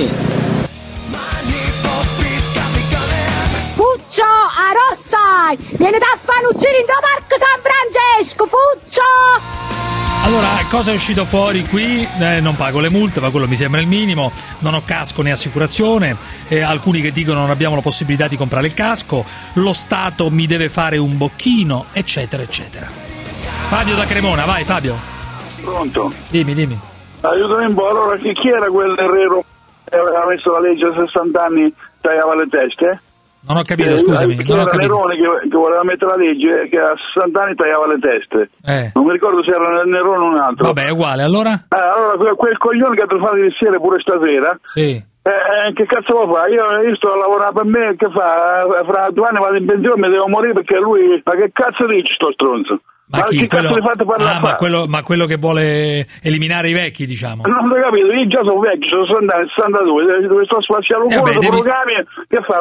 Speaker 19: Fuccio, a Rossai! Vieni da fare un giro in Parco San Francesco, Fuccio!
Speaker 8: Allora, cosa è uscito fuori qui? Non pago le multe, ma quello mi sembra il minimo. Non ho casco né assicurazione. Alcuni che dicono non abbiamo la possibilità di comprare il casco. Lo Stato mi deve fare un bocchino, eccetera, eccetera. Fabio da Cremona, vai Fabio.
Speaker 6: Pronto?
Speaker 8: Dimmi.
Speaker 6: Aiutami un po', allora chi era quell'errero che aveva messo la legge a 60 anni tagliava le teste?
Speaker 8: Non ho capito, scusami.
Speaker 6: Non ho capito. Nerone che voleva mettere la legge che a 60 anni tagliava le teste. Non mi ricordo se era Nerone o un altro.
Speaker 8: Vabbè, è uguale, allora?
Speaker 6: Allora, quel coglione che ti fa di mestiere pure stasera.
Speaker 8: Sì.
Speaker 6: Che cazzo vuoi fare? Io sto a lavorare per me, che fa? Fra 2 anni vado in pensione, mi devo morire perché lui... Ma che cazzo dici sto stronzo?
Speaker 8: Ma chi?
Speaker 6: Che cazzo ti fate parlare?
Speaker 8: Ma quello che vuole eliminare i vecchi, diciamo.
Speaker 6: Non ho capito, io già sono vecchio, sono 62, dove sto spaziando un culo, che fa?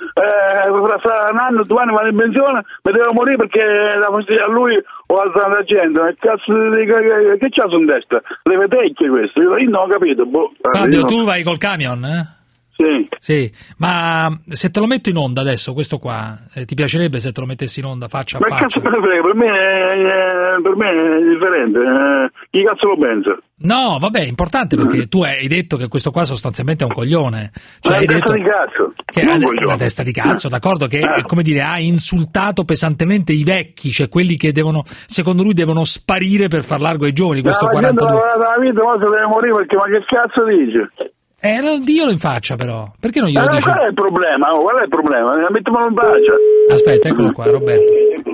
Speaker 6: Fra un anno, 2 anni vado in pensione, mi devo morire perché la fastidio a lui o altra gente. Che c'ha su destra? Le vetecchie queste? Io non ho capito.
Speaker 8: Fabio, tu vai col camion,
Speaker 6: Sì,
Speaker 8: ma se te lo metto in onda adesso, questo qua, ti piacerebbe se te lo mettessi in onda faccia a faccia?
Speaker 6: Ma cazzo me ne frega, per me è differente, chi cazzo lo pensa?
Speaker 8: No, vabbè, è importante perché tu hai detto che questo qua sostanzialmente è un coglione. Cioè,
Speaker 6: hai detto di cazzo.
Speaker 8: Che ha una testa di cazzo, d'accordo, che come dire, ha insultato pesantemente i vecchi, cioè quelli che devono, secondo lui, devono sparire per far largo ai giovani, questo 42.
Speaker 6: La vita, ma se deve morire perché ma che cazzo dice?
Speaker 8: Dio in faccia però, perché non glielo dici?
Speaker 6: Qual è il problema? Qual è il problema? Mettiamolo in faccia.
Speaker 8: Aspetta, eccolo qua, Roberto.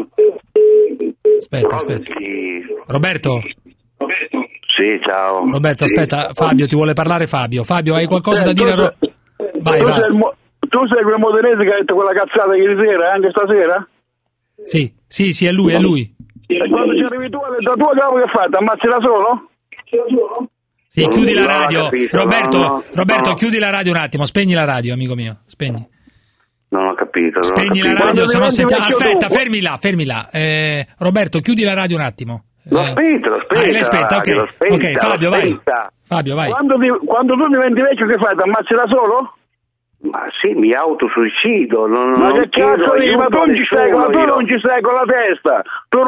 Speaker 8: Aspetta. Roberto?
Speaker 23: Sì, ciao.
Speaker 8: Roberto, aspetta, Fabio, ti vuole parlare Fabio. Fabio, hai qualcosa da dire? Vai.
Speaker 6: Tu sei quel modenese che ha detto quella cazzata ieri sera, anche stasera?
Speaker 8: Sì, è lui.
Speaker 6: E quando ci arrivi tu, da tua capo che fai? Ammazzi da solo?
Speaker 8: Sì, chiudi la radio. Roberto, chiudi la radio un attimo, spegni la radio, amico mio, spegni.
Speaker 23: Non ho capito.
Speaker 8: Spegni la radio, se no aspetta, fermi là. Roberto, chiudi la radio un attimo.
Speaker 23: L'ho spenta.
Speaker 8: Ok, Fabio, vai.
Speaker 6: Quando tu diventi vecchio che fai? Ti ammazzi da solo?
Speaker 23: Ma sì, mi autosuicido.
Speaker 6: Ma che cazzo dici? Ma tu non ci stai con la testa.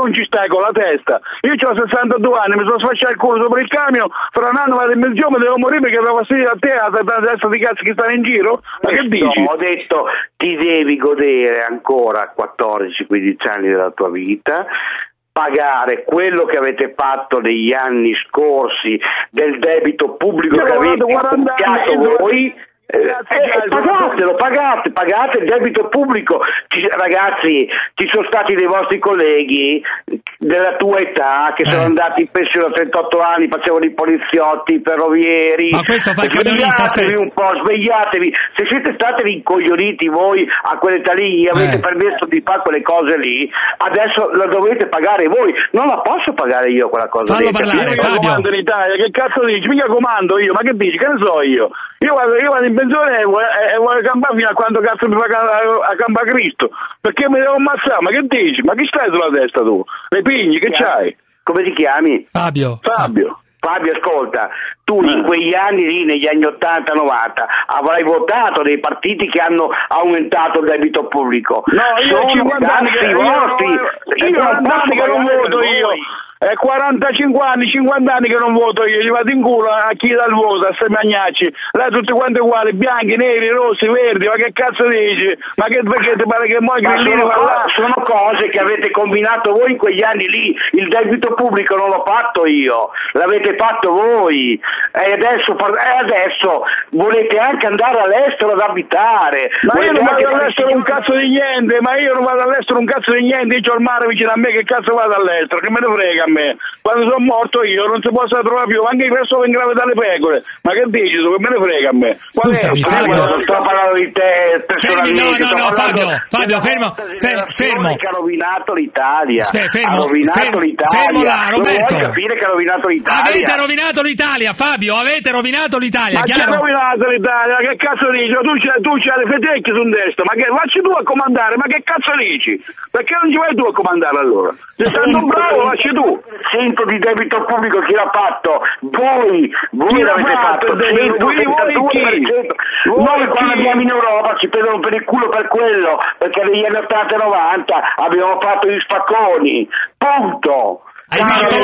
Speaker 6: Io ho 62 anni, mi sono sfasciato il culo sopra il camion. Fra un anno vado in pensione, devo morire perché avevo fastidio a te, a testa di cazzo che stanno in giro. Ma che dici?
Speaker 23: Ho detto, ti devi godere ancora 14-15 anni della tua vita, pagare quello che avete fatto negli anni scorsi del debito pubblico che avete pagato voi. Pagate il debito pubblico. Ragazzi, ci sono stati dei vostri colleghi
Speaker 6: della tua età che sono andati in pensione a 38 anni, facevano i poliziotti, i ferrovieri.
Speaker 8: Ma questo fa il camionista,
Speaker 6: svegliatevi un po', svegliatevi. Se siete stati rincoglioniti voi a quell'età lì, avete permesso di fare quelle cose lì, adesso la dovete pagare voi. Non la posso pagare io quella cosa.
Speaker 8: Fallo parlare, Fabio.
Speaker 2: Comando in Italia, che cazzo dici? Mica comando io, ma che dici? Che ne so io? Io vado in pensione e voglio campare fino a quando cazzo mi fa a campare Cristo. Perché mi devo ammazzare? Ma che dici? Ma chi stai sulla testa tu? Le pigli, che c'hai?
Speaker 6: Come ti chiami?
Speaker 8: Fabio,
Speaker 6: ascolta, tu in quegli anni lì, negli anni 80-90, avrai votato dei partiti che hanno aumentato il debito pubblico.
Speaker 2: No, io ho 50 anni che non voto io. È 45 anni, 50 anni che non voto io, gli vado in culo a chi dà il voto, a sti magnacci. Là tutti quanti uguali, bianchi, neri, rossi, verdi, ma che cazzo dici? Ma che perché ti pare che moi grillini
Speaker 6: sono cose che avete combinato voi in quegli anni lì, il debito pubblico non l'ho fatto io, l'avete fatto voi e adesso volete anche andare all'estero ad abitare.
Speaker 2: Ma io non vado all'estero un cazzo di niente, io ho il mare vicino a me, che cazzo vado all'estero, che me ne frega a me, quando sono morto io non si possa trovare più, anche i persone in grave dalle pecore, ma che dici tu, che me ne frega a me?
Speaker 8: Scusami, Fabio,
Speaker 6: non sto parlando di te personalmente,
Speaker 8: Fabio, fermo,
Speaker 6: che ha rovinato l'Italia,
Speaker 8: fermo là, Roberto,
Speaker 6: vuoi capire che ha rovinato l'Italia?
Speaker 8: Avete rovinato l'Italia, Fabio, avete rovinato l'Italia,
Speaker 2: ma
Speaker 8: chiaro?
Speaker 2: Chi ha rovinato l'Italia? Che cazzo dici? Tu c'hai le fetecchie su destra, ma che vacci tu a comandare, ma che cazzo dici? Perché non ci vai tu a comandare allora? Sei stato bravo, vacci tu.
Speaker 6: Cento di debito pubblico chi l'ha fatto? Voi l'avete fatto, 132%. Noi quando andiamo in Europa ci prendono per il culo per quello, perché negli anni 80 e 90 abbiamo fatto gli spacconi, punto.
Speaker 8: Hai fatto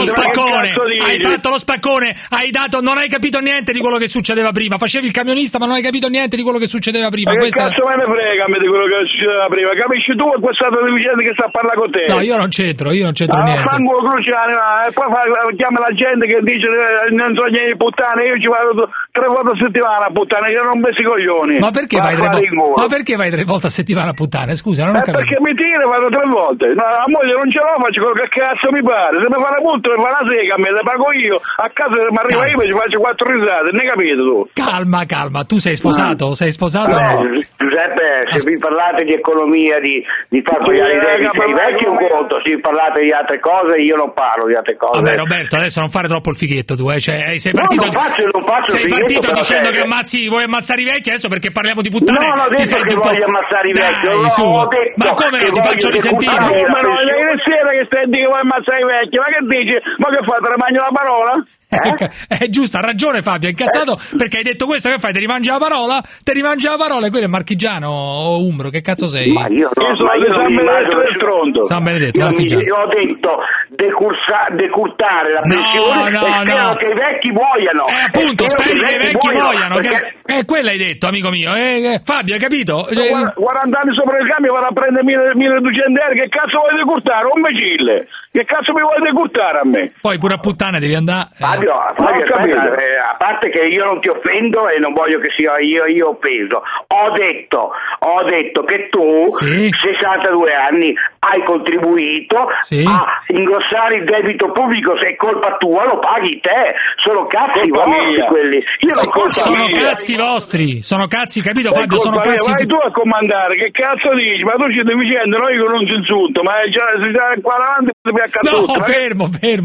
Speaker 8: lo spaccone, non hai capito niente di quello che succedeva prima, facevi il camionista ma non hai capito niente di quello che succedeva prima.
Speaker 2: Ma che cazzo me ne frega di quello che succedeva prima, capisci tu e questa deficiente che sta a parlare con te?
Speaker 8: No, io non c'entro niente.
Speaker 2: Fanculo Cruciani, e poi chiama la gente che dice non so niente di puttane, io ci vado 3 volte a settimana a puttane, io non bessi coglioni.
Speaker 8: Ma perché vai 3 volte a settimana a puttane? Scusa, non ho capito.
Speaker 2: Perché mi tira, vado 3 volte. No, a moglie non ce l'ho, faccio quello che cazzo mi pare. Se mi fa la multa, mi fa la sega, me la pago io. A casa mi arriva io e ci faccio 4 risate, ne capito tu?
Speaker 8: Calma, tu sei sposato? Sei sposato?
Speaker 6: Giuseppe, se vi parlate di economia, di far pagare i debiti ai vecchi un conto, se vi parlate di altre cose, io non parlo di altre cose.
Speaker 8: Vabbè Roberto, adesso non fare troppo il fighetto tu, cioè sei partito,
Speaker 6: non faccio
Speaker 8: sei partito dicendo che vuoi ammazzare i vecchi, adesso perché parliamo di puttane.
Speaker 6: No, non ho detto che voglio ammazzare i vecchi,
Speaker 8: ma come no, ti faccio risentire?
Speaker 2: Ma no, ieri sera che stai a dire che vuoi ammazzare i vecchi, ma che dici? Ma che fai, te ne mangi la parola?
Speaker 8: È giusto, ha ragione Fabio, è incazzato perché hai detto questo, che fai? Ti rimangi la parola e quello è marchigiano o umbro, che cazzo sei?
Speaker 6: Ma io sono
Speaker 2: San Benedetto del Tronto.
Speaker 8: San Benedetto,
Speaker 6: io ho detto decurtare la pensione e spero che i vecchi muoiano.
Speaker 8: Appunto, speri che i vecchi muoiano, quello hai detto, amico mio. Fabio, hai capito?
Speaker 2: 40 anni sopra il cambio vado a prendere 1200 euro, che cazzo vuoi decurtare? Un imbecille! Che cazzo mi vuoi decurtare a me?
Speaker 8: Poi pure a puttane devi andare.
Speaker 6: Fabio, aspetta, a parte che io non ti offendo e non voglio che sia io offeso, ho detto che tu 62 anni hai contribuito a ingrossare il debito pubblico, se è colpa tua lo paghi te, sono cazzi vostri quelli.
Speaker 8: Sono cazzi vostri, sono cazzi, capito Fabio? Sono cazzi.
Speaker 2: Vai tu a comandare, che cazzo dici? Ma tu ci stai dicendo, noi che non ci insulto, ma già qua avanti
Speaker 8: no, fermo.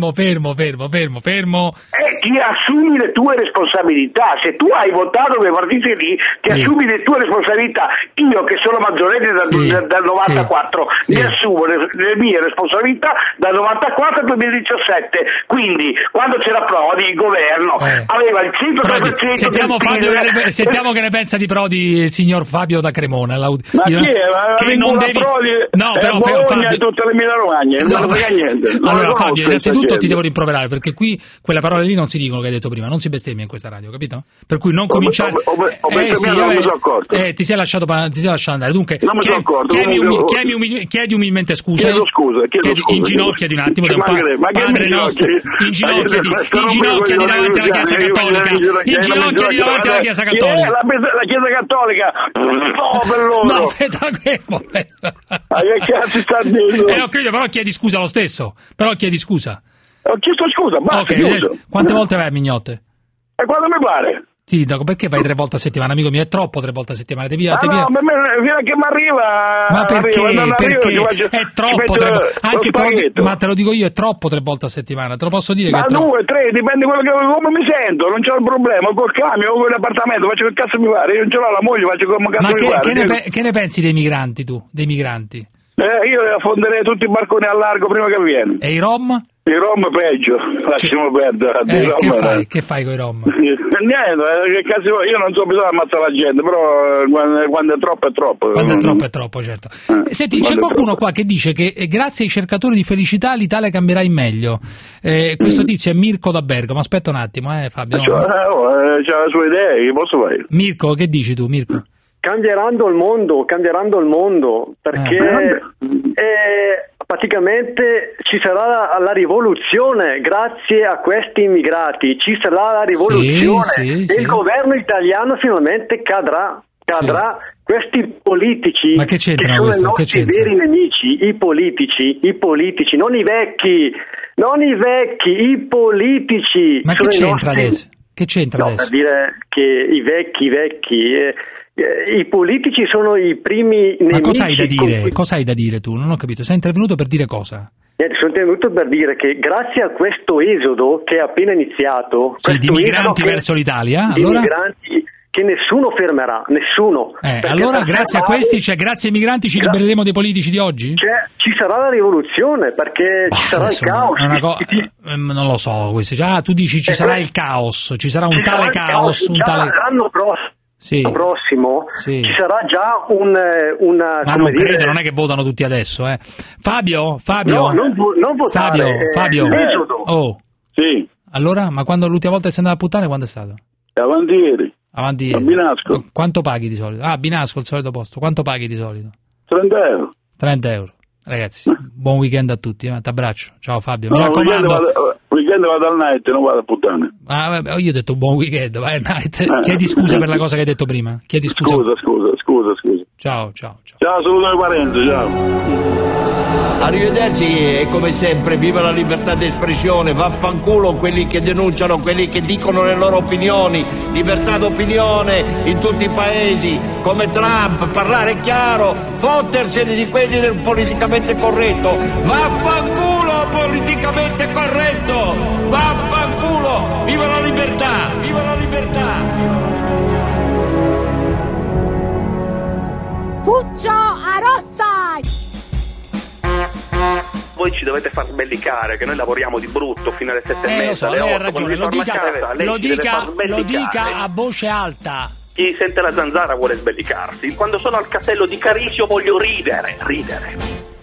Speaker 6: Ti assumi le tue responsabilità. Se tu hai votato quei partiti lì, ti assumi le tue responsabilità. Io che sono maggiorenne dal 94 mi assumo le mie responsabilità dal 94 al 2017. Quindi quando c'era Prodi il governo aveva il 100%.
Speaker 8: Sentiamo Fabio, sentiamo che ne pensa di Prodi il signor Fabio da Cremona.
Speaker 2: Ma chi è?
Speaker 8: Che non devi...
Speaker 2: Prodi,
Speaker 8: no, però
Speaker 2: Bologna e tutte le Emilia Romagna, non frega niente.
Speaker 8: Allora Fabio, innanzitutto ti devo rimproverare perché qui quelle parole lì non si dicono che hai detto prima, non si bestemmia in questa radio, capito? Per cui non cominciare. Ti sei lasciato andare. Dunque, chiedi umilmente scusa.
Speaker 2: Chiedo scusa.
Speaker 8: Inginocchiati un attimo, Padre nostro, inginocchiati davanti alla Chiesa Cattolica. Inginocchiati davanti alla Chiesa Cattolica.
Speaker 2: La Chiesa Cattolica. No, per loro.
Speaker 8: No, fermo.
Speaker 2: Ma che cazzo sta dicendo?
Speaker 8: Ho capito, però chiedi scusa lo stesso. Ho chiesto
Speaker 2: scusa, basta.
Speaker 8: Quante volte vai a Mignotte?
Speaker 2: E quando mi pare.
Speaker 8: Sì, perché vai 3 volte a settimana, amico mio? È troppo 3 volte a settimana.
Speaker 2: No, per me fino a che mi arriva.
Speaker 8: Ma perché?
Speaker 2: Perché
Speaker 8: è troppo 3 volte. Anche ma te lo dico io, è troppo 3 volte a settimana. Te lo posso dire.
Speaker 2: Ma
Speaker 8: che è
Speaker 2: 2, 3, dipende come mi sento. Non c'ho un problema. Col camion o con l'appartamento faccio che cazzo mi pare. Io non ce l'ho la moglie, faccio come cazzo mi pare.
Speaker 8: Che ne pensi dei migranti tu? Dei migranti?
Speaker 2: Io affonderei tutti i barconi al largo prima che viene.
Speaker 8: E i Rom?
Speaker 2: I Rom peggio, lasciamo perdere.
Speaker 8: Che fai con i Rom?
Speaker 2: Niente, che cazzo, io non so, bisogna ammazzare la gente, però quando è troppo è troppo.
Speaker 8: Quando è troppo è troppo, certo. Senti, c'è qualcuno qua che dice che grazie ai cercatori di felicità l'Italia cambierà in meglio. Questo tizio è Mirko da Bergamo. Aspetta un attimo, Fabio.
Speaker 2: C'ha le sue idee, che posso fare?
Speaker 8: Mirko, che dici tu, Mirko?
Speaker 3: Cambieranno il mondo, perché praticamente ci sarà la rivoluzione grazie a questi immigrati, ci sarà la rivoluzione e il governo italiano finalmente cadrà. Questi politici
Speaker 8: ma che c'entrano
Speaker 3: che sono i nostri veri nemici, i politici, non i vecchi, i politici.
Speaker 8: Ma che c'entra adesso? Che c'entra adesso?
Speaker 3: Per dire che i vecchi i politici sono i primi nemici.
Speaker 8: Ma cosa hai da dire tu? Non ho capito. Sei intervenuto per dire cosa?
Speaker 3: Sono intervenuto per dire che grazie a questo esodo che è appena iniziato,
Speaker 8: di migranti verso l'Italia,
Speaker 3: allora? Migranti che nessuno fermerà, nessuno.
Speaker 8: Allora grazie a questi, grazie ai migranti ci libereremo dei politici di oggi?
Speaker 3: Ci sarà la rivoluzione, perché ci sarà il caos.
Speaker 8: Non lo so, tu dici ci sarà il caos, ci sarà un tale caos,
Speaker 3: l'anno prossimo ci sarà già una.
Speaker 8: Ma non credo, non è che votano tutti adesso, Fabio?
Speaker 3: No, non votare.
Speaker 8: Fabio.
Speaker 3: L'esodo.
Speaker 8: Oh.
Speaker 2: Sì.
Speaker 8: Allora, ma quando l'ultima volta sei andato a puttane, quando è stato?
Speaker 2: Avanti ieri. A
Speaker 8: Binasco. Quanto paghi di solito? Binasco, il solito posto. Quanto paghi di solito?
Speaker 2: 30 euro.
Speaker 8: 30 euro. Ragazzi, buon weekend a tutti, t'abbraccio. Ciao Fabio, mi raccomando.
Speaker 2: Weekend vado al night, non vado a puttane.
Speaker 8: Vabbè, io ho detto buon weekend, vai al night. Chiedi scusa per la cosa che hai detto prima. Chiedi scusa.
Speaker 2: Scusa.
Speaker 8: Ciao.
Speaker 2: Ciao, saluto ai parenti, ciao.
Speaker 7: Arrivederci e come sempre viva la libertà di espressione, vaffanculo quelli che denunciano, quelli che dicono le loro opinioni, libertà d'opinione in tutti i paesi, come Trump, parlare chiaro, fottersene di quelli del politicamente corretto, vaffanculo politicamente corretto, vaffanculo, viva la libertà, viva la libertà.
Speaker 19: Fuccio a rossa!
Speaker 17: Voi ci dovete far sbellicare, che noi lavoriamo di brutto fino alle 7:30.
Speaker 8: Lo so, lei ha ragione, lo dica a voce alta.
Speaker 17: Chi sente la zanzara vuole sbellicarsi. Quando sono al castello di Carisio voglio ridere.